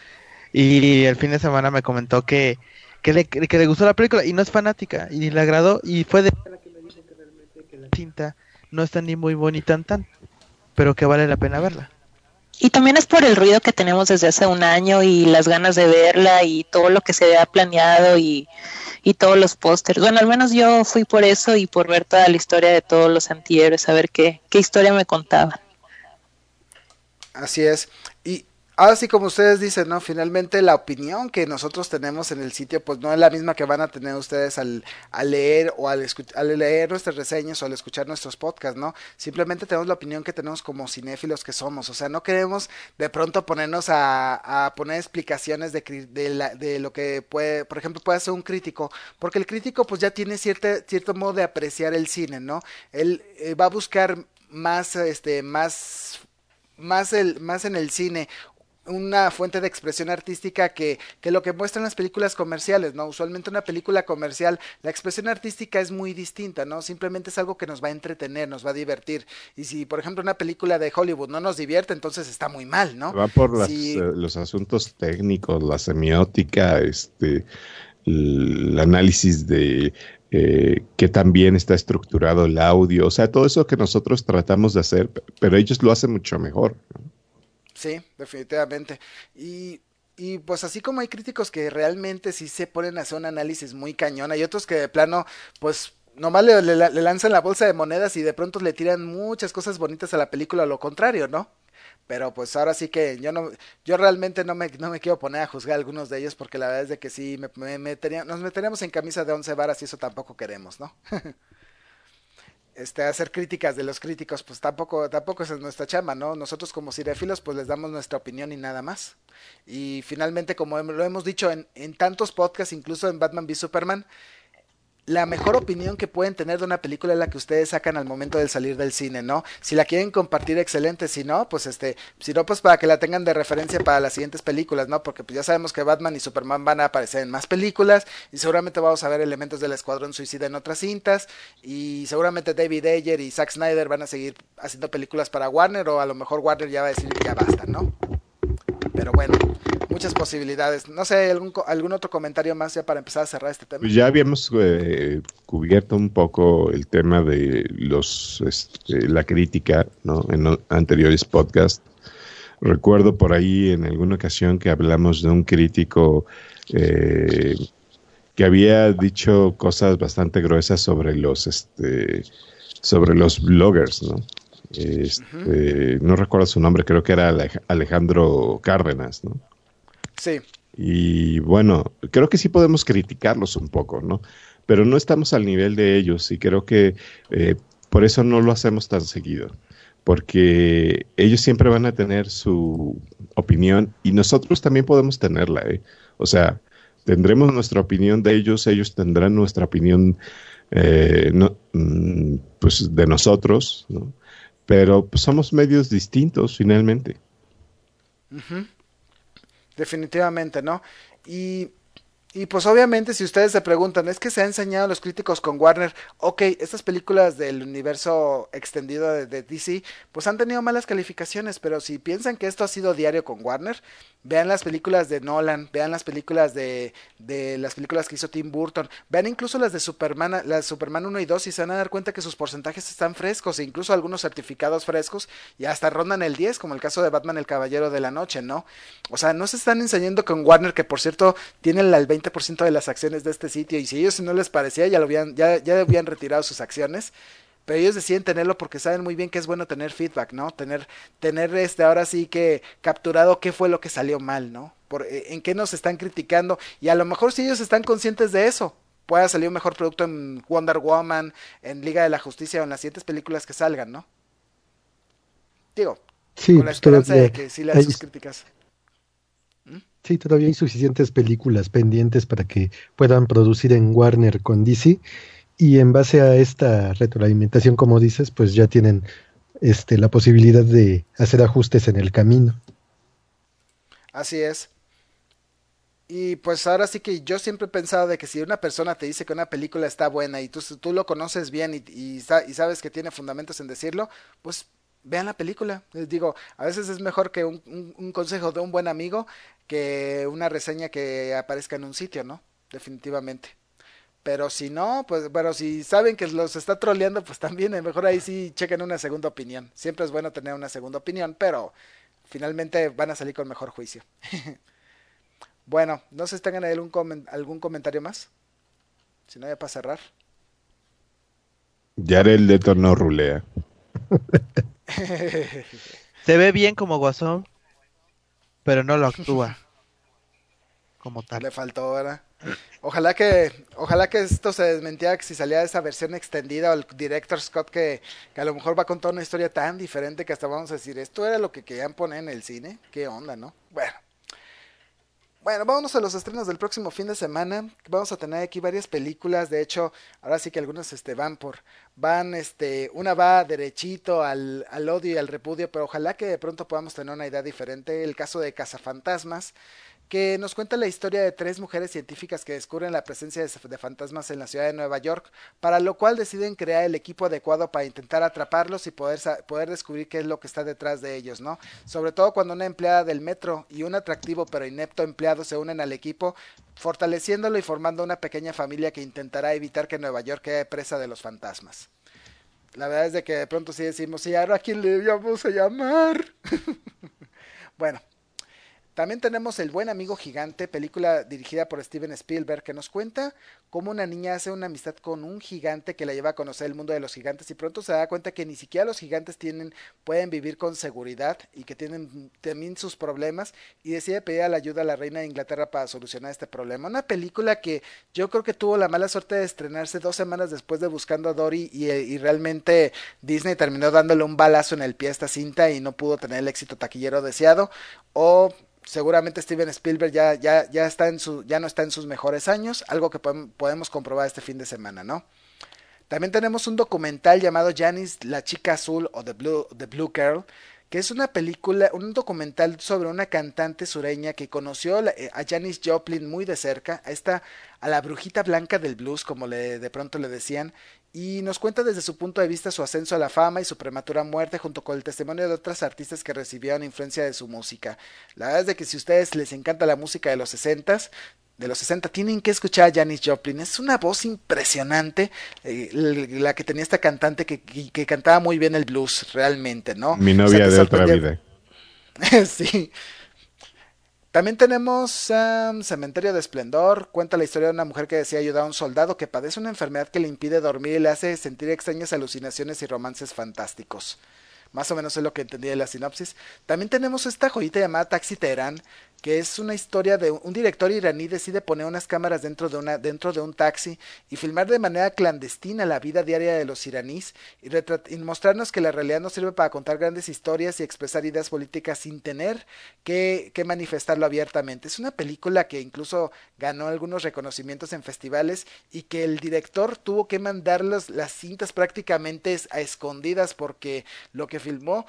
S6: y el fin de semana me comentó que le gustó la película y no es fanática y le agradó, y fue de la que me dijo que realmente que la cinta no está ni muy bonita tan, pero que vale la pena verla.
S3: Y también es por el ruido que tenemos desde hace un año y las ganas de verla y todo lo que se había planeado y todos los pósters. Bueno, al menos yo fui por eso y por ver toda la historia de todos los antihéroes, a ver qué historia me contaban.
S2: Así es. Y ahora sí, como ustedes dicen, ¿no? Finalmente la opinión que nosotros tenemos en el sitio, pues no es la misma que van a tener ustedes al leer o al leer nuestras reseñas o al escuchar nuestros podcasts, ¿no? Simplemente tenemos la opinión que tenemos como cinéfilos que somos. O sea, no queremos de pronto ponernos a poner explicaciones de lo que puede, por ejemplo, puede hacer un crítico, porque el crítico pues ya tiene cierto modo de apreciar el cine, ¿no? Él va a buscar más, más en el cine una fuente de expresión artística que lo que muestran las películas comerciales, ¿no? Usualmente una película comercial, la expresión artística es muy distinta, ¿no? Simplemente es algo que nos va a entretener, nos va a divertir. Y si, por ejemplo, una película de Hollywood no nos divierte, entonces está muy mal, ¿no?
S5: Va por
S2: Si,
S5: los asuntos técnicos, la semiótica, el análisis de qué tan bien está estructurado el audio, o sea, todo eso que nosotros tratamos de hacer, pero ellos lo hacen mucho mejor, ¿no?
S2: sí, definitivamente. Y pues así como hay críticos que realmente sí se ponen a hacer un análisis muy cañón, hay otros que de plano, pues nomás le lanzan la bolsa de monedas y de pronto le tiran muchas cosas bonitas a la película, a lo contrario, ¿no? Pero pues ahora sí que yo realmente no me quiero poner a juzgar a algunos de ellos porque la verdad es de que sí nos meteríamos en camisa de 11 varas y eso tampoco queremos, ¿no? Hacer críticas de los críticos, pues tampoco es nuestra chamba, ¿no? Nosotros como cinéfilos, pues les damos nuestra opinión y nada más. Y finalmente, como lo hemos dicho en tantos podcasts, incluso en Batman v Superman, la mejor opinión que pueden tener de una película es la que ustedes sacan al momento de salir del cine, ¿no? Si la quieren compartir, excelente, si no, pues pues para que la tengan de referencia para las siguientes películas, ¿no? Porque pues ya sabemos que Batman y Superman van a aparecer en más películas y seguramente vamos a ver elementos del Escuadrón Suicida en otras cintas y seguramente David Ayer y Zack Snyder van a seguir haciendo películas para Warner o a lo mejor Warner ya va a decir que ya basta, ¿no? Pero bueno, muchas posibilidades. No sé, algún otro comentario más ya para empezar a cerrar este tema.
S5: Pues ya habíamos cubierto un poco el tema de la crítica, ¿no? En anteriores podcasts. Recuerdo por ahí en alguna ocasión que hablamos de un crítico que había dicho cosas bastante gruesas sobre los bloggers, ¿no? No recuerdo su nombre, creo que era Alejandro Cárdenas, ¿no?
S2: Sí.
S5: Y bueno, creo que sí podemos criticarlos un poco, ¿no? Pero no estamos al nivel de ellos y creo que por eso no lo hacemos tan seguido, porque ellos siempre van a tener su opinión y nosotros también podemos tenerla, ¿eh? O sea, tendremos nuestra opinión de ellos, ellos tendrán nuestra opinión pues de nosotros, ¿no? Pero pues, somos medios distintos finalmente.
S2: Uh-huh. Definitivamente, ¿no? Y pues obviamente si ustedes se preguntan, es que se ha enseñado a los críticos con Warner, ok, estas películas del universo extendido de DC, pues han tenido malas calificaciones, pero si piensan que esto ha sido diario con Warner, vean las películas de Nolan, vean las películas de las películas que hizo Tim Burton, vean incluso las de Superman, las Superman 1 y 2 y se van a dar cuenta que sus porcentajes están frescos, e incluso algunos certificados frescos y hasta rondan el 10, como el caso de Batman el Caballero de la Noche, ¿no? O sea, no se están enseñando con Warner, que por cierto tienen el 20% de las acciones de este sitio, y si ellos no les parecía ya habían retirado sus acciones, pero ellos deciden tenerlo porque saben muy bien que es bueno tener feedback, ¿no? Tener ahora sí que capturado qué fue lo que salió mal, ¿no? En qué nos están criticando, y a lo mejor si ellos están conscientes de eso, pueda salir un mejor producto en Wonder Woman, en Liga de la Justicia o en las siguientes películas que salgan, ¿no? Digo,
S7: sí,
S2: con la
S7: pues
S2: esperanza
S7: todavía
S2: de que sí le dan sus críticas.
S7: Sí, todavía hay suficientes películas pendientes para que puedan producir en Warner con DC, y en base a esta retroalimentación, como dices, pues ya tienen la posibilidad de hacer ajustes en el camino.
S2: Así es. Y pues ahora sí que yo siempre he pensado de que si una persona te dice que una película está buena y tú lo conoces bien y sabes que tiene fundamentos en decirlo, pues vean la película. Les digo, a veces es mejor que un consejo de un buen amigo que una reseña que aparezca en un sitio, ¿no? Definitivamente. Pero si no, pues, pero si saben que los está troleando, pues también, mejor ahí sí chequen una segunda opinión. Siempre es bueno tener una segunda opinión, pero finalmente van a salir con mejor juicio. Bueno, no sé si tengan ahí algún comentario más. Si no, ya para cerrar.
S5: Jared Leto no rulea.
S6: Se ve bien como Guasón, pero no lo actúa como tal.
S2: Le faltó, ¿verdad? Ojalá que esto se desmentiera, que si salía esa versión extendida o el director Scott que a lo mejor va a contar una historia tan diferente que hasta vamos a decir, esto era lo que querían poner en el cine. ¿Qué onda, no? Bueno, vámonos a los estrenos del próximo fin de semana. Vamos a tener aquí varias películas. De hecho, ahora sí que algunas una va derechito al odio y al repudio, pero ojalá que de pronto podamos tener una idea diferente. El caso de Cazafantasmas, que nos cuenta la historia de 3 mujeres científicas que descubren la presencia de fantasmas en la ciudad de Nueva York, para lo cual deciden crear el equipo adecuado para intentar atraparlos y poder descubrir qué es lo que está detrás de ellos, ¿no? Sobre todo cuando una empleada del metro y un atractivo pero inepto empleado se unen al equipo, fortaleciéndolo y formando una pequeña familia que intentará evitar que Nueva York quede presa de los fantasmas. La verdad es de que de pronto sí decimos, ¿y ahora a quién le vamos a llamar? Bueno. También tenemos El buen amigo gigante, película dirigida por Steven Spielberg, que nos cuenta cómo una niña hace una amistad con un gigante que la lleva a conocer el mundo de los gigantes y pronto se da cuenta que ni siquiera los gigantes pueden vivir con seguridad y que tienen también sus problemas, y decide pedir la ayuda a la reina de Inglaterra para solucionar este problema. Una película que yo creo que tuvo la mala suerte de estrenarse 2 semanas después de Buscando a Dory y realmente Disney terminó dándole un balazo en el pie a esta cinta y no pudo tener el éxito taquillero deseado, o seguramente Steven Spielberg ya no está en sus mejores años, algo que podemos comprobar este fin de semana, ¿no? También tenemos un documental llamado Janis, la chica azul, o The Blue Girl, que es un documental sobre una cantante sureña que conoció a Janis Joplin muy de cerca, a la brujita blanca del blues, como de pronto le decían, y nos cuenta desde su punto de vista su ascenso a la fama y su prematura muerte, junto con el testimonio de otras artistas que recibieron influencia de su música. La verdad es de que si a ustedes les encanta la música de los 60, tienen que escuchar a Janis Joplin. Es una voz impresionante, la que tenía esta cantante que cantaba muy bien el blues, realmente, ¿no?
S5: Mi novia de otra vida.
S2: Sí. También tenemos Cementerio de Esplendor. Cuenta la historia de una mujer que desea ayudar a un soldado que padece una enfermedad que le impide dormir y le hace sentir extrañas alucinaciones y romances fantásticos. Más o menos es lo que entendí de la sinopsis. También tenemos esta joyita llamada Taxi Teherán, que es una historia de un director iraní decide poner unas cámaras dentro de un taxi y filmar de manera clandestina la vida diaria de los iraníes y mostrarnos que la realidad no sirve para contar grandes historias y expresar ideas políticas sin tener que manifestarlo abiertamente. Es una película que incluso ganó algunos reconocimientos en festivales y que el director tuvo que mandar las cintas prácticamente a escondidas porque lo que filmó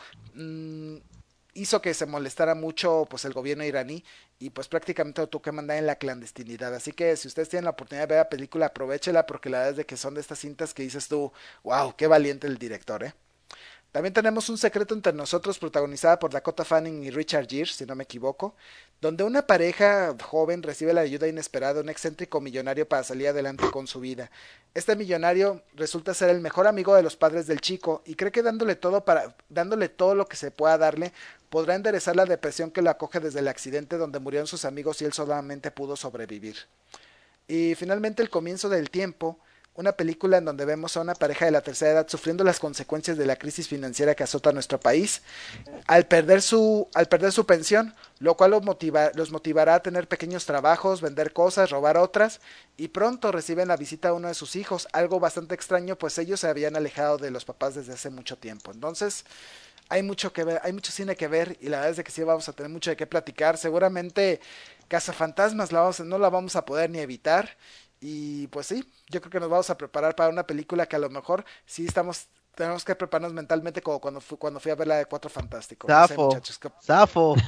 S2: hizo que se molestara mucho pues el gobierno iraní y pues prácticamente lo tuvo que mandar en la clandestinidad. Así que si ustedes tienen la oportunidad de ver la película, aprovéchela porque la verdad es de que son de estas cintas que dices tú, wow, qué valiente el director, ¿eh? También tenemos Un secreto entre nosotros, protagonizada por Dakota Fanning y Richard Gere, si no me equivoco, donde una pareja joven recibe la ayuda inesperada de un excéntrico millonario para salir adelante con su vida. Este millonario resulta ser el mejor amigo de los padres del chico y cree que dándole todo lo que se pueda darle, podrá enderezar la depresión que lo acoge desde el accidente donde murieron sus amigos y él solamente pudo sobrevivir. Y finalmente El comienzo del tiempo, una película en donde vemos a una pareja de la tercera edad sufriendo las consecuencias de la crisis financiera que azota a nuestro país al perder su pensión, lo cual los motivará a tener pequeños trabajos, vender cosas, robar otras, y pronto reciben la visita de uno de sus hijos, algo bastante extraño pues ellos se habían alejado de los papás desde hace mucho tiempo. Entonces hay mucho que ver, hay mucho cine que ver y la verdad es de que sí vamos a tener mucho de qué platicar. Seguramente Cazafantasmas no la vamos a poder ni evitar. Y pues sí, yo creo que nos vamos a preparar para una película que a lo mejor sí tenemos que prepararnos mentalmente como cuando fui a ver la de Cuatro Fantásticos. No sé, muchachos,
S6: Zafo.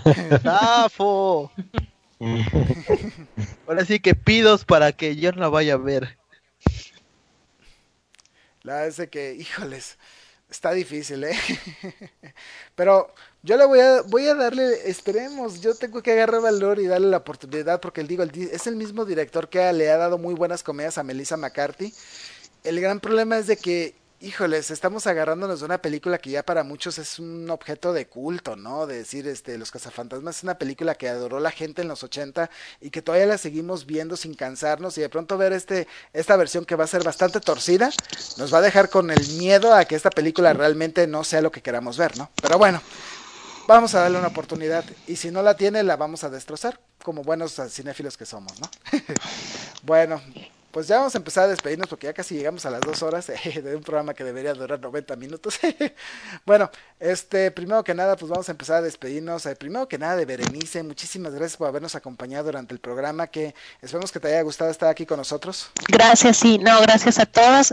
S6: Ahora sí que pidos para que yo no la vaya a ver.
S2: La verdad es de que, híjoles, Está difícil, ¿eh? Pero yo le voy a darle, esperemos, yo tengo que agarrar valor y darle la oportunidad porque es el mismo director que le ha dado muy buenas comedias a Melissa McCarthy. El gran problema es de que, híjoles, estamos agarrándonos de una película que ya para muchos es un objeto de culto, ¿no? De decir, Los Cazafantasmas es una película que adoró la gente en los 80 y que todavía la seguimos viendo sin cansarnos y de pronto ver esta versión que va a ser bastante torcida, nos va a dejar con el miedo a que esta película realmente no sea lo que queramos ver, ¿no? Pero bueno, vamos a darle una oportunidad y si no la tiene la vamos a destrozar como buenos cinéfilos que somos, ¿no? Bueno, pues ya vamos a empezar a despedirnos porque ya casi llegamos a las 2 horas de un programa que debería durar 90 minutos. Bueno, primero que nada, pues vamos a empezar a despedirnos. Primero que nada de Berenice, muchísimas gracias por habernos acompañado durante el programa, que esperemos que te haya gustado estar aquí con nosotros.
S3: Gracias, sí, no, gracias a todos.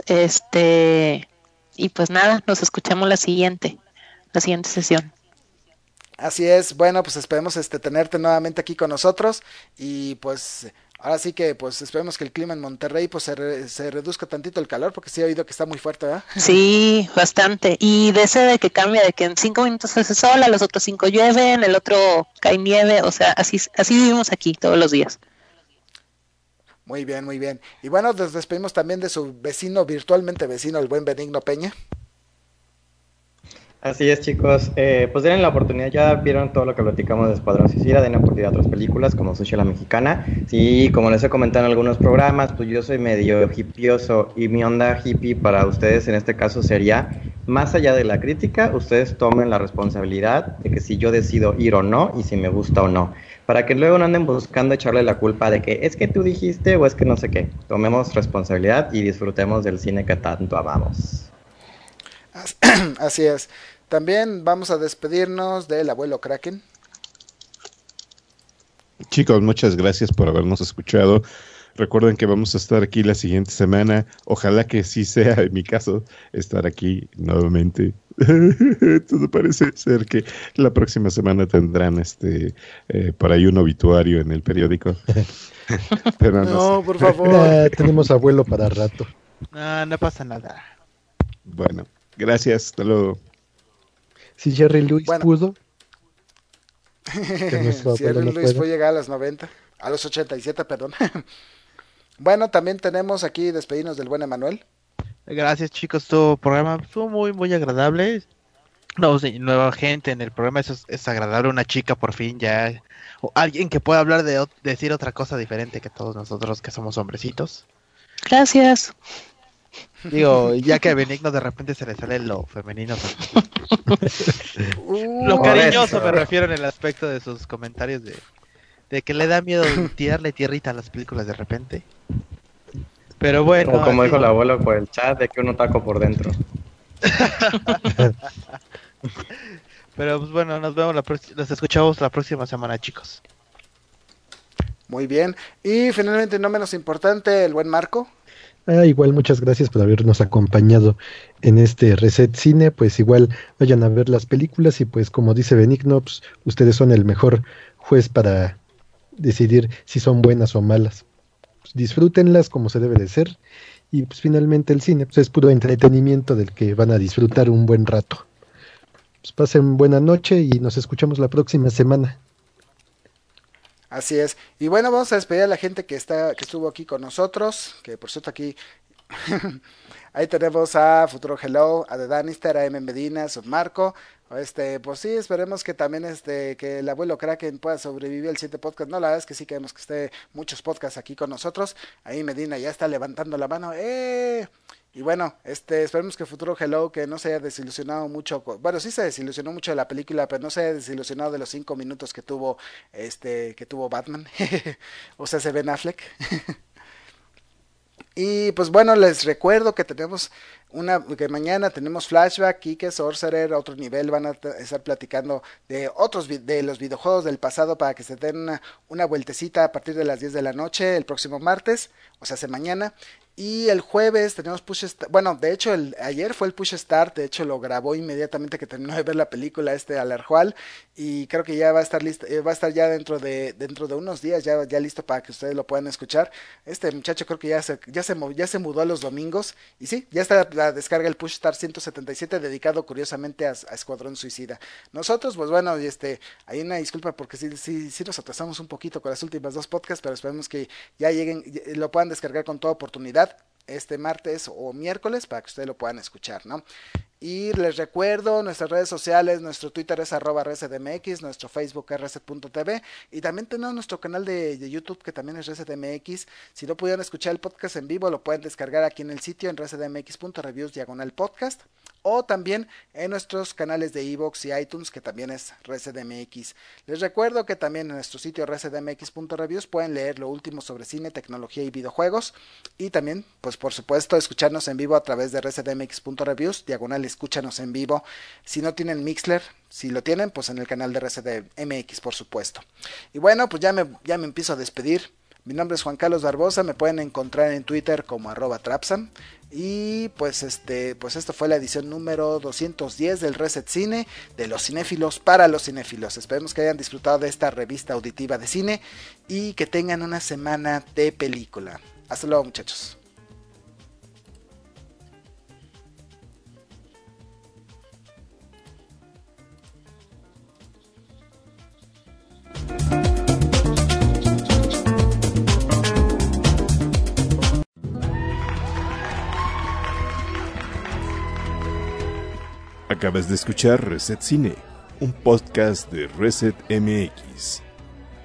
S3: Y pues nada, nos escuchamos la siguiente sesión.
S2: Así es, bueno, pues esperemos tenerte nuevamente aquí con nosotros y pues ahora sí que pues esperemos que el clima en Monterrey pues se reduzca tantito el calor porque sí he oído que está muy fuerte, ¿verdad?
S3: Sí, bastante. Y de ese de que cambia, de que en 5 minutos hace sol, a los otros 5 llueve, en el otro cae nieve, o sea, así vivimos aquí todos los días.
S2: Muy bien, muy bien. Y bueno, nos despedimos también de su vecino, virtualmente vecino, el buen Benigno Peña.
S8: Así es, chicos. Pues denle la oportunidad, ya vieron todo lo que platicamos de Escuadrón Suicida, den la oportunidad a otras películas como Sushi a la Mexicana. Sí, como les he comentado en algunos programas, pues yo soy medio hippioso y mi onda hippie para ustedes en este caso sería, más allá de la crítica, ustedes tomen la responsabilidad de que si yo decido ir o no y si me gusta o no. Para que luego no anden buscando echarle la culpa de que es que tú dijiste o es que no sé qué. Tomemos responsabilidad y disfrutemos del cine que tanto amamos.
S2: Así es. También vamos a despedirnos del abuelo Kraken.
S5: Chicos, muchas gracias por habernos escuchado. Recuerden que vamos a estar aquí la siguiente semana. Ojalá que sí sea en mi caso estar aquí nuevamente. Todo parece ser que la próxima semana tendrán por ahí un obituario en el periódico. Pero
S2: no, por favor.
S7: Tenemos abuelo para rato.
S6: No pasa nada.
S5: Bueno, gracias. Hasta luego.
S7: Si Jerry Lewis pudo.
S2: Si Jerry Lewis fue llegar a los 90, a los 87, perdón. Bueno, también tenemos aquí despedirnos del buen Emanuel.
S6: Gracias, chicos, tu programa estuvo muy, muy agradable. Nueva gente en el programa, eso es agradable, una chica por fin ya, o alguien que pueda hablar decir otra cosa diferente que todos nosotros que somos hombrecitos.
S3: Gracias.
S6: Digo, ya que a Benigno de repente se le sale lo femenino. Lo cariñoso me refiero en el aspecto de sus comentarios de que le da miedo tirarle tierrita a las películas de repente. Pero bueno.
S8: Como dijo el abuelo por el chat, de que uno taco por dentro.
S6: Pero pues bueno, nos escuchamos la próxima semana, chicos.
S2: Muy bien. Y finalmente, no menos importante, el buen Marco.
S7: Igual muchas gracias por habernos acompañado en este Reset Cine, pues igual vayan a ver las películas y pues como dice Benigno, pues, ustedes son el mejor juez para decidir si son buenas o malas. Pues, disfrútenlas como se debe de ser y pues finalmente el cine pues, es puro entretenimiento del que van a disfrutar un buen rato. Pues pasen buena noche y nos escuchamos la próxima semana.
S2: Así es. Y bueno, vamos a despedir a la gente que estuvo aquí con nosotros, que por cierto aquí ahí tenemos a Futuro Hello, a The Danister, a M. Medina, a Submarco. Pues sí, esperemos que también que el abuelo Kraken pueda sobrevivir al 7 podcast. No, la verdad es que sí queremos que esté muchos podcasts aquí con nosotros. Ahí Medina ya está levantando la mano. Y bueno, esperemos que Futuro Hello, que no se haya desilusionado mucho, bueno, sí se desilusionó mucho de la película, pero no se haya desilusionado de los 5 minutos que tuvo, Batman, o sea, se Ben Affleck. Y pues bueno, les recuerdo que tenemos que mañana tenemos Flashback, Kike, Sorcerer, otro nivel, van a estar platicando de de los videojuegos del pasado para que se den una vueltecita a partir de las 10 de la noche el próximo martes, o sea, hace mañana. Y el jueves tenemos Push Start. Bueno, de hecho, ayer fue el Push Start. De hecho, lo grabó inmediatamente que terminó de ver la película Alarjual. Y creo que ya va a estar listo. Va a estar ya dentro de unos días, ya listo para que ustedes lo puedan escuchar. Este muchacho creo que ya se mudó a los domingos. Y sí, ya está la descarga el Push Start 177, dedicado curiosamente a Escuadrón Suicida. Nosotros, pues bueno, hay una disculpa porque sí nos atrasamos un poquito con las últimas 2 podcasts, pero esperemos que ya lleguen, lo puedan descargar con toda oportunidad este martes o miércoles para que ustedes lo puedan escuchar, ¿no? Y les recuerdo nuestras redes sociales, nuestro Twitter es @resetmx, nuestro Facebook es reset.tv y también tenemos nuestro canal de YouTube que también es resetmx. Si no pudieron escuchar el podcast en vivo, lo pueden descargar aquí en el sitio en resetmx.reviews/podcast o también en nuestros canales de iVoox y iTunes que también es resetmx. Les recuerdo que también en nuestro sitio resetmx.reviews pueden leer lo último sobre cine, tecnología y videojuegos y también, pues por supuesto, escucharnos en vivo a través de resetmx.reviews, escúchanos en vivo. Si no tienen Mixler, si lo tienen, pues en el canal de RCDMX, por supuesto. Y bueno, pues ya me empiezo a despedir. Mi nombre es Juan Carlos Barbosa, me pueden encontrar en Twitter como @Trapsam. Y pues esto fue la edición número 210 del Reset Cine, de los cinéfilos para los cinéfilos. Esperemos que hayan disfrutado de esta revista auditiva de cine y que tengan una semana de película. Hasta luego, muchachos.
S1: Acabas de escuchar Reset Cine, un podcast de Reset MX.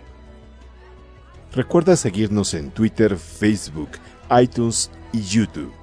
S1: Recuerda seguirnos en Twitter, Facebook, iTunes y YouTube.